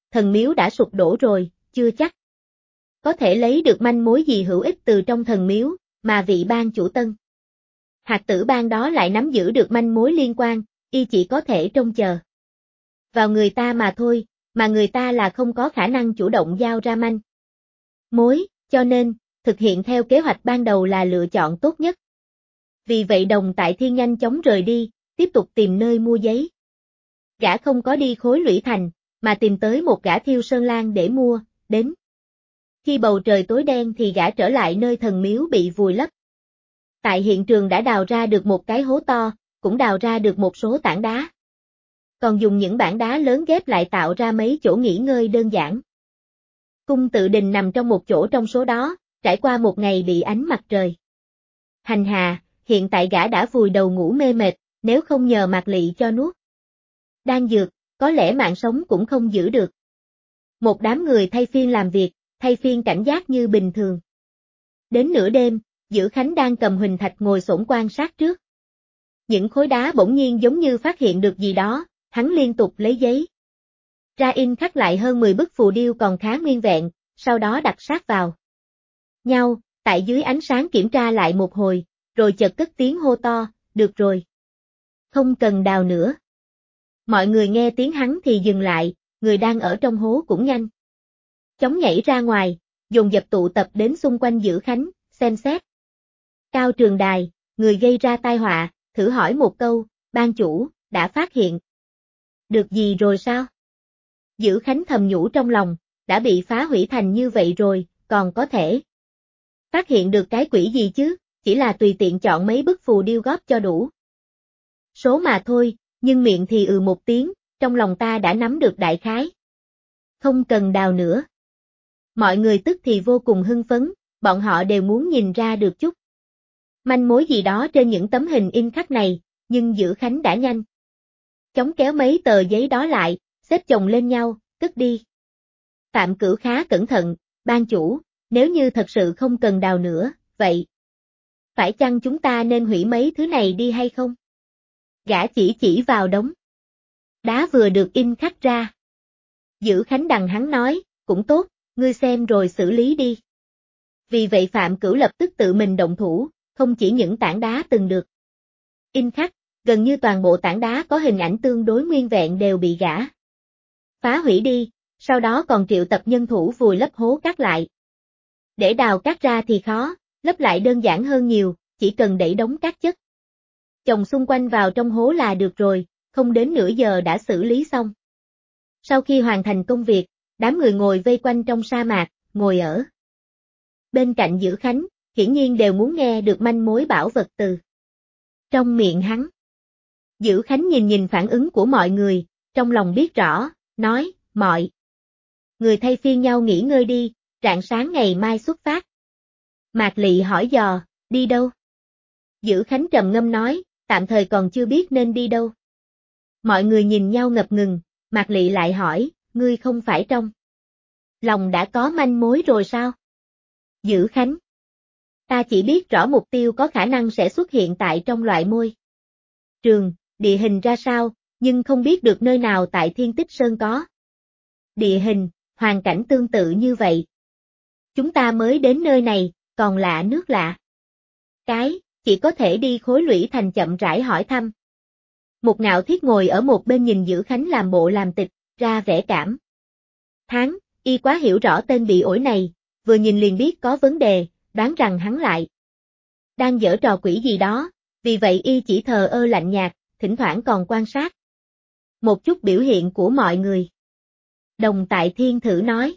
thần miếu đã sụp đổ rồi, chưa chắc có thể lấy được manh mối gì hữu ích từ trong thần miếu, mà vị ban chủ Tân Hạt Tử Bang đó lại nắm giữ được manh mối liên quan, y chỉ có thể trông chờ vào người ta mà thôi, mà người ta là không có khả năng chủ động giao ra manh mối, cho nên, thực hiện theo kế hoạch ban đầu là lựa chọn tốt nhất. Vì vậy Đồng Tại Thiên nhanh chóng rời đi, tiếp tục tìm nơi mua giấy. Gã không có đi Khối Lũy Thành, mà tìm tới một gã thiêu sơn lang để mua, đến. Khi bầu trời tối đen thì gã trở lại nơi thần miếu bị vùi lấp. Tại hiện trường đã đào ra được một cái hố to, cũng đào ra được một số tảng đá. Còn dùng những bảng đá lớn ghép lại tạo ra mấy chỗ nghỉ ngơi đơn giản. Cung Tự Đình nằm trong một chỗ trong số đó, trải qua một ngày bị ánh mặt trời hành hạ, hiện tại gã đã vùi đầu ngủ mê mệt, nếu không nhờ Mạc Lị cho nuốt đan dược, có lẽ mạng sống cũng không giữ được. Một đám người thay phiên làm việc, thay phiên cảnh giác như bình thường. Đến nửa đêm, Dữ Khánh đang cầm huỳnh thạch ngồi xổm quan sát trước. Những khối đá bỗng nhiên giống như phát hiện được gì đó, hắn liên tục lấy giấy ra in khắc lại hơn 10 bức phù điêu còn khá nguyên vẹn, sau đó đặt sát vào nhau, tại dưới ánh sáng kiểm tra lại một hồi, rồi chợt cất tiếng hô to, được rồi. Không cần đào nữa. Mọi người nghe tiếng hắn thì dừng lại, người đang ở trong hố cũng nhanh chóng nhảy ra ngoài, dồn dập tụ tập đến xung quanh Dữ Khánh, xem xét. Cao Trường Đài, người gây ra tai họa, thử hỏi một câu, ban chủ, đã phát hiện được gì rồi sao? Dữ Khánh thầm nhủ trong lòng, đã bị phá hủy thành như vậy rồi, còn có thể phát hiện được cái quỷ gì chứ, chỉ là tùy tiện chọn mấy bức phù điêu góp cho đủ số mà thôi, nhưng miệng thì một tiếng, trong lòng ta đã nắm được đại khái. Không cần đào nữa. Mọi người tức thì vô cùng hưng phấn, bọn họ đều muốn nhìn ra được chút manh mối gì đó trên những tấm hình in khắc này, nhưng Dữ Khánh đã nhanh chóng kéo mấy tờ giấy đó lại, xếp chồng lên nhau, cất đi. Phạm Cửu khá cẩn thận, ban chủ, nếu như thật sự không cần đào nữa, vậy phải chăng chúng ta nên hủy mấy thứ này đi hay không? Gã chỉ vào đống đá vừa được in khắc ra. Dữ Khánh đằng hắn nói, cũng tốt, ngươi xem rồi xử lý đi. Vì vậy Phạm Cửu lập tức tự mình động thủ, không chỉ những tảng đá từng được in khắc, gần như toàn bộ tảng đá có hình ảnh tương đối nguyên vẹn đều bị gã phá hủy đi, sau đó còn triệu tập nhân thủ vùi lấp hố cát lại. Để đào cát ra thì khó, lấp lại đơn giản hơn nhiều, chỉ cần đẩy đống cát chất chồng xung quanh vào trong hố là được rồi, không đến nửa giờ đã xử lý xong. Sau khi hoàn thành công việc, đám người ngồi vây quanh trong sa mạc, ngồi ở bên cạnh Dữ Khánh, hiển nhiên đều muốn nghe được manh mối bảo vật từ trong miệng hắn. Dữ Khánh nhìn phản ứng của mọi người, trong lòng biết rõ, nói, mọi người thay phiên nhau nghỉ ngơi đi, rạng sáng ngày mai xuất phát. Mạc Lị hỏi dò, đi đâu? Dữ Khánh trầm ngâm nói, tạm thời còn chưa biết nên đi đâu. Mọi người nhìn nhau ngập ngừng, Mạc Lị lại hỏi, ngươi không phải trong lòng đã có manh mối rồi sao? Dữ Khánh, ta chỉ biết rõ mục tiêu có khả năng sẽ xuất hiện tại trong loại môi trường, địa hình ra sao, nhưng không biết được nơi nào tại Thiên Tích Sơn có địa hình, hoàn cảnh tương tự như vậy. Chúng ta mới đến nơi này, còn lạ nước lạ. Cái, chỉ có thể đi Khối Lũy Thành chậm rãi hỏi thăm. Một Ngạo Thiết ngồi ở một bên nhìn Dữ Khánh làm bộ làm tịch, ra vẻ cảm thán, y quá hiểu rõ tên bị ổi này, vừa nhìn liền biết có vấn đề, đoán rằng hắn lại đang giở trò quỷ gì đó, vì vậy y chỉ thờ ơ lạnh nhạt, thỉnh thoảng còn quan sát một chút biểu hiện của mọi người. Đồng Tại Thiên thử nói,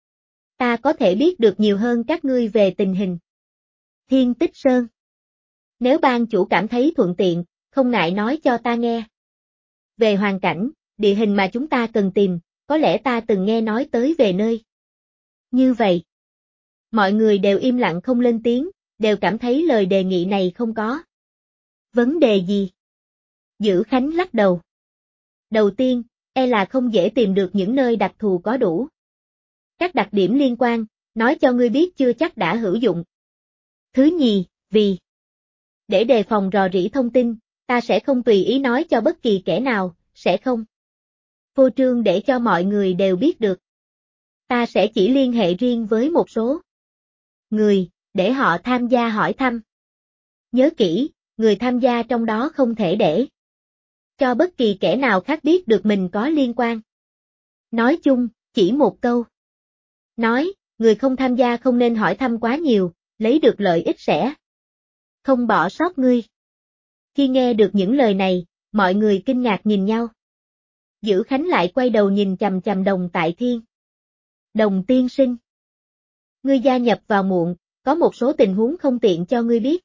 ta có thể biết được nhiều hơn các ngươi về tình hình Thiên Tích Sơn. Nếu ban chủ cảm thấy thuận tiện, không ngại nói cho ta nghe. Về hoàn cảnh, địa hình mà chúng ta cần tìm, có lẽ ta từng nghe nói tới về nơi như vậy. Mọi người đều im lặng không lên tiếng, đều cảm thấy lời đề nghị này không có vấn đề gì. Dữ Khánh lắc đầu. Đầu tiên, là không dễ tìm được những nơi đặc thù có đủ các đặc điểm liên quan, nói cho ngươi biết chưa chắc đã hữu dụng. Thứ nhì, vì để đề phòng rò rỉ thông tin, ta sẽ không tùy ý nói cho bất kỳ kẻ nào, sẽ không phô trương để cho mọi người đều biết được. Ta sẽ chỉ liên hệ riêng với một số người, để họ tham gia hỏi thăm. Nhớ kỹ, người tham gia trong đó không thể để cho bất kỳ kẻ nào khác biết được mình có liên quan. Nói chung, chỉ một câu. Nói, người không tham gia không nên hỏi thăm quá nhiều, lấy được lợi ích sẽ không bỏ sót ngươi. Khi nghe được những lời này, mọi người kinh ngạc nhìn nhau. Dữ Khánh lại quay đầu nhìn chằm chằm Đồng Tại Thiên. Đồng tiên sinh. Ngươi gia nhập vào muộn, có một số tình huống không tiện cho ngươi biết.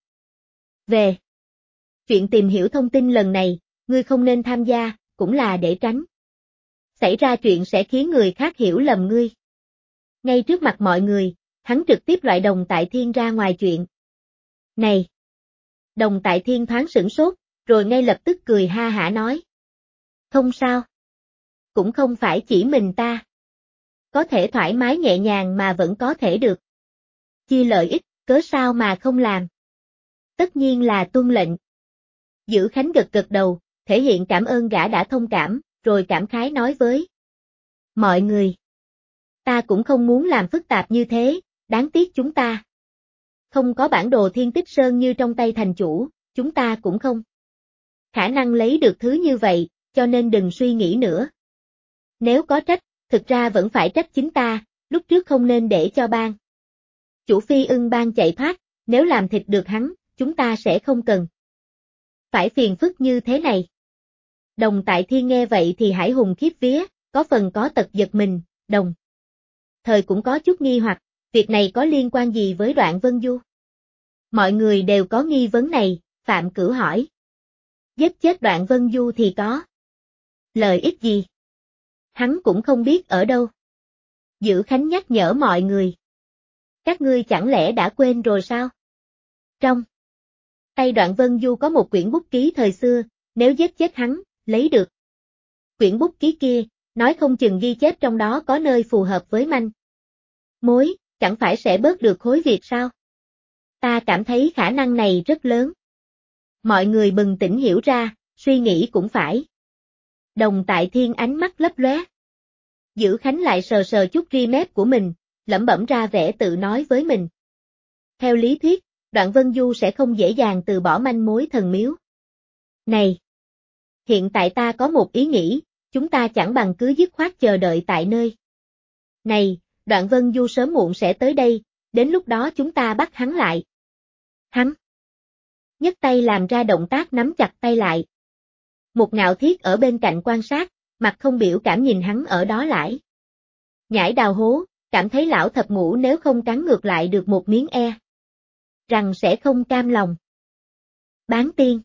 Về chuyện tìm hiểu thông tin lần này, ngươi không nên tham gia, cũng là để tránh xảy ra chuyện sẽ khiến người khác hiểu lầm ngươi. Ngay trước mặt mọi người, hắn trực tiếp loại Đồng Tại Thiên ra ngoài chuyện này. Đồng Tại Thiên thoáng sửng sốt, rồi ngay lập tức cười ha hả nói. Không sao. Cũng không phải chỉ mình ta. Có thể thoải mái nhẹ nhàng mà vẫn có thể được chia lợi ích, cớ sao mà không làm. Tất nhiên là tuân lệnh. Dữ Khánh gật gật đầu, thể hiện cảm ơn gã đã thông cảm, rồi cảm khái nói với mọi người. Ta cũng không muốn làm phức tạp như thế, đáng tiếc chúng ta không có bản đồ Thiên Tích Sơn như trong tay thành chủ, chúng ta cũng không khả năng lấy được thứ như vậy, cho nên đừng suy nghĩ nữa. Nếu có trách, thực ra vẫn phải trách chính ta, lúc trước không nên để cho bang chủ Phi Ưng bang chạy thoát, nếu làm thịt được hắn, chúng ta sẽ không cần phải phiền phức như thế này. Đồng Tại Thiên nghe vậy thì hải hùng khiếp vía, có phần có tật giật mình, đồng thời cũng có chút nghi hoặc, việc này có liên quan gì với Đoạn Vân Du? Mọi người đều có nghi vấn này, Phạm Cửu hỏi. Giết chết Đoạn Vân Du thì có lợi ích gì? Hắn cũng không biết ở đâu. Dữ Khánh nhắc nhở mọi người. Các ngươi chẳng lẽ đã quên rồi sao? Trong tay Đoạn Vân Du có một quyển bút ký thời xưa, nếu giết chết hắn, lấy được quyển bút ký kia, nói không chừng ghi chép trong đó có nơi phù hợp với manh mối, chẳng phải sẽ bớt được khối việc sao? Ta cảm thấy khả năng này rất lớn. Mọi người bừng tỉnh hiểu ra, suy nghĩ cũng phải. Đồng Tại Thiên ánh mắt lấp lóe. Dữ Khánh lại sờ sờ chút ri mép của mình, lẩm bẩm ra vẻ tự nói với mình. Theo lý thuyết, Đoạn Vân Du sẽ không dễ dàng từ bỏ manh mối thần miếu này. Hiện tại ta có một ý nghĩ, chúng ta chẳng bằng cứ dứt khoát chờ đợi tại nơi này, Đoạn Vân Du sớm muộn sẽ tới đây, đến lúc đó chúng ta bắt hắn lại. Hắn nhấc tay làm ra động tác nắm chặt tay lại. Một Ngạo Thiết ở bên cạnh quan sát, mặt không biểu cảm nhìn hắn ở đó lại. Nhảy đào hố, cảm thấy lão thập ngũ nếu không cắn ngược lại được một miếng rằng sẽ không cam lòng. Bán tiên.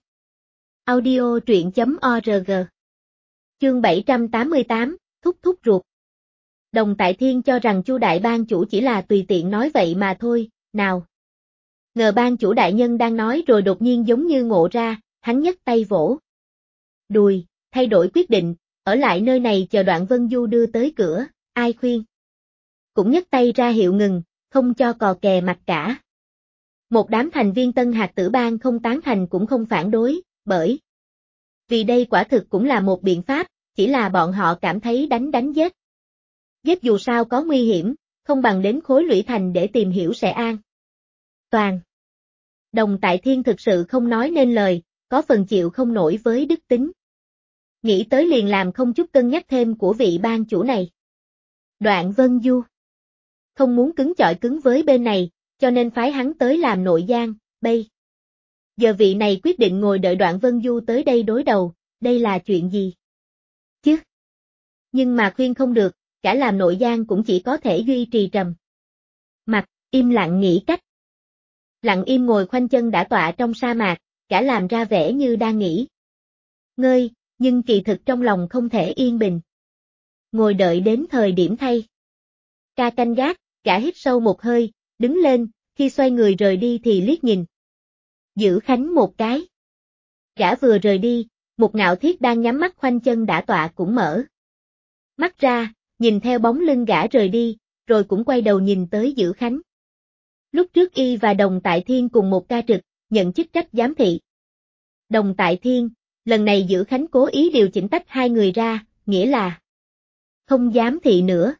Audio truyện.org. Chương 788, thúc thúc ruột. Đồng Tại Thiên cho rằng Chu đại bang chủ chỉ là tùy tiện nói vậy mà thôi, nào. Ngờ bang chủ đại nhân đang nói rồi đột nhiên giống như ngộ ra, hắn nhấc tay vỗ đùi, thay đổi quyết định, ở lại nơi này chờ Đoạn Vân Du đưa tới cửa, ai khuyên. Cũng nhấc tay ra hiệu ngừng, không cho cò kè mặt cả. Một đám thành viên Tân Hạt Tử Bang không tán thành cũng không phản đối, bởi vì đây quả thực cũng là một biện pháp, chỉ là bọn họ cảm thấy đánh giết. Giết dù sao có nguy hiểm, không bằng đến khối lũy thành để tìm hiểu sẽ an toàn. Đồng Tại Thiên thực sự không nói nên lời, có phần chịu không nổi với đức tính. Nghĩ tới liền làm không chút cân nhắc thêm của vị bang chủ này. Đoạn Vân Du không muốn cứng chọi cứng với bên này, cho nên phái hắn tới làm nội gián, bây giờ vị này quyết định ngồi đợi Đoạn Vân Du tới đây đối đầu, đây là chuyện gì? Chứ? Nhưng mà khuyên không được, cả làm nội gián cũng chỉ có thể duy trì trầm mặt, im lặng nghĩ cách. Lặng im ngồi khoanh chân đã tọa trong sa mạc, cả làm ra vẻ như đang nghỉ ngơi, nhưng kỳ thực trong lòng không thể yên bình. Ngồi đợi đến thời điểm thay ca canh gác, gã hít sâu một hơi, đứng lên, khi xoay người rời đi thì liếc nhìn Dữ Khánh một cái. Gã vừa rời đi, một Ngạo Thiết đang nhắm mắt khoanh chân đã tọa cũng mở mắt ra, nhìn theo bóng lưng gã rời đi, rồi cũng quay đầu nhìn tới Dữ Khánh. Lúc trước y và Đồng Tại Thiên cùng một ca trực, nhận chức trách giám thị. Đồng Tại Thiên, lần này Dữ Khánh cố ý điều chỉnh tách hai người ra, nghĩa là Không dám thị nữa.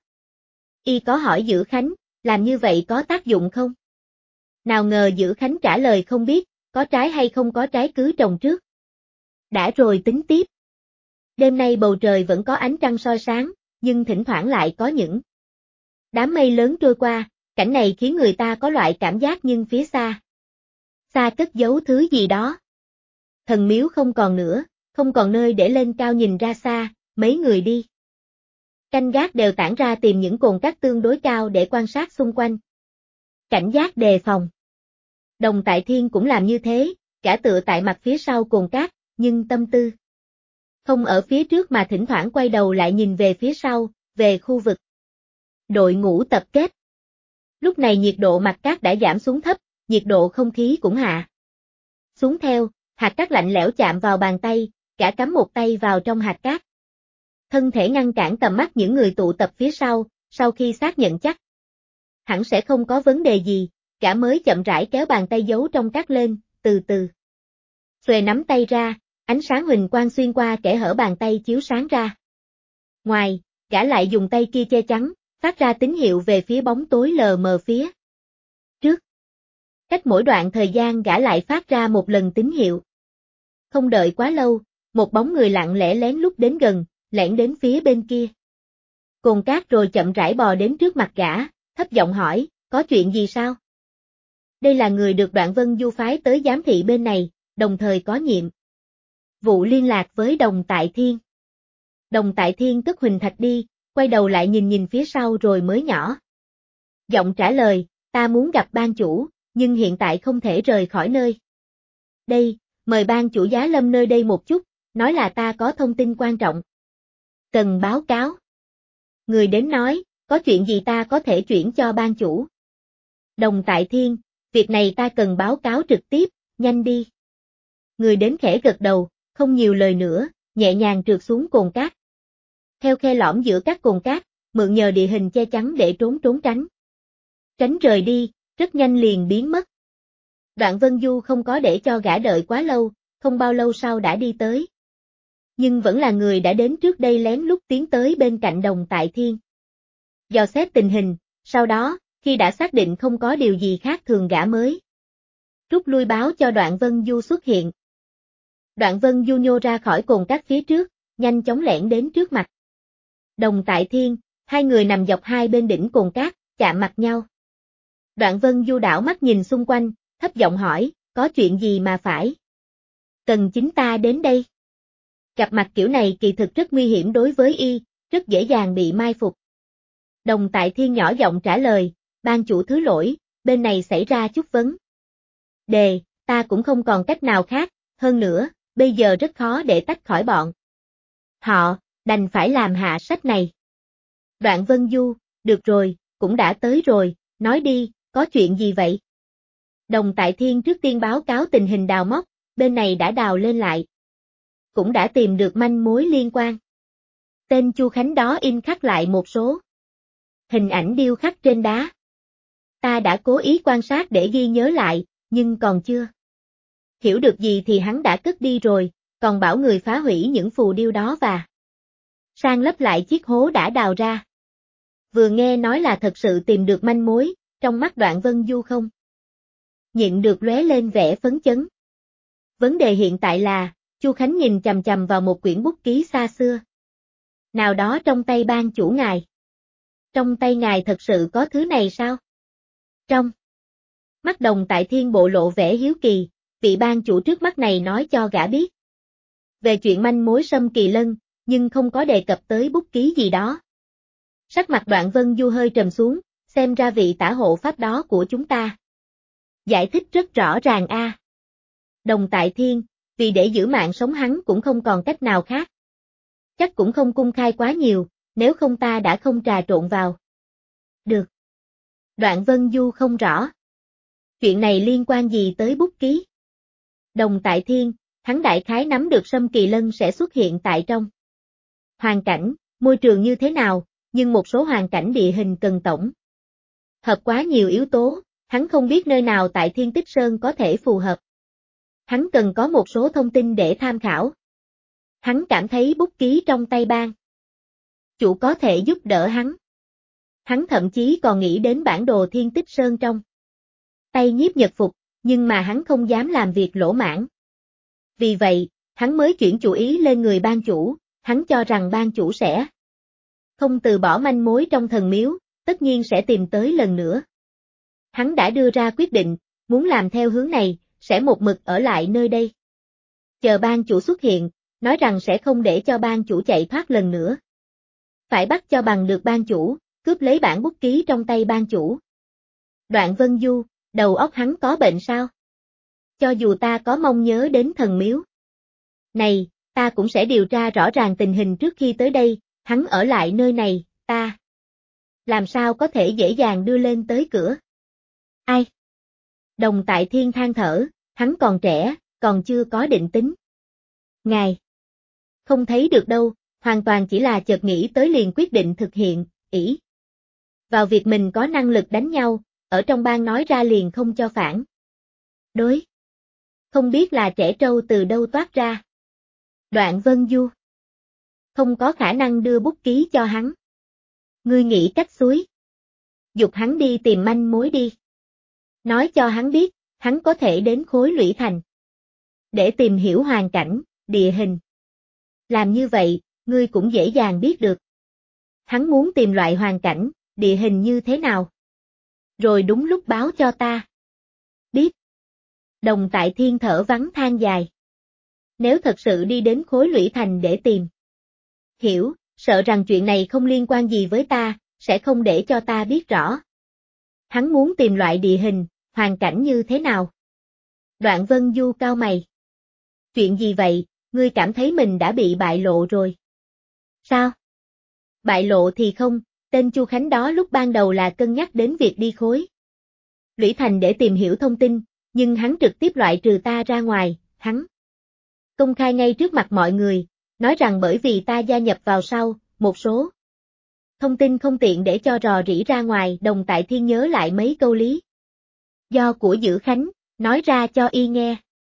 Y có hỏi Dữ Khánh, làm như vậy có tác dụng không? Nào ngờ Dữ Khánh trả lời không biết, có trái hay không có trái cứ trồng trước. Đã rồi tính tiếp. Đêm nay bầu trời vẫn có ánh trăng soi sáng, nhưng thỉnh thoảng lại có những đám mây lớn trôi qua, cảnh này khiến người ta có loại cảm giác nhưng phía xa. Xa cất giấu thứ gì đó. Thần miếu không còn nữa, không còn nơi để lên cao nhìn ra xa, mấy người đi. Canh gác đều tản ra tìm những cồn cát tương đối cao để quan sát xung quanh. Cảnh giác đề phòng. Đồng Tại Thiên cũng làm như thế, gã tựa tại mặt phía sau cồn cát, nhưng tâm tư không ở phía trước mà thỉnh thoảng quay đầu lại nhìn về phía sau, về khu vực đội ngũ tập kết. Lúc này nhiệt độ mặt cát đã giảm xuống thấp, nhiệt độ không khí cũng hạ xuống theo, hạt cát lạnh lẽo chạm vào bàn tay, gã cắm một tay vào trong hạt cát. Thân thể ngăn cản tầm mắt những người tụ tập phía sau khi xác nhận chắc hẳn sẽ không có vấn đề gì, gã mới chậm rãi kéo bàn tay giấu trong cát lên, từ từ xuề nắm tay ra, ánh sáng huỳnh quang xuyên qua kẽ hở bàn tay chiếu sáng ra. Ngoài, gã lại dùng tay kia che chắn, phát ra tín hiệu về phía bóng tối lờ mờ phía trước. Cách mỗi đoạn thời gian gã lại phát ra một lần tín hiệu. Không đợi quá lâu, một bóng người lặng lẽ lén lút đến gần, lẻn đến phía bên kia cồn cát rồi chậm rãi bò đến trước mặt gã, thấp giọng hỏi, có chuyện gì sao? Đây là người được Đoạn Vân Du phái tới giám thị bên này, đồng thời có nhiệm vụ liên lạc với Đồng Tại Thiên. Đồng Tại Thiên cất huỳnh thạch đi, quay đầu lại nhìn phía sau rồi mới nhỏ giọng trả lời, ta muốn gặp ban chủ, nhưng hiện tại không thể rời khỏi nơi đây, mời ban chủ giá lâm nơi đây một chút, nói là ta có thông tin quan trọng cần báo cáo. Người đến nói, có chuyện gì ta có thể chuyển cho ban chủ. Đồng Tại Thiên, việc này ta cần báo cáo trực tiếp, nhanh đi. Người đến khẽ gật đầu, không nhiều lời nữa, nhẹ nhàng trượt xuống cồn cát. Theo khe lõm giữa các cồn cát, mượn nhờ địa hình che chắn để trốn tránh. Tránh rời đi, rất nhanh liền biến mất. Đoạn Vân Du không có để cho gã đợi quá lâu, không bao lâu sau đã đi tới. Nhưng vẫn là người đã đến trước đây lén lút tiến tới bên cạnh Đồng Tại Thiên. Dò xét tình hình, sau đó, khi đã xác định không có điều gì khác thường gã mới rút lui báo cho Đoạn Vân Du xuất hiện. Đoạn Vân Du nhô ra khỏi cồn cát phía trước, nhanh chóng lẻn đến trước mặt Đồng Tại Thiên, hai người nằm dọc hai bên đỉnh cồn cát, chạm mặt nhau. Đoạn Vân Du đảo mắt nhìn xung quanh, thấp giọng hỏi, có chuyện gì mà phải cần chính ta đến đây? Gặp mặt kiểu này kỳ thực rất nguy hiểm đối với y, rất dễ dàng bị mai phục. Đồng Tại Thiên nhỏ giọng trả lời, ban chủ thứ lỗi, bên này xảy ra chút vấn đề, ta cũng không còn cách nào khác, hơn nữa, bây giờ rất khó để tách khỏi bọn họ, đành phải làm hạ sách này. Đoạn Vân Du, được rồi, cũng đã tới rồi, nói đi, có chuyện gì vậy? Đồng Tại Thiên trước tiên báo cáo tình hình đào móc, bên này đã đào lên lại. Cũng đã tìm được manh mối liên quan. Tên Chu Khánh đó in khắc lại một số hình ảnh điêu khắc trên đá. Ta đã cố ý quan sát để ghi nhớ lại, nhưng còn chưa hiểu được gì thì hắn đã cất đi rồi, còn bảo người phá hủy những phù điêu đó và san lấp lại chiếc hố đã đào ra. Vừa nghe nói là thật sự tìm được manh mối, trong mắt Đoạn Vân Du không nhịn được lóe lên vẻ phấn chấn. Vấn đề hiện tại là, Chu Khánh nhìn chằm chằm vào một quyển bút ký xa xưa. Nào đó trong tay ban chủ ngài. Trong tay ngài thật sự có thứ này sao? Trong mắt Đồng Tại Thiên bộ lộ vẻ hiếu kỳ, vị ban chủ trước mắt này nói cho gã biết về chuyện manh mối Sâm Kỳ Lân, nhưng không có đề cập tới bút ký gì đó. Sắc mặt Đoạn Vân Du hơi trầm xuống, xem ra vị tả hộ pháp đó của chúng ta giải thích rất rõ ràng a. Đồng Tại Thiên, vì để giữ mạng sống hắn cũng không còn cách nào khác. Chắc cũng không cung khai quá nhiều, nếu không ta đã không trà trộn vào. Được. Đoạn Vân Du không rõ. Chuyện này liên quan gì tới bút ký? Đồng Tại Thiên, hắn đại khái nắm được Sâm Kỳ Lân sẽ xuất hiện tại trong hoàn cảnh, môi trường như thế nào, nhưng một số hoàn cảnh địa hình cần tổng hợp quá nhiều yếu tố, hắn không biết nơi nào tại Thiên Tích Sơn có thể phù hợp. Hắn cần có một số thông tin để tham khảo. Hắn cảm thấy bút ký trong tay ban chủ có thể giúp đỡ hắn. Hắn thậm chí còn nghĩ đến bản đồ Thiên Tích Sơn trong tay Nhiếp Nhật Phục, nhưng mà hắn không dám làm việc lỗ mãng. Vì vậy, hắn mới chuyển chủ ý lên người ban chủ, hắn cho rằng ban chủ sẽ không từ bỏ manh mối trong thần miếu, tất nhiên sẽ tìm tới lần nữa. Hắn đã đưa ra quyết định, muốn làm theo hướng này, sẽ một mực ở lại nơi đây. Chờ ban chủ xuất hiện, nói rằng sẽ không để cho ban chủ chạy thoát lần nữa. Phải bắt cho bằng được ban chủ, cướp lấy bản bút ký trong tay ban chủ. Đoạn Vân Du, đầu óc hắn có bệnh sao? Cho dù ta có mong nhớ đến thần miếu này, ta cũng sẽ điều tra rõ ràng tình hình trước khi tới đây, hắn ở lại nơi này, ta làm sao có thể dễ dàng đưa lên tới cửa? Ai? Đồng Tại Thiên than thở, hắn còn trẻ, còn chưa có định tính. Ngài không thấy được đâu, hoàn toàn chỉ là chợt nghĩ tới liền quyết định thực hiện, ỷ vào việc mình có năng lực đánh nhau, ở trong bang nói ra liền không cho phản đối. Không biết là trẻ trâu từ đâu toát ra. Đoạn Vân Du không có khả năng đưa bút ký cho hắn. Ngươi nghĩ cách xúi dục hắn đi tìm manh mối đi. Nói cho hắn biết, hắn có thể đến Khối Lũy Thành để tìm hiểu hoàn cảnh, địa hình. Làm như vậy, ngươi cũng dễ dàng biết được. Hắn muốn tìm loại hoàn cảnh, địa hình như thế nào. Rồi đúng lúc báo cho ta biết. Đồng Tại Thiên thở vắng than dài. Nếu thật sự đi đến Khối Lũy Thành để tìm hiểu, sợ rằng chuyện này không liên quan gì với ta, sẽ không để cho ta biết rõ. Hắn muốn tìm loại địa hình, hoàn cảnh như thế nào. Đoạn Vân Du cau mày. Chuyện gì vậy, ngươi cảm thấy mình đã bị bại lộ rồi. Sao? Bại lộ thì không, tên Chu Khánh đó lúc ban đầu là cân nhắc đến việc đi Khối Lũy Thành để tìm hiểu thông tin, nhưng hắn trực tiếp loại trừ ta ra ngoài, hắn công khai ngay trước mặt mọi người, nói rằng bởi vì ta gia nhập vào sau, một số thông tin không tiện để cho rò rỉ ra ngoài. Đồng Tại Thiên nhớ lại mấy câu lý do của Dữ Khánh, nói ra cho y nghe.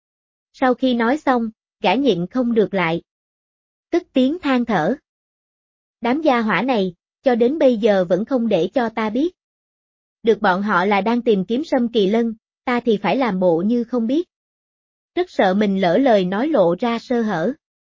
Sau khi nói xong, gã nhịn không được lại tức tiếng than thở. Đám gia hỏa này, cho đến bây giờ vẫn không để cho ta biết. Được bọn họ là đang tìm kiếm Sâm Kỳ Lân, ta thì phải làm bộ như không biết. Rất sợ mình lỡ lời nói lộ ra sơ hở.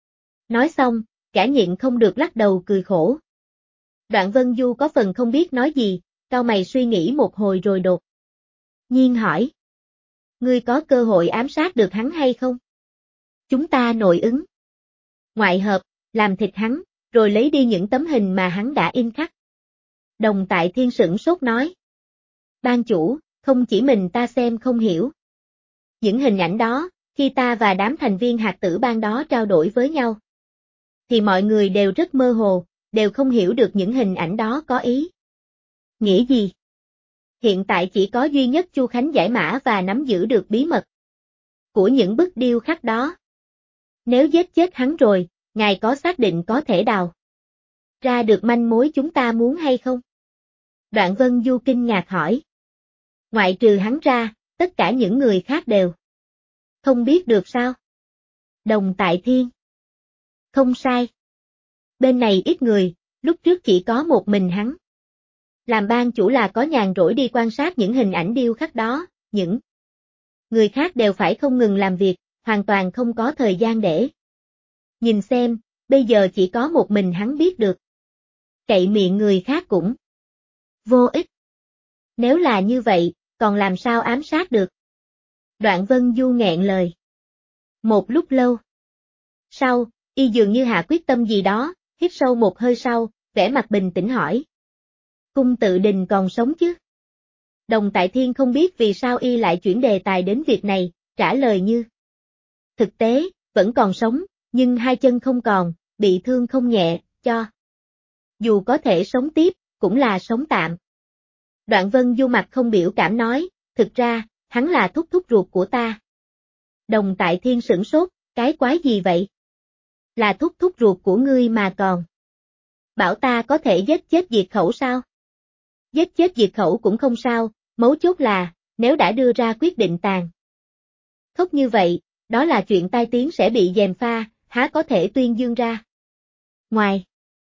Nói xong, gã nhịn không được lắc đầu cười khổ. Đoạn Vân Du có phần không biết nói gì, cau mày suy nghĩ một hồi rồi đột nhiên hỏi. Ngươi có cơ hội ám sát được hắn hay không? Chúng ta nội ứng ngoại hợp, làm thịt hắn, rồi lấy đi những tấm hình mà hắn đã in khắc. Đồng Tại Thiên sửng sốt nói. Ban chủ, không chỉ mình ta xem không hiểu. Những hình ảnh đó, khi ta và đám thành viên hạt tử bang đó trao đổi với nhau, thì mọi người đều rất mơ hồ, đều không hiểu được những hình ảnh đó có ý nghĩa gì. Hiện tại chỉ có duy nhất Chu Khánh giải mã và nắm giữ được bí mật của những bức điêu khắc đó. Nếu giết chết hắn rồi, ngài có xác định có thể đào ra được manh mối chúng ta muốn hay không? Đoạn Vân Du kinh ngạc hỏi. Ngoại trừ hắn ra, tất cả những người khác đều không biết được sao? Đồng Tại Thiên. Không sai. Bên này ít người, lúc trước chỉ có một mình hắn. Làm ban chủ là có nhàn rỗi đi quan sát những hình ảnh điêu khắc đó, những người khác đều phải không ngừng làm việc, hoàn toàn không có thời gian để nhìn xem, bây giờ chỉ có một mình hắn biết được. Cậy miệng người khác cũng vô ích. Nếu là như vậy, còn làm sao ám sát được? Đoạn Vân Du nghẹn lời. Một lúc lâu sau, y dường như hạ quyết tâm gì đó, hít sâu một hơi sau, vẻ mặt bình tĩnh hỏi. Cung Tự Đình còn sống chứ? Đồng Tại Thiên không biết vì sao y lại chuyển đề tài đến việc này, trả lời như. Thực tế, vẫn còn sống, nhưng hai chân không còn, bị thương không nhẹ, cho. Dù có thể sống tiếp, cũng là sống tạm. Đoạn Vân Du mặt không biểu cảm nói, thực ra, hắn là thúc thúc ruột của ta. Đồng Tại Thiên sửng sốt, cái quái gì vậy? Là thúc thúc ruột của ngươi mà còn. Bảo ta có thể giết chết Diệt Khẩu sao? Giết chết Diệt Khẩu cũng không sao, mấu chốt là, nếu đã đưa ra quyết định tàn khốc như vậy, đó là chuyện tai tiếng sẽ bị gièm pha, há có thể tuyên dương ra. Ngoài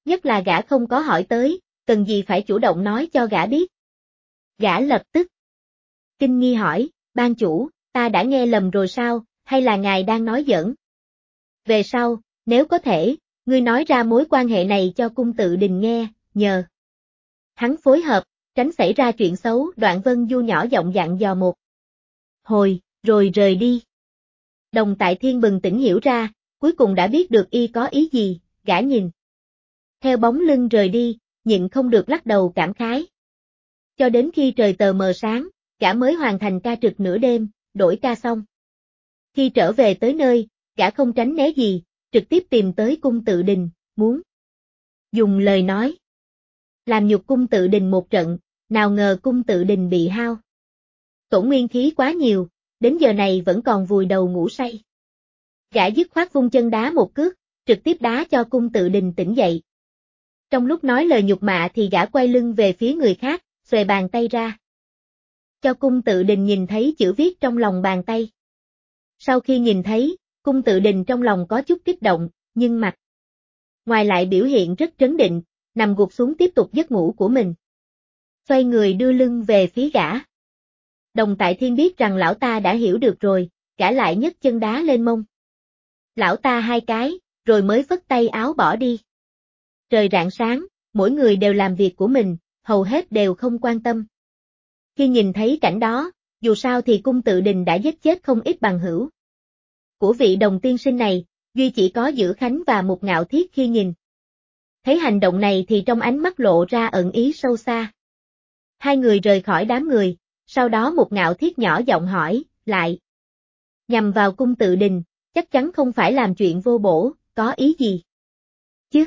nhất là gã không có hỏi tới, cần gì phải chủ động nói cho gã biết. Gã lập tức kinh nghi hỏi, ban chủ, ta đã nghe lầm rồi sao, hay là ngài đang nói giỡn? Về sau, nếu có thể, ngươi nói ra mối quan hệ này cho cung tự đình nghe, nhờ hắn phối hợp, tránh xảy ra chuyện xấu. Đoạn Vân Du nhỏ giọng dặn dò một hồi, rồi rời đi. Đồng Tại Thiên bừng tỉnh hiểu ra, cuối cùng đã biết được y có ý gì, gã nhìn theo bóng lưng rời đi, nhịn không được lắc đầu cảm khái. Cho đến khi trời tờ mờ sáng, gã mới hoàn thành ca trực nửa đêm, đổi ca xong. Khi trở về tới nơi, gã không tránh né gì, trực tiếp tìm tới cung tự đình, muốn dùng lời nói làm nhục cung tự đình một trận, nào ngờ cung tự đình bị hao tổn nguyên khí quá nhiều, đến giờ này vẫn còn vùi đầu ngủ say. Gã dứt khoát vung chân đá một cước, trực tiếp đá cho cung tự đình tỉnh dậy. Trong lúc nói lời nhục mạ thì gã quay lưng về phía người khác, xuề bàn tay ra. Cho cung tự đình nhìn thấy chữ viết trong lòng bàn tay. Sau khi nhìn thấy, cung tự đình trong lòng có chút kích động, nhưng mặt ngoài lại biểu hiện rất trấn định, nằm gục xuống tiếp tục giấc ngủ của mình. Xoay người đưa lưng về phía gã. Đồng Tại Thiên biết rằng lão ta đã hiểu được rồi, gã lại nhấc chân đá lên mông lão ta hai cái, rồi mới phất tay áo bỏ đi. Trời rạng sáng, mỗi người đều làm việc của mình, hầu hết đều không quan tâm. Khi nhìn thấy cảnh đó, dù sao thì cung tự đình đã giết chết không ít bằng hữu của vị Đồng tiên sinh này, duy chỉ có Dữ Khánh và Mục Ngạo Thiết khi nhìn thấy hành động này thì trong ánh mắt lộ ra ẩn ý sâu xa. Hai người rời khỏi đám người, sau đó Mục Ngạo Thiết nhỏ giọng hỏi, lại nhằm vào cung tự đình, chắc chắn không phải làm chuyện vô bổ, có ý gì chứ?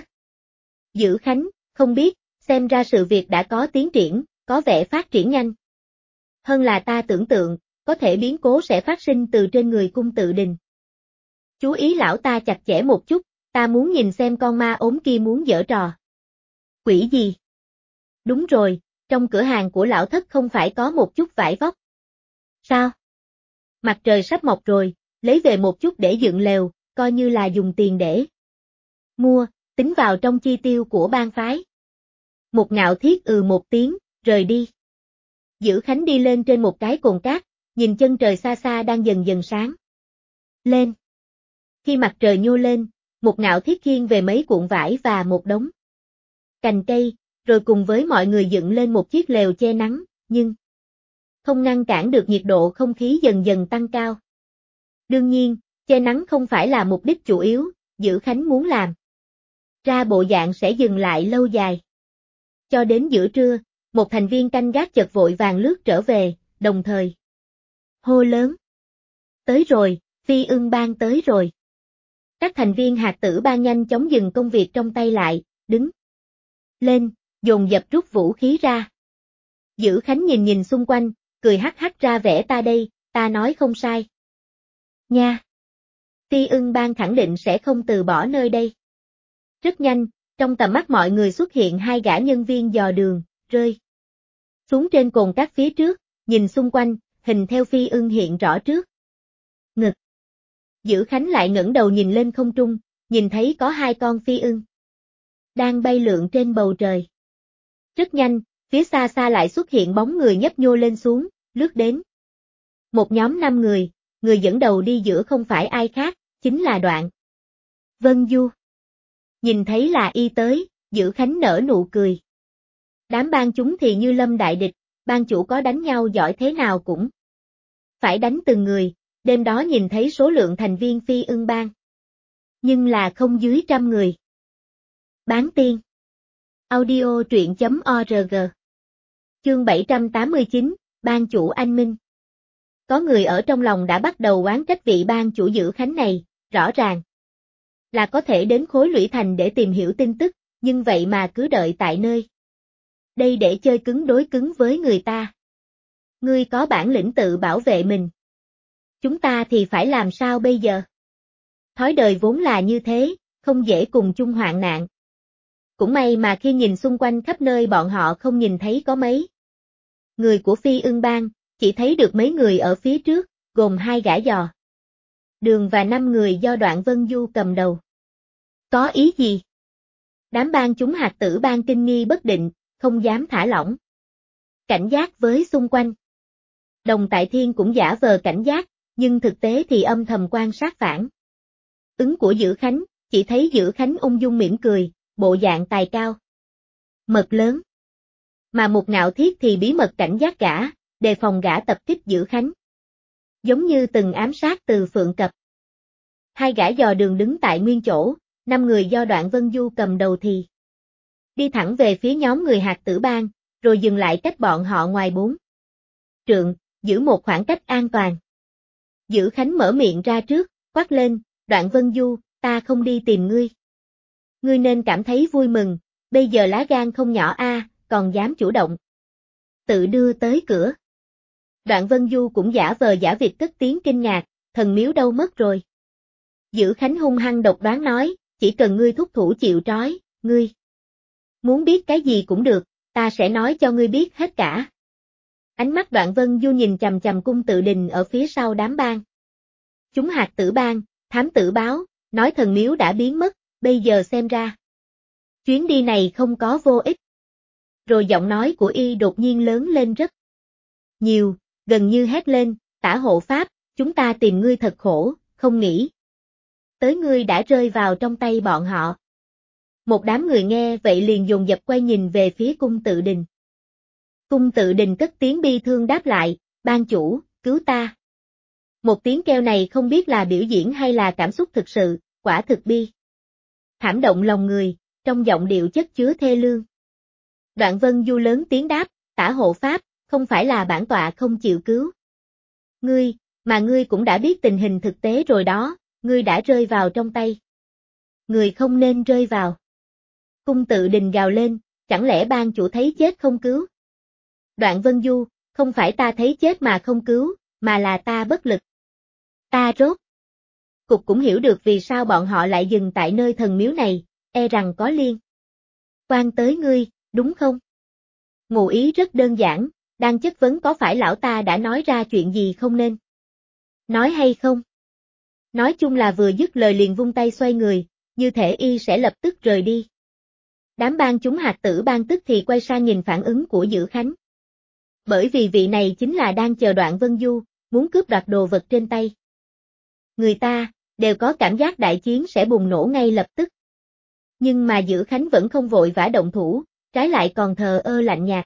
Dữ Khánh, không biết, xem ra sự việc đã có tiến triển, có vẻ phát triển nhanh. Hơn là ta tưởng tượng, có thể biến cố sẽ phát sinh từ trên người cung tự đình. Chú ý lão ta chặt chẽ một chút, ta muốn nhìn xem con ma ốm kia muốn giở trò quỷ gì. Đúng rồi, trong cửa hàng của lão thất không phải có một chút vải vóc. Sao? Mặt trời sắp mọc rồi, lấy về một chút để dựng lều, coi như là dùng tiền để mua, tính vào trong chi tiêu của bang phái. Mục Ngạo Thiết một tiếng, rời đi. Dữ Khánh đi lên trên một cái cồn cát, nhìn chân trời xa xa đang dần dần sáng lên. Khi mặt trời nhô lên, Mục Ngạo Thiết khiêng về mấy cuộn vải và một đống cành cây, rồi cùng với mọi người dựng lên một chiếc lều che nắng, nhưng không ngăn cản được nhiệt độ không khí dần dần tăng cao. Đương nhiên, che nắng không phải là mục đích chủ yếu, Dữ Khánh muốn làm ra bộ dạng sẽ dừng lại lâu dài. Cho đến giữa trưa, một thành viên canh gác chợt vội vàng lướt trở về, đồng thời hô lớn. Tới rồi, Phi Ưng Bang tới rồi. Các thành viên Hạt Tử Bang nhanh chóng dừng công việc trong tay lại, đứng lên, dồn dập rút vũ khí ra. Dữ Khánh nhìn nhìn xung quanh, cười hắc hắc ra vẻ ta đây, ta nói không sai. Nha! Phi Ưng Bang khẳng định sẽ không từ bỏ nơi đây. Rất nhanh, trong tầm mắt mọi người xuất hiện hai gã nhân viên dò đường, rơi xuống trên cồn cát phía trước, nhìn xung quanh, hình theo Phi Ưng hiện rõ trước ngực. Dữ Khánh lại ngẩng đầu nhìn lên không trung, nhìn thấy có hai con phi ưng đang bay lượn trên bầu trời. Rất nhanh, phía xa xa lại xuất hiện bóng người nhấp nhô lên xuống, lướt đến. Một nhóm 5 người, người dẫn đầu đi giữa không phải ai khác, chính là Đoạn Vân Du. Nhìn thấy là y tới, Dữ Khánh nở nụ cười. Đám bang chúng thì như lâm đại địch, bang chủ có đánh nhau giỏi thế nào cũng phải đánh từng người, đêm đó nhìn thấy số lượng thành viên Phi Ưng Bang. Nhưng là không dưới 100 người. Bán tiên. Audio truyện.org. Chương 789, Bang chủ anh minh. Có người ở trong lòng đã bắt đầu oán trách vị bang chủ Dữ Khánh này, rõ ràng là có thể đến Khối Lũy Thành để tìm hiểu tin tức, nhưng vậy mà cứ đợi tại nơi đây để chơi cứng đối cứng với người ta. Ngươi có bản lĩnh tự bảo vệ mình. Chúng ta thì phải làm sao bây giờ? Thói đời vốn là như thế, không dễ cùng chung hoạn nạn. Cũng may mà khi nhìn xung quanh khắp nơi bọn họ không nhìn thấy có mấy người của Phi Ưng Bang, chỉ thấy được mấy người ở phía trước, gồm 2 gã dò đường và 5 người do Đoạn Vân Du cầm đầu. Có ý gì? Đám ban chúng hạt tử ban kinh nghi bất định, không dám thả lỏng. Cảnh giác với xung quanh. Đồng Tại Thiên cũng giả vờ cảnh giác, nhưng thực tế thì âm thầm quan sát phản ứng của Dữ Khánh, chỉ thấy Dữ Khánh ung dung mỉm cười, bộ dạng tài cao. Mật lớn. Mà Mục Ngạo Thiết thì bí mật cảnh giác gã, đề phòng gã tập kích Dữ Khánh. Giống như từng ám sát từ Phượng Cập. Hai gã dò đường đứng tại nguyên chỗ, 5 người do Đoạn Vân Du cầm đầu thì đi thẳng về phía nhóm người hạt tử bang, rồi dừng lại cách bọn họ ngoài 4 trượng, giữ một khoảng cách an toàn. Dữ Khánh mở miệng ra trước, quát lên, Đoạn Vân Du, ta không đi tìm ngươi. Ngươi nên cảm thấy vui mừng, bây giờ lá gan không nhỏ còn dám chủ động. Tự đưa tới cửa. Đoạn Vân Du cũng giả vờ giả vịt cất tiếng kinh ngạc, thần miếu đâu mất rồi. Dữ Khánh hung hăng độc đoán nói, chỉ cần ngươi thúc thủ chịu trói, ngươi muốn biết cái gì cũng được, ta sẽ nói cho ngươi biết hết cả. Ánh mắt Đoạn Vân Du nhìn chằm chằm Cung Tự Đình ở phía sau đám bang. Chúng hạt tử bang, thám tử báo, nói thần miếu đã biến mất, bây giờ xem ra. Chuyến đi này không có vô ích. Rồi giọng nói của y đột nhiên lớn lên rất nhiều, gần như hét lên, Tả hộ pháp, chúng ta tìm ngươi thật khổ, không nghĩ tới ngươi đã rơi vào trong tay bọn họ. Một đám người nghe vậy liền dồn dập quay nhìn về phía Cung Tự Đình. Cung Tự Đình cất tiếng bi thương đáp lại, ban chủ, cứu ta. Một tiếng kêu này không biết là biểu diễn hay là cảm xúc thực sự, quả thực bi thảm động lòng người, trong giọng điệu chất chứa thê lương. Đoạn Vân Du lớn tiếng đáp, Tả hộ pháp, không phải là bản tọa không chịu cứu ngươi, mà ngươi cũng đã biết tình hình thực tế rồi đó, ngươi đã rơi vào trong tay người không nên rơi vào. Cung Tự Đình gào lên, chẳng lẽ ban chủ thấy chết không cứu? Đoạn Vân Du, không phải ta thấy chết mà không cứu, mà là ta bất lực. Ta rốt cục cũng hiểu được vì sao bọn họ lại dừng tại nơi thần miếu này, e rằng có liên quan tới ngươi, đúng không? Ngụ ý rất đơn giản, đang chất vấn có phải lão ta đã nói ra chuyện gì không nên nói hay không? Nói chung là vừa dứt lời liền vung tay xoay người, như thể y sẽ lập tức rời đi. Đám ban chúng hạt tử ban tức thì quay sang nhìn phản ứng của Dữ Khánh. Bởi vì vị này chính là đang chờ Đoạn Vân Du, muốn cướp đoạt đồ vật trên tay. Người ta, đều có cảm giác đại chiến sẽ bùng nổ ngay lập tức. Nhưng mà Dữ Khánh vẫn không vội vã động thủ, trái lại còn thờ ơ lạnh nhạt.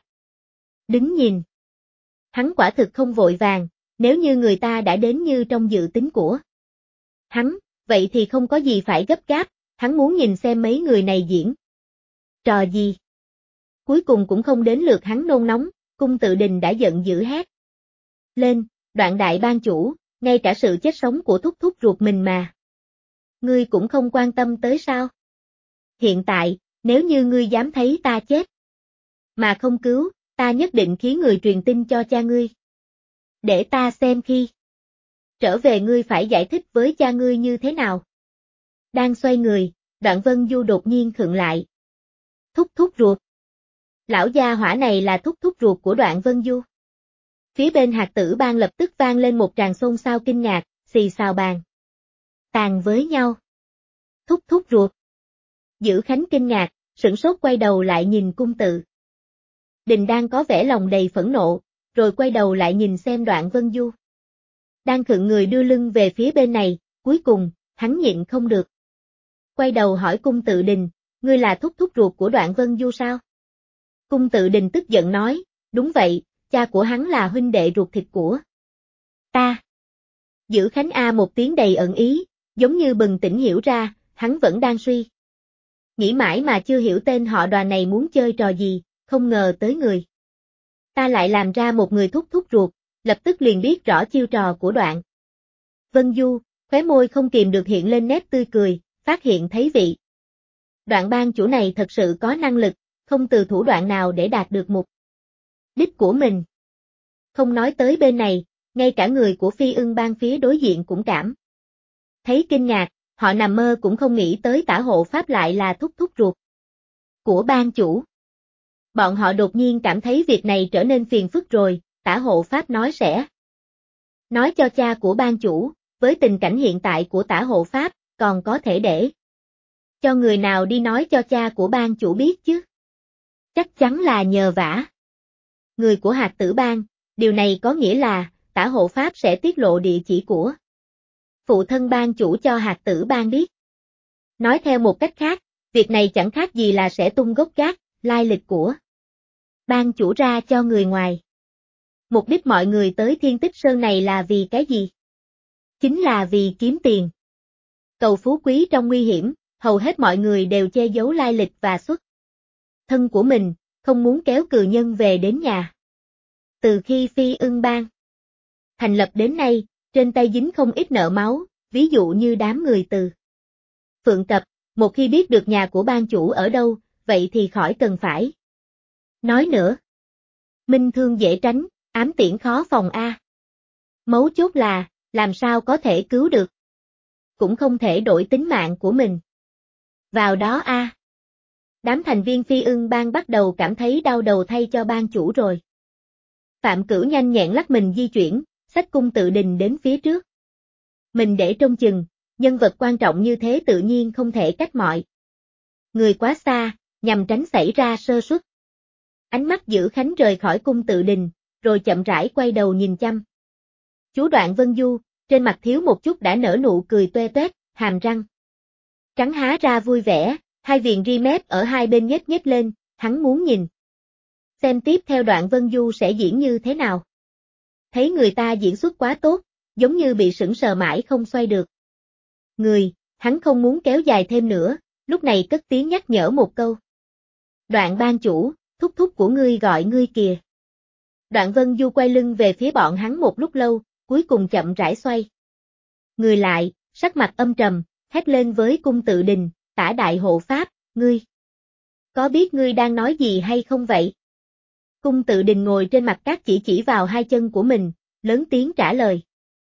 Đứng nhìn. Hắn quả thực không vội vàng, nếu như người ta đã đến như trong dự tính của hắn, vậy thì không có gì phải gấp gáp, hắn muốn nhìn xem mấy người này diễn trò gì. Cuối cùng cũng không đến lượt hắn nôn nóng, Cung Tự Đình đã giận dữ hét lên, Đoạn đại ban chủ, ngay cả sự chết sống của thúc thúc ruột mình mà ngươi cũng không quan tâm tới sao? Hiện tại, nếu như ngươi dám thấy ta chết mà không cứu, ta nhất định khiến người truyền tin cho cha ngươi. Để ta xem khi trở về ngươi phải giải thích với cha ngươi như thế nào. Đang xoay người, Đoạn Vân Du đột nhiên khựng lại. Thúc thúc ruột. Lão gia hỏa này là thúc thúc ruột của Đoạn Vân Du. Phía bên hạt tử bang lập tức vang lên một tràng xôn xao kinh ngạc, xì xào bàn tàn với nhau. Thúc thúc ruột. Dữ Khánh kinh ngạc, sửng sốt quay đầu lại nhìn Cung Tự Đình đang có vẻ lòng đầy phẫn nộ, rồi quay đầu lại nhìn xem Đoạn Vân Du. Đang khựng người đưa lưng về phía bên này, cuối cùng, hắn nhịn không được. Quay đầu hỏi Cung Tự Đình, ngươi là thúc thúc ruột của Đoạn Vân Du sao? Cung Tự Đình tức giận nói, đúng vậy, cha của hắn là huynh đệ ruột thịt của ta. Dữ Khánh một tiếng đầy ẩn ý, giống như bừng tỉnh hiểu ra, hắn vẫn đang suy nghĩ mãi mà chưa hiểu tên họ Đoàn này muốn chơi trò gì, không ngờ tới người ta lại làm ra một người thúc thúc ruột, lập tức liền biết rõ chiêu trò của Đoạn Vân Du, khóe môi không kìm được hiện lên nét tươi cười, phát hiện thấy vị Đoạn ban chủ này thật sự có năng lực, không từ thủ đoạn nào để đạt được mục đích của mình. Không nói tới bên này, ngay cả người của Phi Ưng bang phía đối diện cũng cảm thấy kinh ngạc, họ nằm mơ cũng không nghĩ tới Tả hộ pháp lại là thúc thúc ruột của ban chủ. Bọn họ đột nhiên cảm thấy việc này trở nên phiền phức rồi, Tả hộ pháp nói sẽ nói cho cha của ban chủ, với tình cảnh hiện tại của Tả hộ pháp, còn có thể để Cho người nào đi nói cho cha của ban chủ biết chứ? Chắc chắn là nhờ vả. Người của Hạt Tử Bang, điều này có nghĩa là, Tả Hộ Pháp sẽ tiết lộ địa chỉ của phụ thân ban chủ cho Hạt Tử Bang biết. Nói theo một cách khác, việc này chẳng khác gì là sẽ tung gốc gác, lai lịch của ban chủ ra cho người ngoài. Mục đích mọi người tới Thiên Tích Sơn này là vì cái gì? Chính là vì kiếm tiền. Cầu phú quý trong nguy hiểm, hầu hết mọi người đều che giấu lai lịch và xuất thân của mình, không muốn kéo cừ nhân về đến nhà. Từ khi Phi Ưng Bang thành lập đến nay, trên tay dính không ít nợ máu, ví dụ như đám người từ Phượng Tập, một khi biết được nhà của ban chủ ở đâu, vậy thì khỏi cần phải nói nữa. Minh thương dễ tránh, ám tiễn khó phòng a. Mấu chốt là, làm sao có thể cứu được? Cũng không thể đổi tính mạng của mình vào đó a. Đám thành viên Phi Ưng Bang bắt đầu cảm thấy đau đầu thay cho ban chủ rồi. Phạm Cửu nhanh nhẹn lắc mình di chuyển, xách cung tự đình đến phía trước. Mình để trông chừng, nhân vật quan trọng như thế tự nhiên không thể cách mọi người quá xa, nhằm tránh xảy ra sơ suất. Ánh mắt Dữ Khánh rời khỏi cung tự đình, rồi chậm rãi quay đầu nhìn chăm. Chú Đoạn Vân Du, trên mặt thiếu một chút đã nở nụ cười toe toét, hàm răng trắng há ra vui vẻ, hai viền ri mép ở hai bên nhếch nhếch lên, hắn muốn nhìn xem tiếp theo Đoạn Vân Du sẽ diễn như thế nào. Thấy người ta diễn xuất quá tốt, giống như bị sững sờ mãi không xoay được người, hắn không muốn kéo dài thêm nữa, lúc này cất tiếng nhắc nhở một câu. Đoạn ban chủ, thúc thúc của ngươi gọi ngươi kìa. Đoạn Vân Du quay lưng về phía bọn hắn một lúc lâu, cuối cùng chậm rãi xoay người lại, sắc mặt âm trầm, hét lên với cung tự đình, Tả đại hộ pháp, ngươi có biết ngươi đang nói gì hay không vậy? Cung tự đình ngồi trên mặt cát chỉ vào hai chân của mình, lớn tiếng trả lời.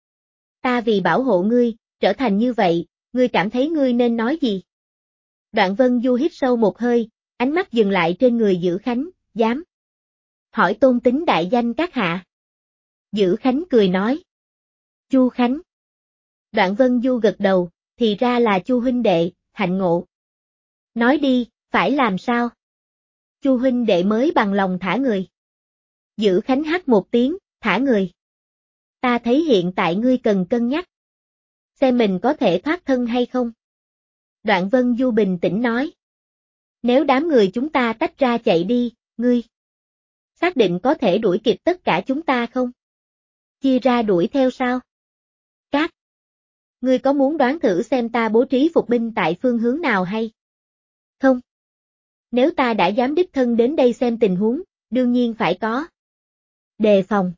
Ta vì bảo hộ ngươi, trở thành như vậy, ngươi cảm thấy ngươi nên nói gì? Đoạn Vân Du hít sâu một hơi, ánh mắt dừng lại trên người Dữ Khánh, dám hỏi tôn tính đại danh các hạ. Dữ Khánh cười nói. Chu Khánh. Đoạn Vân Du gật đầu, thì ra là Chu huynh đệ, hạnh ngộ. Nói đi, phải làm sao? Chu huynh đệ mới bằng lòng thả người. Dữ Khánh hắt một tiếng, thả người. Ta thấy hiện tại ngươi cần cân nhắc. Xem mình có thể thoát thân hay không? Đoạn Vân Du bình tĩnh nói. Nếu đám người chúng ta tách ra chạy đi, ngươi xác định có thể đuổi kịp tất cả chúng ta không? Chia ra đuổi theo sao? Các ngươi có muốn đoán thử xem ta bố trí phục binh tại phương hướng nào hay không? Nếu ta đã dám đích thân đến đây xem tình huống, đương nhiên phải có đề phòng.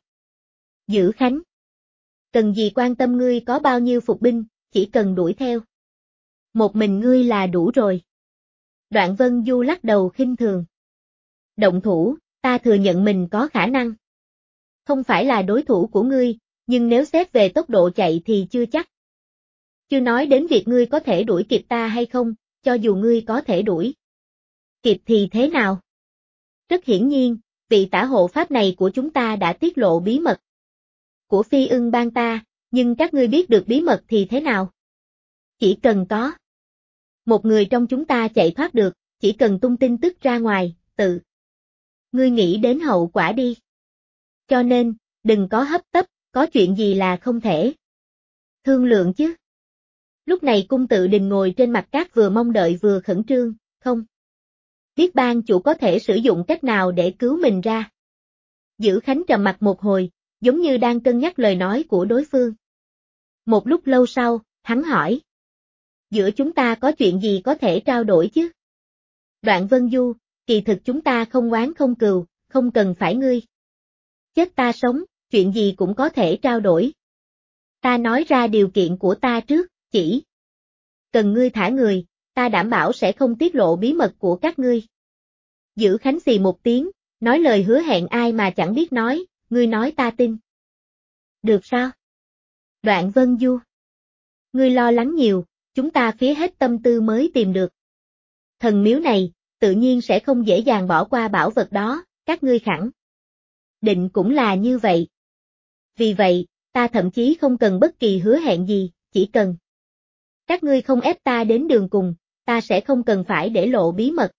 Dữ Khánh. Cần gì quan tâm ngươi có bao nhiêu phục binh, chỉ cần đuổi theo một mình ngươi là đủ rồi. Đoạn Vân Du lắc đầu khinh thường. Động thủ, ta thừa nhận mình có khả năng không phải là đối thủ của ngươi, nhưng nếu xét về tốc độ chạy thì chưa chắc. Chưa nói đến việc ngươi có thể đuổi kịp ta hay không, cho dù ngươi có thể đuổi kịp thì thế nào? Rất hiển nhiên, vị Tả hộ pháp này của chúng ta đã tiết lộ bí mật của Phi Ưng Bang ta, nhưng các ngươi biết được bí mật thì thế nào? Chỉ cần có một người trong chúng ta chạy thoát được, chỉ cần tung tin tức ra ngoài, tự ngươi nghĩ đến hậu quả đi. Cho nên, đừng có hấp tấp, có chuyện gì là không thể thương lượng chứ. Lúc này cung tự đình ngồi trên mặt cát vừa mong đợi vừa khẩn trương, không biết ban chủ có thể sử dụng cách nào để cứu mình ra. Dữ Khánh trầm mặt một hồi, giống như đang cân nhắc lời nói của đối phương. Một lúc lâu sau, hắn hỏi. Giữa chúng ta có chuyện gì có thể trao đổi chứ? Đoạn Vân Du, kỳ thực chúng ta không oán không cừu, không cần phải ngươi chết ta sống, chuyện gì cũng có thể trao đổi. Ta nói ra điều kiện của ta trước, chỉ cần ngươi thả người, ta đảm bảo sẽ không tiết lộ bí mật của các ngươi. Dữ Khánh xì một tiếng, nói lời hứa hẹn ai mà chẳng biết nói, ngươi nói ta tin. Được sao? Đoạn Vân Du. Ngươi lo lắng nhiều, chúng ta phí hết tâm tư mới tìm được thần miếu này, tự nhiên sẽ không dễ dàng bỏ qua bảo vật đó, các ngươi khẳng định cũng là như vậy. Vì vậy, ta thậm chí không cần bất kỳ hứa hẹn gì, chỉ cần các ngươi không ép ta đến đường cùng, ta sẽ không cần phải để lộ bí mật.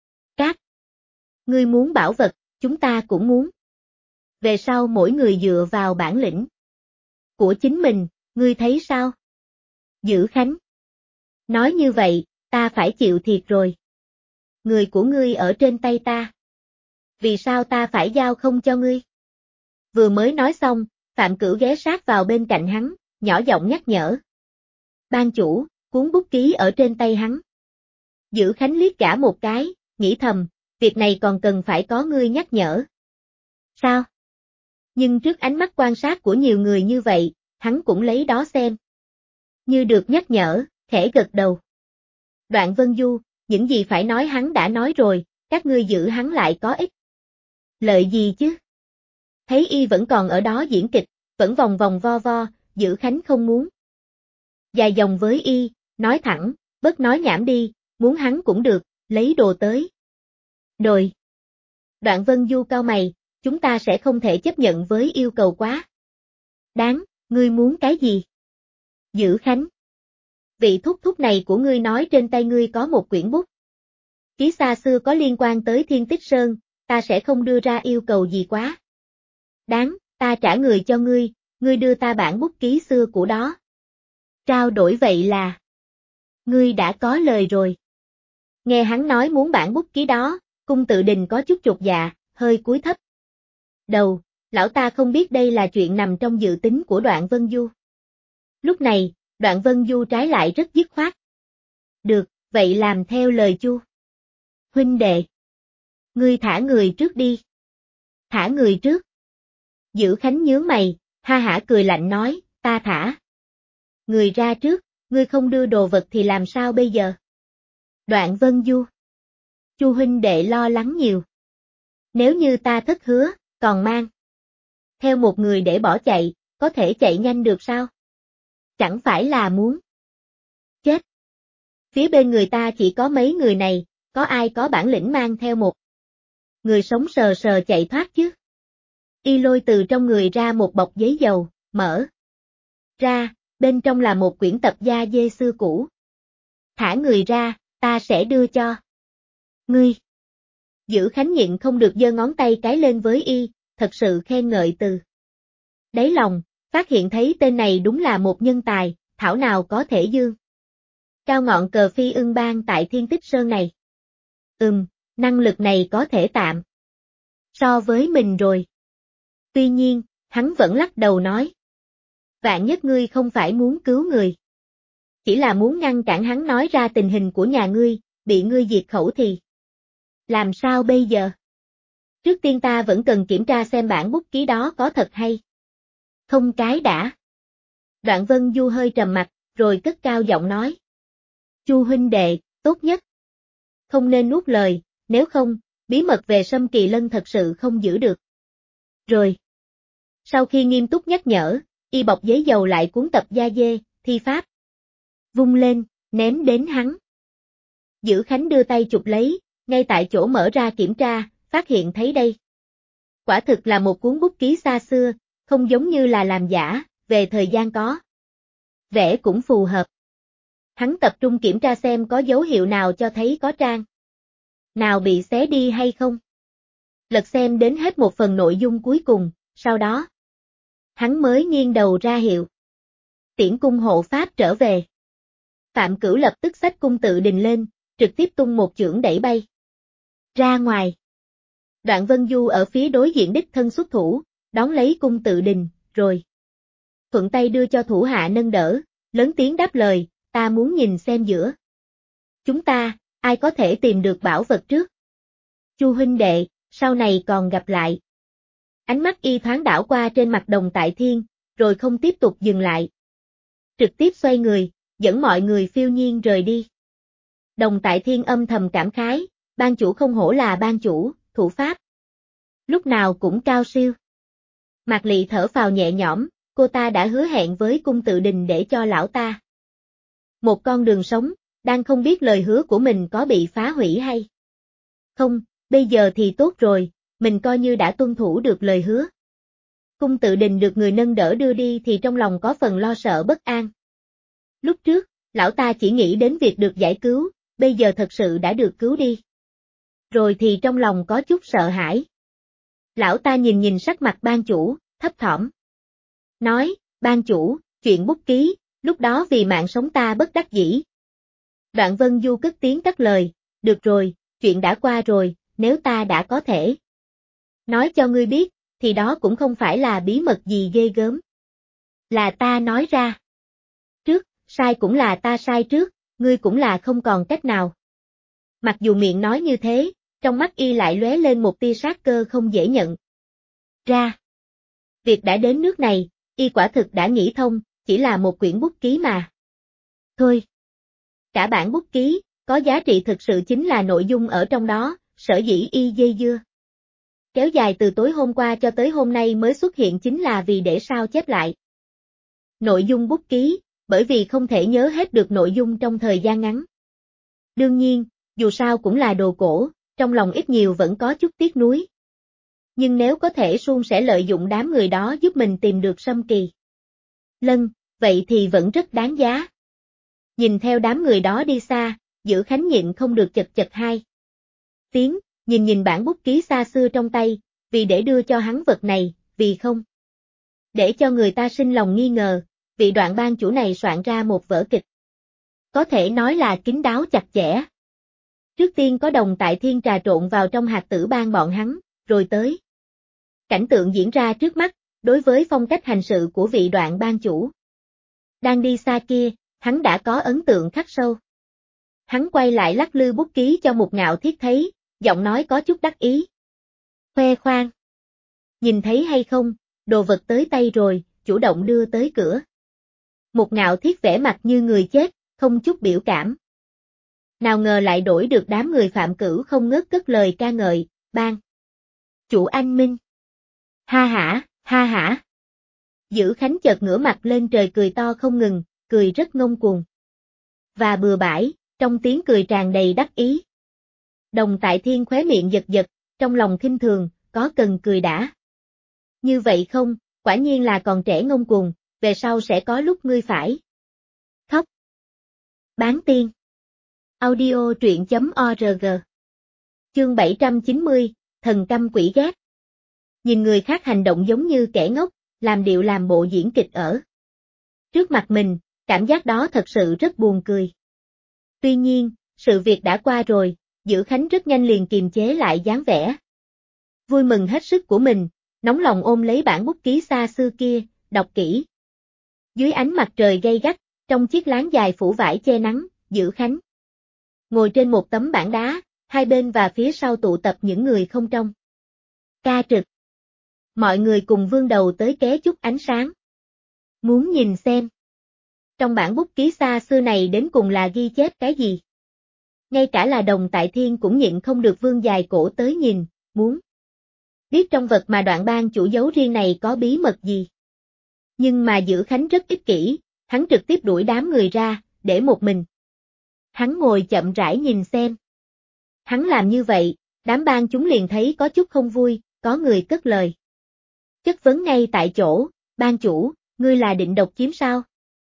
Ngươi muốn bảo vật, chúng ta cũng muốn. Về sau mỗi người dựa vào bản lĩnh của chính mình, ngươi thấy sao? Dữ Khánh. Nói như vậy, ta phải chịu thiệt rồi. Người của ngươi ở trên tay ta. Vì sao ta phải giao không cho ngươi? Vừa mới nói xong, Phạm Cửu ghé sát vào bên cạnh hắn, nhỏ giọng nhắc nhở. Ban chủ, cuốn bút ký ở trên tay hắn. Dữ Khánh liếc gã một cái, nghĩ thầm, việc này còn cần phải có ngươi nhắc nhở. Sao? Nhưng trước ánh mắt quan sát của nhiều người như vậy, hắn cũng lấy đó xem. Như được nhắc nhở, khẽ gật đầu. Đoạn Vân Du, những gì phải nói hắn đã nói rồi, các ngươi giữ hắn lại có ích. Lợi gì chứ? Thấy y vẫn còn ở đó diễn kịch, vẫn vòng vòng vo vo, Dữ Khánh không muốn. Dài dòng với y, nói thẳng, bớt nói nhảm đi, muốn hắn cũng được, lấy đồ tới. Đồi. Đoạn Vân Du cau mày, chúng ta sẽ không thể chấp nhận với yêu cầu quá đáng, ngươi muốn cái gì? Dữ Khánh. Vị thúc thúc này của ngươi nói trên tay ngươi có một quyển bút ký xa xưa có liên quan tới Thiên Tích Sơn, ta sẽ không đưa ra yêu cầu gì quá đáng, ta trả người cho ngươi đưa ta bản bút ký xưa của đó. Trao đổi vậy là ngươi đã có lời rồi. Nghe hắn nói muốn bản bút ký đó, Cung Tự Đình có chút chột dạ, hơi cúi thấp đầu, lão ta không biết đây là chuyện nằm trong dự tính của Đoạn Vân Du. Lúc này, Đoạn Vân Du trái lại rất dứt khoát. Được, vậy làm theo lời Chu huynh đệ. Ngươi thả người trước đi. Thả người trước. Dữ Khánh nhướng mày, ha hả cười lạnh nói, ta thả người ra trước, ngươi không đưa đồ vật thì làm sao bây giờ? Đoạn Vân Du. Chu huynh đệ lo lắng nhiều. Nếu như ta thất hứa, còn mang theo một người để bỏ chạy, có thể chạy nhanh được sao? Chẳng phải là muốn chết. Phía bên người ta chỉ có mấy người này, có ai có bản lĩnh mang theo một người sống sờ sờ chạy thoát chứ? Y lôi từ trong người ra một bọc giấy dầu, mở ra, bên trong là một quyển tập gia dê xưa cũ. Thả người ra, ta sẽ đưa cho ngươi. Dữ Khánh nhịn không được giơ ngón tay cái lên với y, thật sự khen ngợi từ đáy lòng, phát hiện thấy tên này đúng là một nhân tài, thảo nào có thể dương cao ngọn cờ Phi Ưng Bang tại Thiên Tích Sơn này. Năng lực này có thể tạm so với mình rồi. Tuy nhiên, hắn vẫn lắc đầu nói. Vạn nhất ngươi không phải muốn cứu người. Chỉ là muốn ngăn cản hắn nói ra tình hình của nhà ngươi, bị ngươi diệt khẩu thì. Làm sao bây giờ? Trước tiên ta vẫn cần kiểm tra xem bản bút ký đó có thật hay không cái đã. Đoạn Vân Du hơi trầm mặt, rồi cất cao giọng nói. Chu huynh đệ, tốt nhất không nên nuốt lời, nếu không, bí mật về Sâm Kỳ Lân thật sự không giữ được. Rồi. Sau khi nghiêm túc nhắc nhở, y bọc giấy dầu lại cuốn tập gia dê, thi pháp. Vung lên, ném đến hắn. Dữ Khánh đưa tay chụp lấy, ngay tại chỗ mở ra kiểm tra, phát hiện thấy đây. Quả thực là một cuốn bút ký xa xưa, không giống như là làm giả, về thời gian có. Vẽ cũng phù hợp. Hắn tập trung kiểm tra xem có dấu hiệu nào cho thấy có trang nào bị xé đi hay không. Lật xem đến hết một phần nội dung cuối cùng, sau đó hắn mới nghiêng đầu ra hiệu. Tiễn cung hộ pháp trở về. Phạm Cửu lập tức xách Cung Tự Đình lên, trực tiếp tung một chưởng đẩy bay ra ngoài. Đoạn Vân Du ở phía đối diện đích thân xuất thủ, đón lấy Cung Tự Đình, rồi thuận tay đưa cho thủ hạ nâng đỡ, lớn tiếng đáp lời, ta muốn nhìn xem giữa chúng ta, ai có thể tìm được bảo vật trước. Chu huynh đệ, sau này còn gặp lại. Ánh mắt y thoáng đảo qua trên mặt Đồng Tại Thiên, rồi không tiếp tục dừng lại. Trực tiếp xoay người, dẫn mọi người phiêu nhiên rời đi. Đồng Tại Thiên âm thầm cảm khái, ban chủ không hổ là ban chủ, thủ pháp. Lúc nào cũng cao siêu. Mạc Lị thở phào nhẹ nhõm, cô ta đã hứa hẹn với Cung Tự Đình để cho lão ta một con đường sống, đang không biết lời hứa của mình có bị phá hủy hay không, bây giờ thì tốt rồi, mình coi như đã tuân thủ được lời hứa. Cung Tự Đình được người nâng đỡ đưa đi thì trong lòng có phần lo sợ bất an. Lúc trước, lão ta chỉ nghĩ đến việc được giải cứu, bây giờ thật sự đã được cứu đi. Rồi thì trong lòng có chút sợ hãi. Lão ta nhìn nhìn sắc mặt ban chủ, thấp thỏm. Nói, ban chủ, chuyện bút ký, lúc đó vì mạng sống ta bất đắc dĩ. Đoạn Vân Du cất tiếng cắt lời, được rồi, chuyện đã qua rồi, nếu ta đã có thể nói cho ngươi biết, thì đó cũng không phải là bí mật gì ghê gớm. Là ta nói ra. Trước, sai cũng là ta sai trước, ngươi cũng là không còn cách nào. Mặc dù miệng nói như thế, trong mắt y lại lóe lên một tia sát cơ không dễ nhận ra. Việc đã đến nước này, y quả thực đã nghĩ thông, chỉ là một quyển bút ký mà. Thôi. Cả bản bút ký, có giá trị thực sự chính là nội dung ở trong đó, sở dĩ y dây dưa. Kéo dài từ tối hôm qua cho tới hôm nay mới xuất hiện chính là vì để sao chép lại nội dung bút ký, bởi vì không thể nhớ hết được nội dung trong thời gian ngắn. Đương nhiên, dù sao cũng là đồ cổ, trong lòng ít nhiều vẫn có chút tiếc nuối. Nhưng nếu có thể suôn sẻ lợi dụng đám người đó giúp mình tìm được Sâm Kỳ Lân, vậy thì vẫn rất đáng giá. Nhìn theo đám người đó đi xa, Dữ Khánh nhịn không được chật chật hai tiếng, nhìn bản bút ký xa xưa trong tay, vì để đưa cho hắn vật này, vì không để cho người ta sinh lòng nghi ngờ, vị Đoạn ban chủ này soạn ra một vở kịch. Có thể nói là kín đáo chặt chẽ. Trước tiên có Đồng Tại Thiên trà trộn vào trong hạt tử ban bọn hắn, rồi tới. Cảnh tượng diễn ra trước mắt, đối với phong cách hành sự của vị Đoạn ban chủ đang đi xa kia, hắn đã có ấn tượng khắc sâu. Hắn quay lại lắc lư bút ký cho Mục Ngạo Thiết thấy, giọng nói có chút đắc ý. Khoe khoang. Nhìn thấy hay không, đồ vật tới tay rồi, chủ động đưa tới cửa. Mục Ngạo Thiết vẻ mặt như người chết, không chút biểu cảm. Nào ngờ lại đổi được đám người Phạm Cửu không ngớt cất lời ca ngợi, ban chủ anh minh. Ha hả, ha hả. Dữ Khánh chợt ngửa mặt lên trời cười to không ngừng, cười rất ngông cuồng. Và bừa bãi, trong tiếng cười tràn đầy đắc ý. Đồng Tại Thiên khóe miệng giật giật, trong lòng khinh thường, có cần cười đã. Như vậy không, quả nhiên là còn trẻ ngông cuồng, về sau sẽ có lúc ngươi phải khóc. Bán tiên. Audio truyện.org. Chương 790, Thần Căm Quỷ Ghét. Nhìn người khác hành động giống như kẻ ngốc, làm điệu làm bộ diễn kịch ở trước mặt mình, cảm giác đó thật sự rất buồn cười. Tuy nhiên, sự việc đã qua rồi, Dữ Khánh rất nhanh liền kiềm chế lại dáng vẻ vui mừng hết sức của mình, nóng lòng ôm lấy bản bút ký xa xưa kia, đọc kỹ. Dưới ánh mặt trời gay gắt, trong chiếc lán dài phủ vải che nắng, Dữ Khánh ngồi trên một tấm bảng đá, hai bên và phía sau tụ tập những người không trông ca trực. Mọi người cùng vươn đầu tới ké chút ánh sáng. Muốn nhìn xem. Trong bản bút ký xa xưa này đến cùng là ghi chép cái gì? Ngay cả là Đồng Tại Thiên cũng nhịn không được vươn dài cổ tới nhìn, muốn biết trong vật mà Đoạn ban chủ giấu riêng này có bí mật gì. Nhưng mà Dữ Khánh rất ích kỷ, hắn trực tiếp đuổi đám người ra, để một mình. Hắn ngồi chậm rãi nhìn xem. Hắn làm như vậy, đám ban chúng liền thấy có chút không vui, có người cất lời. Chất vấn ngay tại chỗ, ban chủ, ngươi là định độc chiếm sao?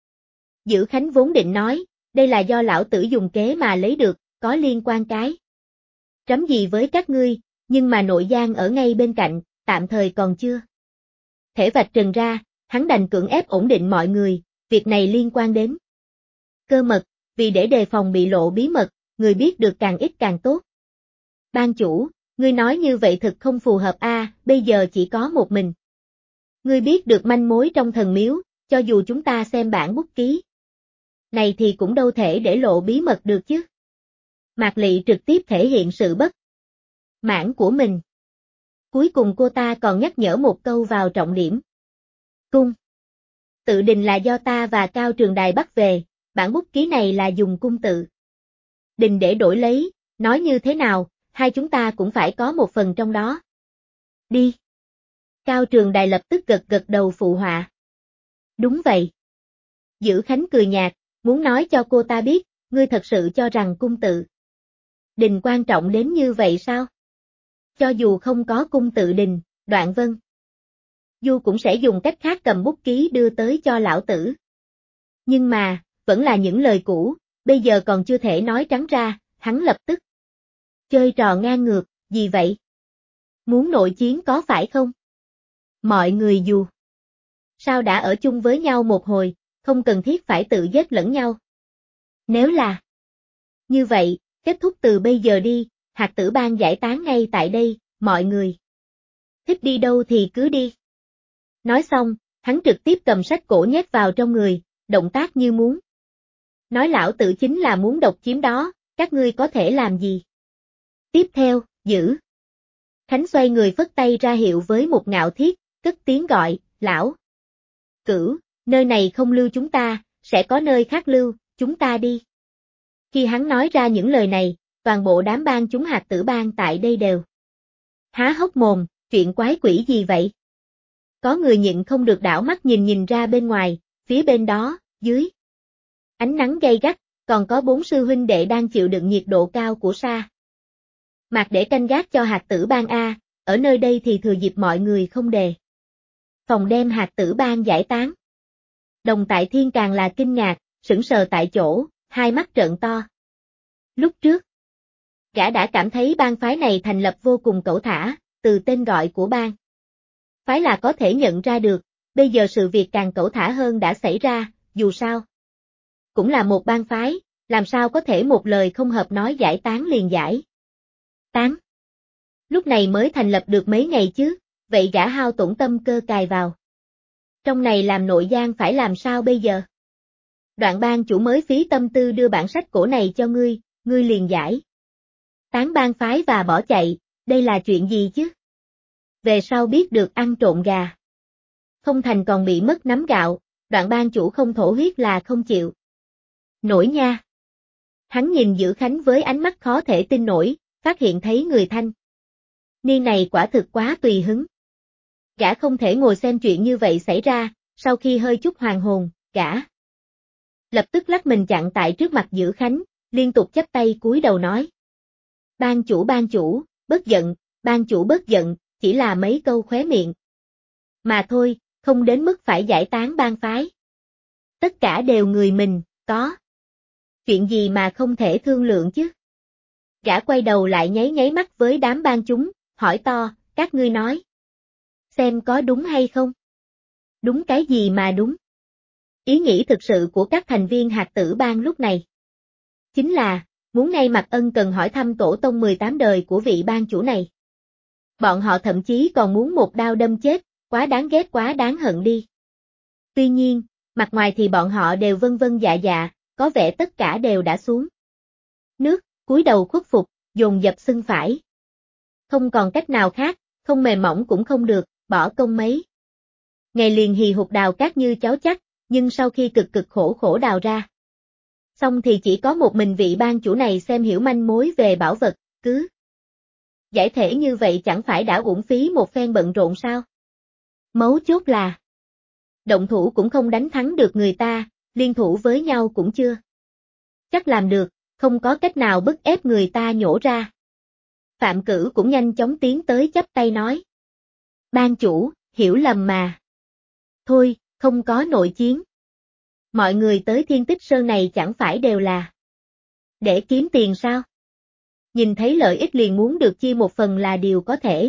Dữ Khánh vốn định nói, đây là do lão tử dùng kế mà lấy được, có liên quan cái trắm gì với các ngươi, nhưng mà nội gián ở ngay bên cạnh, tạm thời còn chưa thể vạch trần ra, hắn đành cưỡng ép ổn định mọi người, việc này liên quan đến cơ mật, vì để đề phòng bị lộ bí mật, người biết được càng ít càng tốt. Ban chủ, ngươi nói như vậy thực không phù hợp bây giờ chỉ có một mình. Ngươi biết được manh mối trong thần miếu, cho dù chúng ta xem bản bút ký này thì cũng đâu thể để lộ bí mật được chứ. Mạc Lị trực tiếp thể hiện sự bất mãn của mình. Cuối cùng cô ta còn nhắc nhở một câu vào trọng điểm. Cung tự đình là do ta và Cao Trường Đài bắt về, bản bút ký này là dùng cung tự đình để đổi lấy, nói như thế nào, hai chúng ta cũng phải có một phần trong đó. Đi. Cao Trường Đài lập tức gật gật đầu phụ họa. Đúng vậy. Dữ Khánh cười nhạt, muốn nói cho cô ta biết, ngươi thật sự cho rằng cung tự đình quan trọng đến như vậy sao? Cho dù không có cung tự đình, Đoạn Vân Du cũng sẽ dùng cách khác cầm bút ký đưa tới cho lão tử. Nhưng mà, vẫn là những lời cũ, bây giờ còn chưa thể nói trắng ra, hắn lập tức. Chơi trò ngang ngược, gì vậy? Muốn nội chiến có phải không? Mọi người dù sao đã ở chung với nhau một hồi, không cần thiết phải tự giết lẫn nhau. Nếu là như vậy, kết thúc từ bây giờ đi, hạt tử bang giải tán ngay tại đây, mọi người. Thích đi đâu thì cứ đi. Nói xong, hắn trực tiếp cầm sách cổ nhét vào trong người, động tác như muốn. Nói lão tử chính là muốn độc chiếm đó, các ngươi có thể làm gì? Tiếp theo, giữ. Khánh xoay người phất tay ra hiệu với một ngạo thiết, cất tiếng gọi, lão. Cửu, nơi này không lưu chúng ta, sẽ có nơi khác lưu, chúng ta đi. Khi hắn nói ra những lời này, toàn bộ đám bang chúng hạt tử bang tại đây đều há hốc mồm, chuyện quái quỷ gì vậy? Có người nhịn không được đảo mắt nhìn ra bên ngoài, phía bên đó, dưới ánh nắng gay gắt, còn có 4 sư huynh đệ đang chịu đựng nhiệt độ cao của sa mạc để canh gác cho hạt tử bang A, ở nơi đây thì thừa dịp mọi người không đề phòng đem hạt tử bang giải tán. Đồng Tại Thiên càng là kinh ngạc, sững sờ tại chỗ, hai mắt trợn to. Lúc trước, gã đã cảm thấy bang phái này thành lập vô cùng cẩu thả, từ tên gọi của bang phái là có thể nhận ra được, bây giờ sự việc càng cẩu thả hơn đã xảy ra, dù sao cũng là một bang phái, làm sao có thể một lời không hợp nói giải tán liền giải tán. Lúc này mới thành lập được mấy ngày chứ, vậy gã hao tổn tâm cơ cài vào trong này làm nội gian phải làm sao bây giờ? Đoạn bang chủ mới phí tâm tư đưa bản sách cổ này cho ngươi liền giải tán bang phái và bỏ chạy, đây là chuyện gì chứ? Về sau biết được ăn trộm gà không thành còn bị mất nắm gạo, đoạn bang chủ không thổ huyết là không chịu nổi nha. Hắn nhìn Dữ Khánh với ánh mắt khó thể tin nổi, phát hiện thấy người thanh niên này quả thực quá tùy hứng. Gã không thể ngồi xem chuyện như vậy xảy ra, sau khi hơi chút hoàn hồn, gã lập tức lắc mình chặn tại trước mặt Dữ Khánh, liên tục chắp tay cúi đầu nói. Ban chủ, bất giận, ban chủ bất giận, chỉ là mấy câu khóe miệng. Mà thôi, không đến mức phải giải tán bang phái. Tất cả đều người mình, có chuyện gì mà không thể thương lượng chứ? Gã quay đầu lại nháy mắt với đám bang chúng, hỏi to, các ngươi nói. Xem có đúng hay không? Đúng cái gì mà đúng? Ý nghĩ thực sự của các thành viên hạt tử bang lúc này chính là, muốn ngay mặt ân cần hỏi thăm tổ tông 18 đời của vị bang chủ này. Bọn họ thậm chí còn muốn một đao đâm chết, quá đáng ghét quá đáng hận đi. Tuy nhiên, mặt ngoài thì bọn họ đều vân vân dạ dạ, có vẻ tất cả đều đã xuống nước, cúi đầu khuất phục, dồn dập xưng phải. Không còn cách nào khác, không mềm mỏng cũng không được, bỏ công mấy ngày liền hì hục đào cát như cháo chắc, nhưng sau khi cực khổ đào ra xong thì chỉ có một mình vị bang chủ này xem hiểu manh mối về bảo vật, cứ giải thể như vậy chẳng phải đã uổng phí một phen bận rộn sao? Mấu chốt là động thủ cũng không đánh thắng được người ta, liên thủ với nhau cũng chưa chắc làm được, không có cách nào bức ép người ta nhổ ra. Phạm Cử cũng nhanh chóng tiến tới chắp tay nói. Ban chủ, hiểu lầm mà. Thôi, không có nội chiến. Mọi người tới Thiên Tích Sơn này chẳng phải đều là để kiếm tiền sao? Nhìn thấy lợi ích liền muốn được chia một phần là điều có thể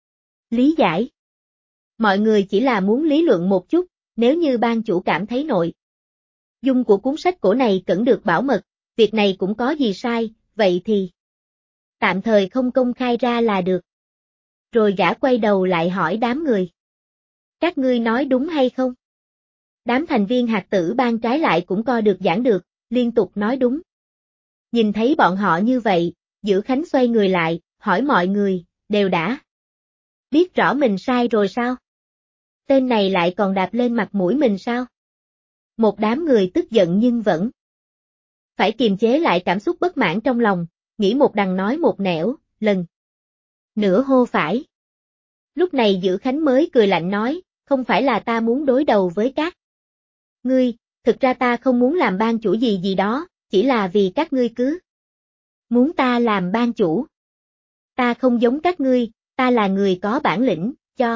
lý giải. Mọi người chỉ là muốn lý luận một chút, nếu như ban chủ cảm thấy nội dung của cuốn sách cổ này cần được bảo mật, việc này cũng có gì sai, vậy thì tạm thời không công khai ra là được. Rồi gã quay đầu lại hỏi đám người. Các ngươi nói đúng hay không? Đám thành viên hạt tử bang trái lại cũng co được giảng được, liên tục nói đúng. Nhìn thấy bọn họ như vậy, Dữ Khánh xoay người lại, hỏi mọi người, đều đã biết rõ mình sai rồi sao? Tên này lại còn đạp lên mặt mũi mình sao? Một đám người tức giận nhưng vẫn phải kiềm chế lại cảm xúc bất mãn trong lòng, nghĩ một đằng nói một nẻo, lần nữa hô phải. Lúc này Dữ Khánh mới cười lạnh nói, không phải là ta muốn đối đầu với các ngươi, thực ra ta không muốn làm ban chủ gì đó, chỉ là vì các ngươi cứ muốn ta làm ban chủ. Ta không giống các ngươi, ta là người có bản lĩnh, cho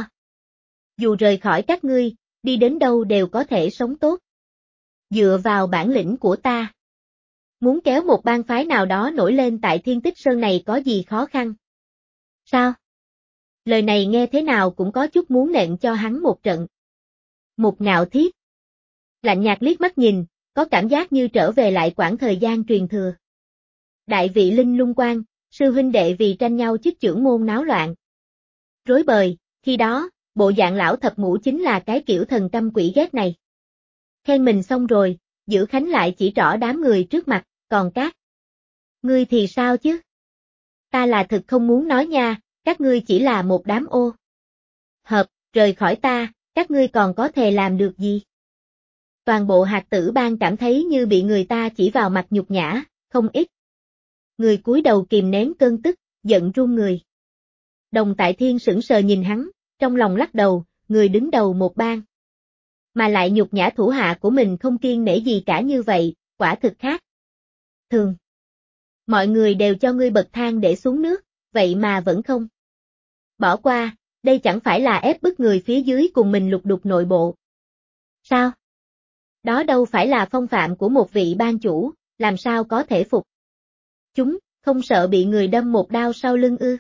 dù rời khỏi các ngươi, đi đến đâu đều có thể sống tốt. Dựa vào bản lĩnh của ta. Muốn kéo một bang phái nào đó nổi lên tại Thiên Tích Sơn này có gì khó khăn? Sao? Lời này nghe thế nào cũng có chút muốn nện cho hắn một trận. Một Ngạo Thiết lạnh nhạt liếc mắt nhìn, có cảm giác như trở về lại quãng thời gian truyền thừa. Đại vị Linh Lung Quan, sư huynh đệ vì tranh nhau chức trưởng môn náo loạn. Rối bời, khi đó, bộ dạng lão thập ngũ chính là cái kiểu thần căm quỷ ghét này. Khen mình xong rồi, Dữ Khánh lại chỉ trỏ đám người trước mặt, còn các ngươi thì sao chứ? Ta là thực không muốn nói nha, các ngươi chỉ là một đám ô hợp, rời khỏi ta, các ngươi còn có thể làm được gì? Toàn bộ Hạt Tử Bang cảm thấy như bị người ta chỉ vào mặt nhục nhã, không ít. Người cúi đầu kìm nén cơn tức, giận run người. Đồng Tại Thiên sững sờ nhìn hắn, trong lòng lắc đầu, người đứng đầu một bang. Mà lại nhục nhã thủ hạ của mình không kiêng nể gì cả như vậy, quả thực khác. Thường. Mọi người đều cho ngươi bậc thang để xuống nước, vậy mà vẫn không. Bỏ qua, đây chẳng phải là ép bức người phía dưới cùng mình lục đục nội bộ. Sao? Đó đâu phải là phong phạm của một vị ban chủ, làm sao có thể phục. Chúng, không sợ bị người đâm một đao sau lưng ư.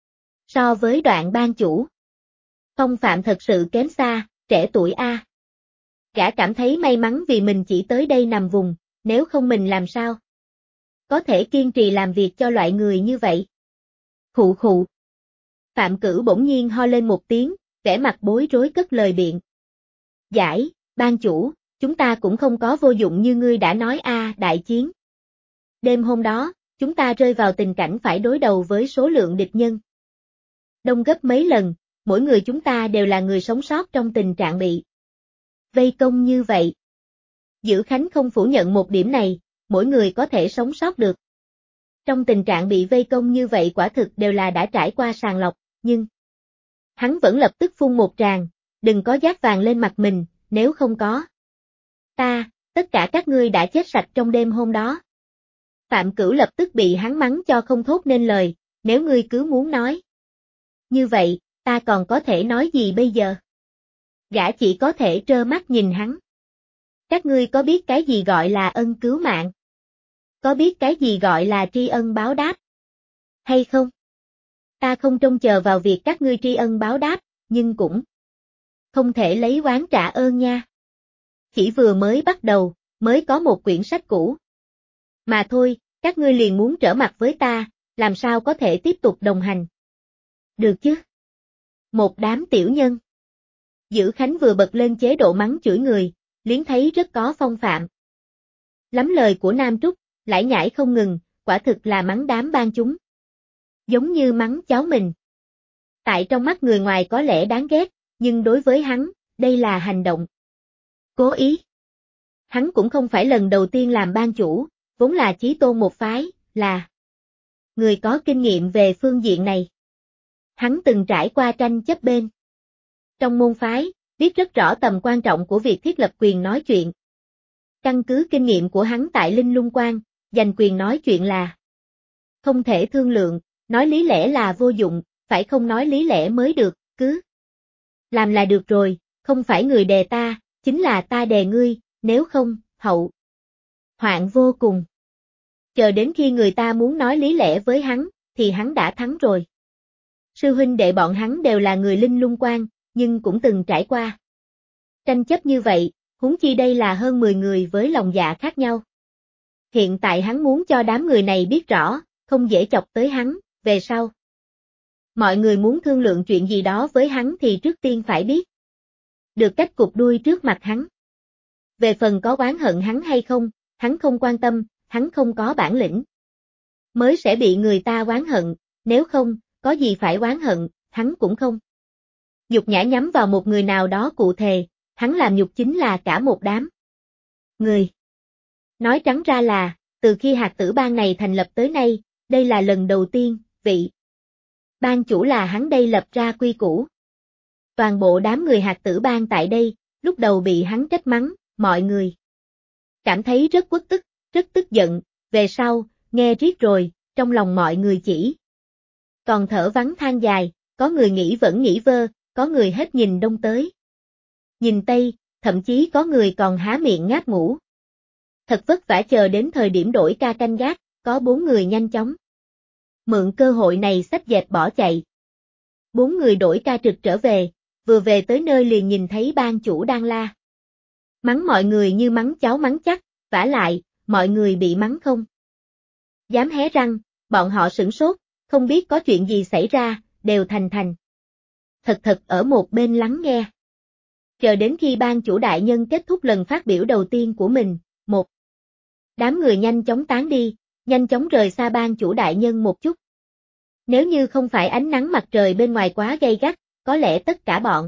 So với Đoạn ban chủ, phong phạm thật sự kém xa, trẻ tuổi a. Gã cảm thấy may mắn vì mình chỉ tới đây nằm vùng, nếu không mình làm sao? Có thể kiên trì làm việc cho loại người như vậy. Khụ khụ. Phạm Cử bỗng nhiên ho lên một tiếng, vẻ mặt bối rối cất lời biện. Giải, ban chủ, chúng ta cũng không có vô dụng như ngươi đã nói a, đại chiến. Đêm hôm đó, chúng ta rơi vào tình cảnh phải đối đầu với số lượng địch nhân đông gấp mấy lần, mỗi người chúng ta đều là người sống sót trong tình trạng bị vây công như vậy. Dữ Khánh không phủ nhận một điểm này, mỗi người có thể sống sót được. Trong tình trạng bị vây công như vậy quả thực đều là đã trải qua sàng lọc, nhưng hắn vẫn lập tức phun một tràng, đừng có dát vàng lên mặt mình, nếu không có ta, tất cả các ngươi đã chết sạch trong đêm hôm đó. Phạm Cửu lập tức bị hắn mắng cho không thốt nên lời, nếu ngươi cứ muốn nói như vậy, ta còn có thể nói gì bây giờ? Gã chỉ có thể trơ mắt nhìn hắn. Các ngươi có biết cái gì gọi là ân cứu mạng? Có biết cái gì gọi là tri ân báo đáp? Hay không? Ta không trông chờ vào việc các ngươi tri ân báo đáp, nhưng cũng không thể lấy oán trả ơn nha. Chỉ vừa mới bắt đầu, mới có một quyển sách cũ. Mà thôi, các ngươi liền muốn trở mặt với ta, làm sao có thể tiếp tục đồng hành? Được chứ? Một đám tiểu nhân. Dữ Khánh vừa bật lên chế độ mắng chửi người, liếng thấy rất có phong phạm. Lắm lời của Nam Trúc, lải nhải không ngừng, quả thực là mắng đám ban chúng. Giống như mắng cháu mình. Tại trong mắt người ngoài có lẽ đáng ghét, nhưng đối với hắn, đây là hành động cố ý. Hắn cũng không phải lần đầu tiên làm ban chủ, vốn là chí tôn một phái, là người có kinh nghiệm về phương diện này. Hắn từng trải qua tranh chấp bên trong môn phái, biết rất rõ tầm quan trọng của việc thiết lập quyền nói chuyện. Căn cứ kinh nghiệm của hắn tại Linh Lung Quan, giành quyền nói chuyện là không thể thương lượng, nói lý lẽ là vô dụng, phải không nói lý lẽ mới được, cứ làm là được rồi, không phải người đè ta, chính là ta đè ngươi, nếu không, hậu hoạn vô cùng. Chờ đến khi người ta muốn nói lý lẽ với hắn, thì hắn đã thắng rồi. Sư huynh đệ bọn hắn đều là người Linh Lung Quan, nhưng cũng từng trải qua tranh chấp như vậy, huống chi đây là hơn 10 người với lòng dạ khác nhau. Hiện tại hắn muốn cho đám người này biết rõ, không dễ chọc tới hắn, về sau. Mọi người muốn thương lượng chuyện gì đó với hắn thì trước tiên phải biết được cách cụp đuôi trước mặt hắn. Về phần có oán hận hắn hay không, hắn không quan tâm, hắn không có bản lĩnh. Mới sẽ bị người ta oán hận, nếu không, có gì phải oán hận, hắn cũng không. Nhục nhã nhắm vào một người nào đó cụ thể, hắn làm nhục chính là cả một đám người. Nói trắng ra là, từ khi Hạt Tử Bang này thành lập tới nay, đây là lần đầu tiên, vị ban chủ là hắn đây lập ra quy củ. Toàn bộ đám người Hạt Tử Bang tại đây, lúc đầu bị hắn trách mắng, mọi người cảm thấy rất uất ức, rất tức giận, về sau, nghe riết rồi, trong lòng mọi người chỉ còn thở vắng than dài, có người nghĩ vẫn nghĩ vơ, có người hết nhìn đông tới nhìn tây, thậm chí có người còn há miệng ngáp ngủ. Thật vất vả chờ đến thời điểm đổi ca canh gác, có 4 người nhanh chóng mượn cơ hội này xách dẹp bỏ chạy. 4 người đổi ca trực trở về, vừa về tới nơi liền nhìn thấy ban chủ đang la mắng mọi người như mắng cháu mắng chắc, vả lại, mọi người bị mắng không dám hé răng, bọn họ sửng sốt, không biết có chuyện gì xảy ra, đều thành thật ở một bên lắng nghe. Chờ đến khi ban chủ đại nhân kết thúc lần phát biểu đầu tiên của mình, một đám người nhanh chóng tán đi, nhanh chóng rời xa ban chủ đại nhân một chút. Nếu như không phải ánh nắng mặt trời bên ngoài quá gay gắt, có lẽ tất cả bọn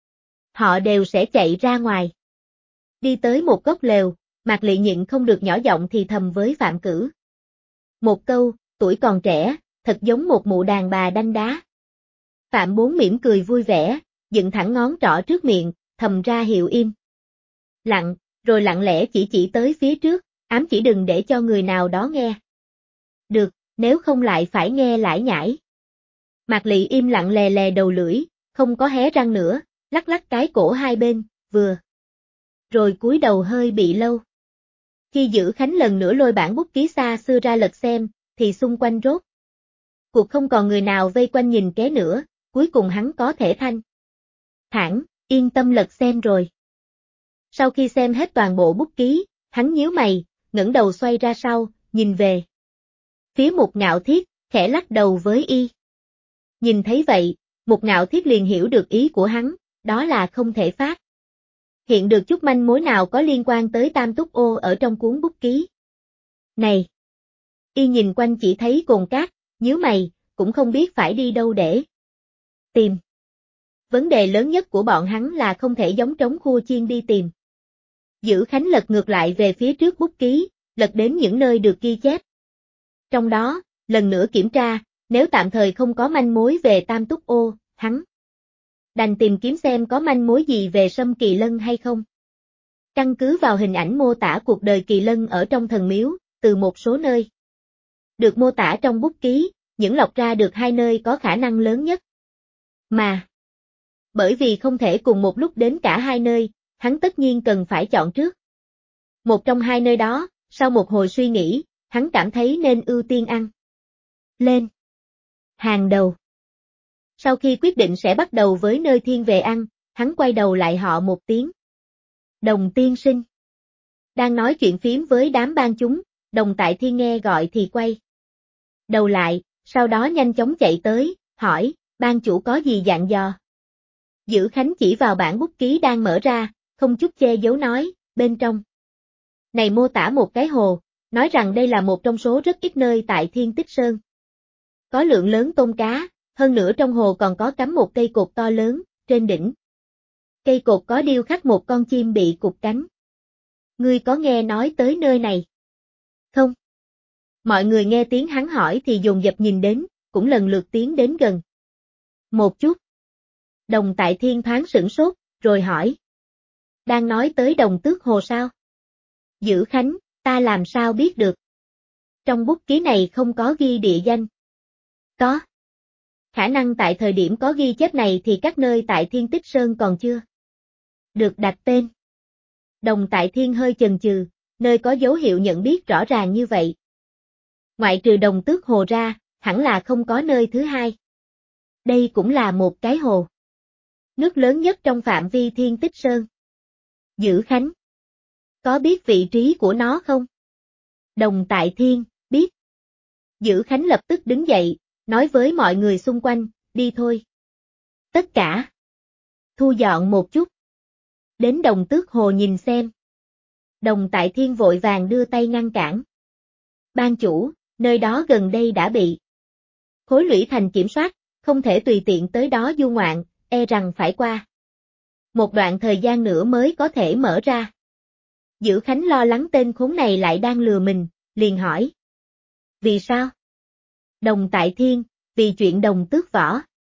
họ đều sẽ chạy ra ngoài. Đi tới một góc lều, Mạc Lị nhịn không được nhỏ giọng thì thầm với Phạm Cử. Một câu, tuổi còn trẻ, thật giống một mụ đàn bà đanh đá. Phạm Bốn mỉm cười vui vẻ, dựng thẳng ngón trỏ trước miệng, thầm ra hiệu im. Lặng, rồi lặng lẽ chỉ tới phía trước, ám chỉ đừng để cho người nào đó nghe. Được, nếu không lại phải nghe lải nhải. Mạc Lị im lặng lè lè đầu lưỡi, không có hé răng nữa, lắc lắc cái cổ hai bên, vừa. Rồi cúi đầu hơi bị lâu. Khi Dữ Khánh lần nữa lôi bản bút ký xa xưa ra lật xem, thì xung quanh rốt cuộc không còn người nào vây quanh nhìn ké nữa, cuối cùng hắn có thể thanh thản, yên tâm lật xem rồi. Sau khi xem hết toàn bộ bút ký, hắn nhíu mày, ngẩng đầu xoay ra sau, nhìn về phía Mục Ngạo Thiết, khẽ lắc đầu với y. Nhìn thấy vậy, Mục Ngạo Thiết liền hiểu được ý của hắn, đó là không thể phát hiện được chút manh mối nào có liên quan tới Tam Túc Ô ở trong cuốn bút ký này. Y nhìn quanh chỉ thấy cồn cát, nhíu mày, cũng không biết phải đi đâu để tìm. Vấn đề lớn nhất của bọn hắn là không thể giống trống khua chiên đi tìm. Dữ Khánh lật ngược lại về phía trước bút ký, lật đến những nơi được ghi chép. Trong đó, lần nữa kiểm tra, nếu tạm thời không có manh mối về Tam Túc Ô, hắn đành tìm kiếm xem có manh mối gì về Sâm Kỳ Lân hay không. Căn cứ vào hình ảnh mô tả cuộc đời Kỳ Lân ở trong thần miếu, từ một số nơi được mô tả trong bút ký, những lọc ra được hai nơi có khả năng lớn nhất. Mà, bởi vì không thể cùng một lúc đến cả hai nơi, hắn tất nhiên cần phải chọn trước một trong hai nơi đó, sau một hồi suy nghĩ, hắn cảm thấy nên ưu tiên ăn lên hàng đầu. Sau khi quyết định sẽ bắt đầu với nơi thiên về ăn, hắn quay đầu lại họ một tiếng. Đồng tiên sinh. Đang nói chuyện phím với đám ban chúng, Đồng Tại Thiên nghe gọi thì quay đầu lại, sau đó nhanh chóng chạy tới, hỏi, ban chủ có gì dặn dò? Dữ Khánh chỉ vào bản bút ký đang mở ra, không chút che giấu nói, bên trong này mô tả một cái hồ, nói rằng đây là một trong số rất ít nơi tại Thiên Tích Sơn. Có lượng lớn tôm cá, hơn nữa trong hồ còn có cắm một cây cột to lớn, trên đỉnh cây cột có điêu khắc một con chim bị cụp cánh. Ngươi có nghe nói tới nơi này không? Mọi người nghe tiếng hắn hỏi thì dồn dập nhìn đến, cũng lần lượt tiến đến gần một chút. Đồng Tại Thiên thoáng sửng sốt, rồi hỏi. Đang nói tới Đồng Tước Hồ sao? Dữ Khánh, ta làm sao biết được? Trong bút ký này không có ghi địa danh. Có khả năng tại thời điểm có ghi chép này thì các nơi tại Thiên Tích Sơn còn chưa được đặt tên. Đồng Tại Thiên hơi chần chừ, nơi có dấu hiệu nhận biết rõ ràng như vậy. Ngoại trừ Đồng Tước Hồ ra, hẳn là không có nơi thứ hai. Đây cũng là một cái hồ nước lớn nhất trong phạm vi Thiên Tích Sơn. Dữ Khánh, có biết vị trí của nó không? Đồng Tại Thiên, biết. Dữ Khánh lập tức đứng dậy, nói với mọi người xung quanh, đi thôi. Tất cả thu dọn một chút. Đến Đồng Tước Hồ nhìn xem. Đồng Tại Thiên vội vàng đưa tay ngăn cản. Ban chủ, nơi đó gần đây đã bị Khối Lũy Thành kiểm soát, không thể tùy tiện tới đó du ngoạn, e rằng phải qua một đoạn thời gian nữa mới có thể mở ra. Dữ Khánh lo lắng tên khốn này lại đang lừa mình, liền hỏi. Vì sao? Đồng Tại Thiên, vì chuyện Đồng Tước Võ.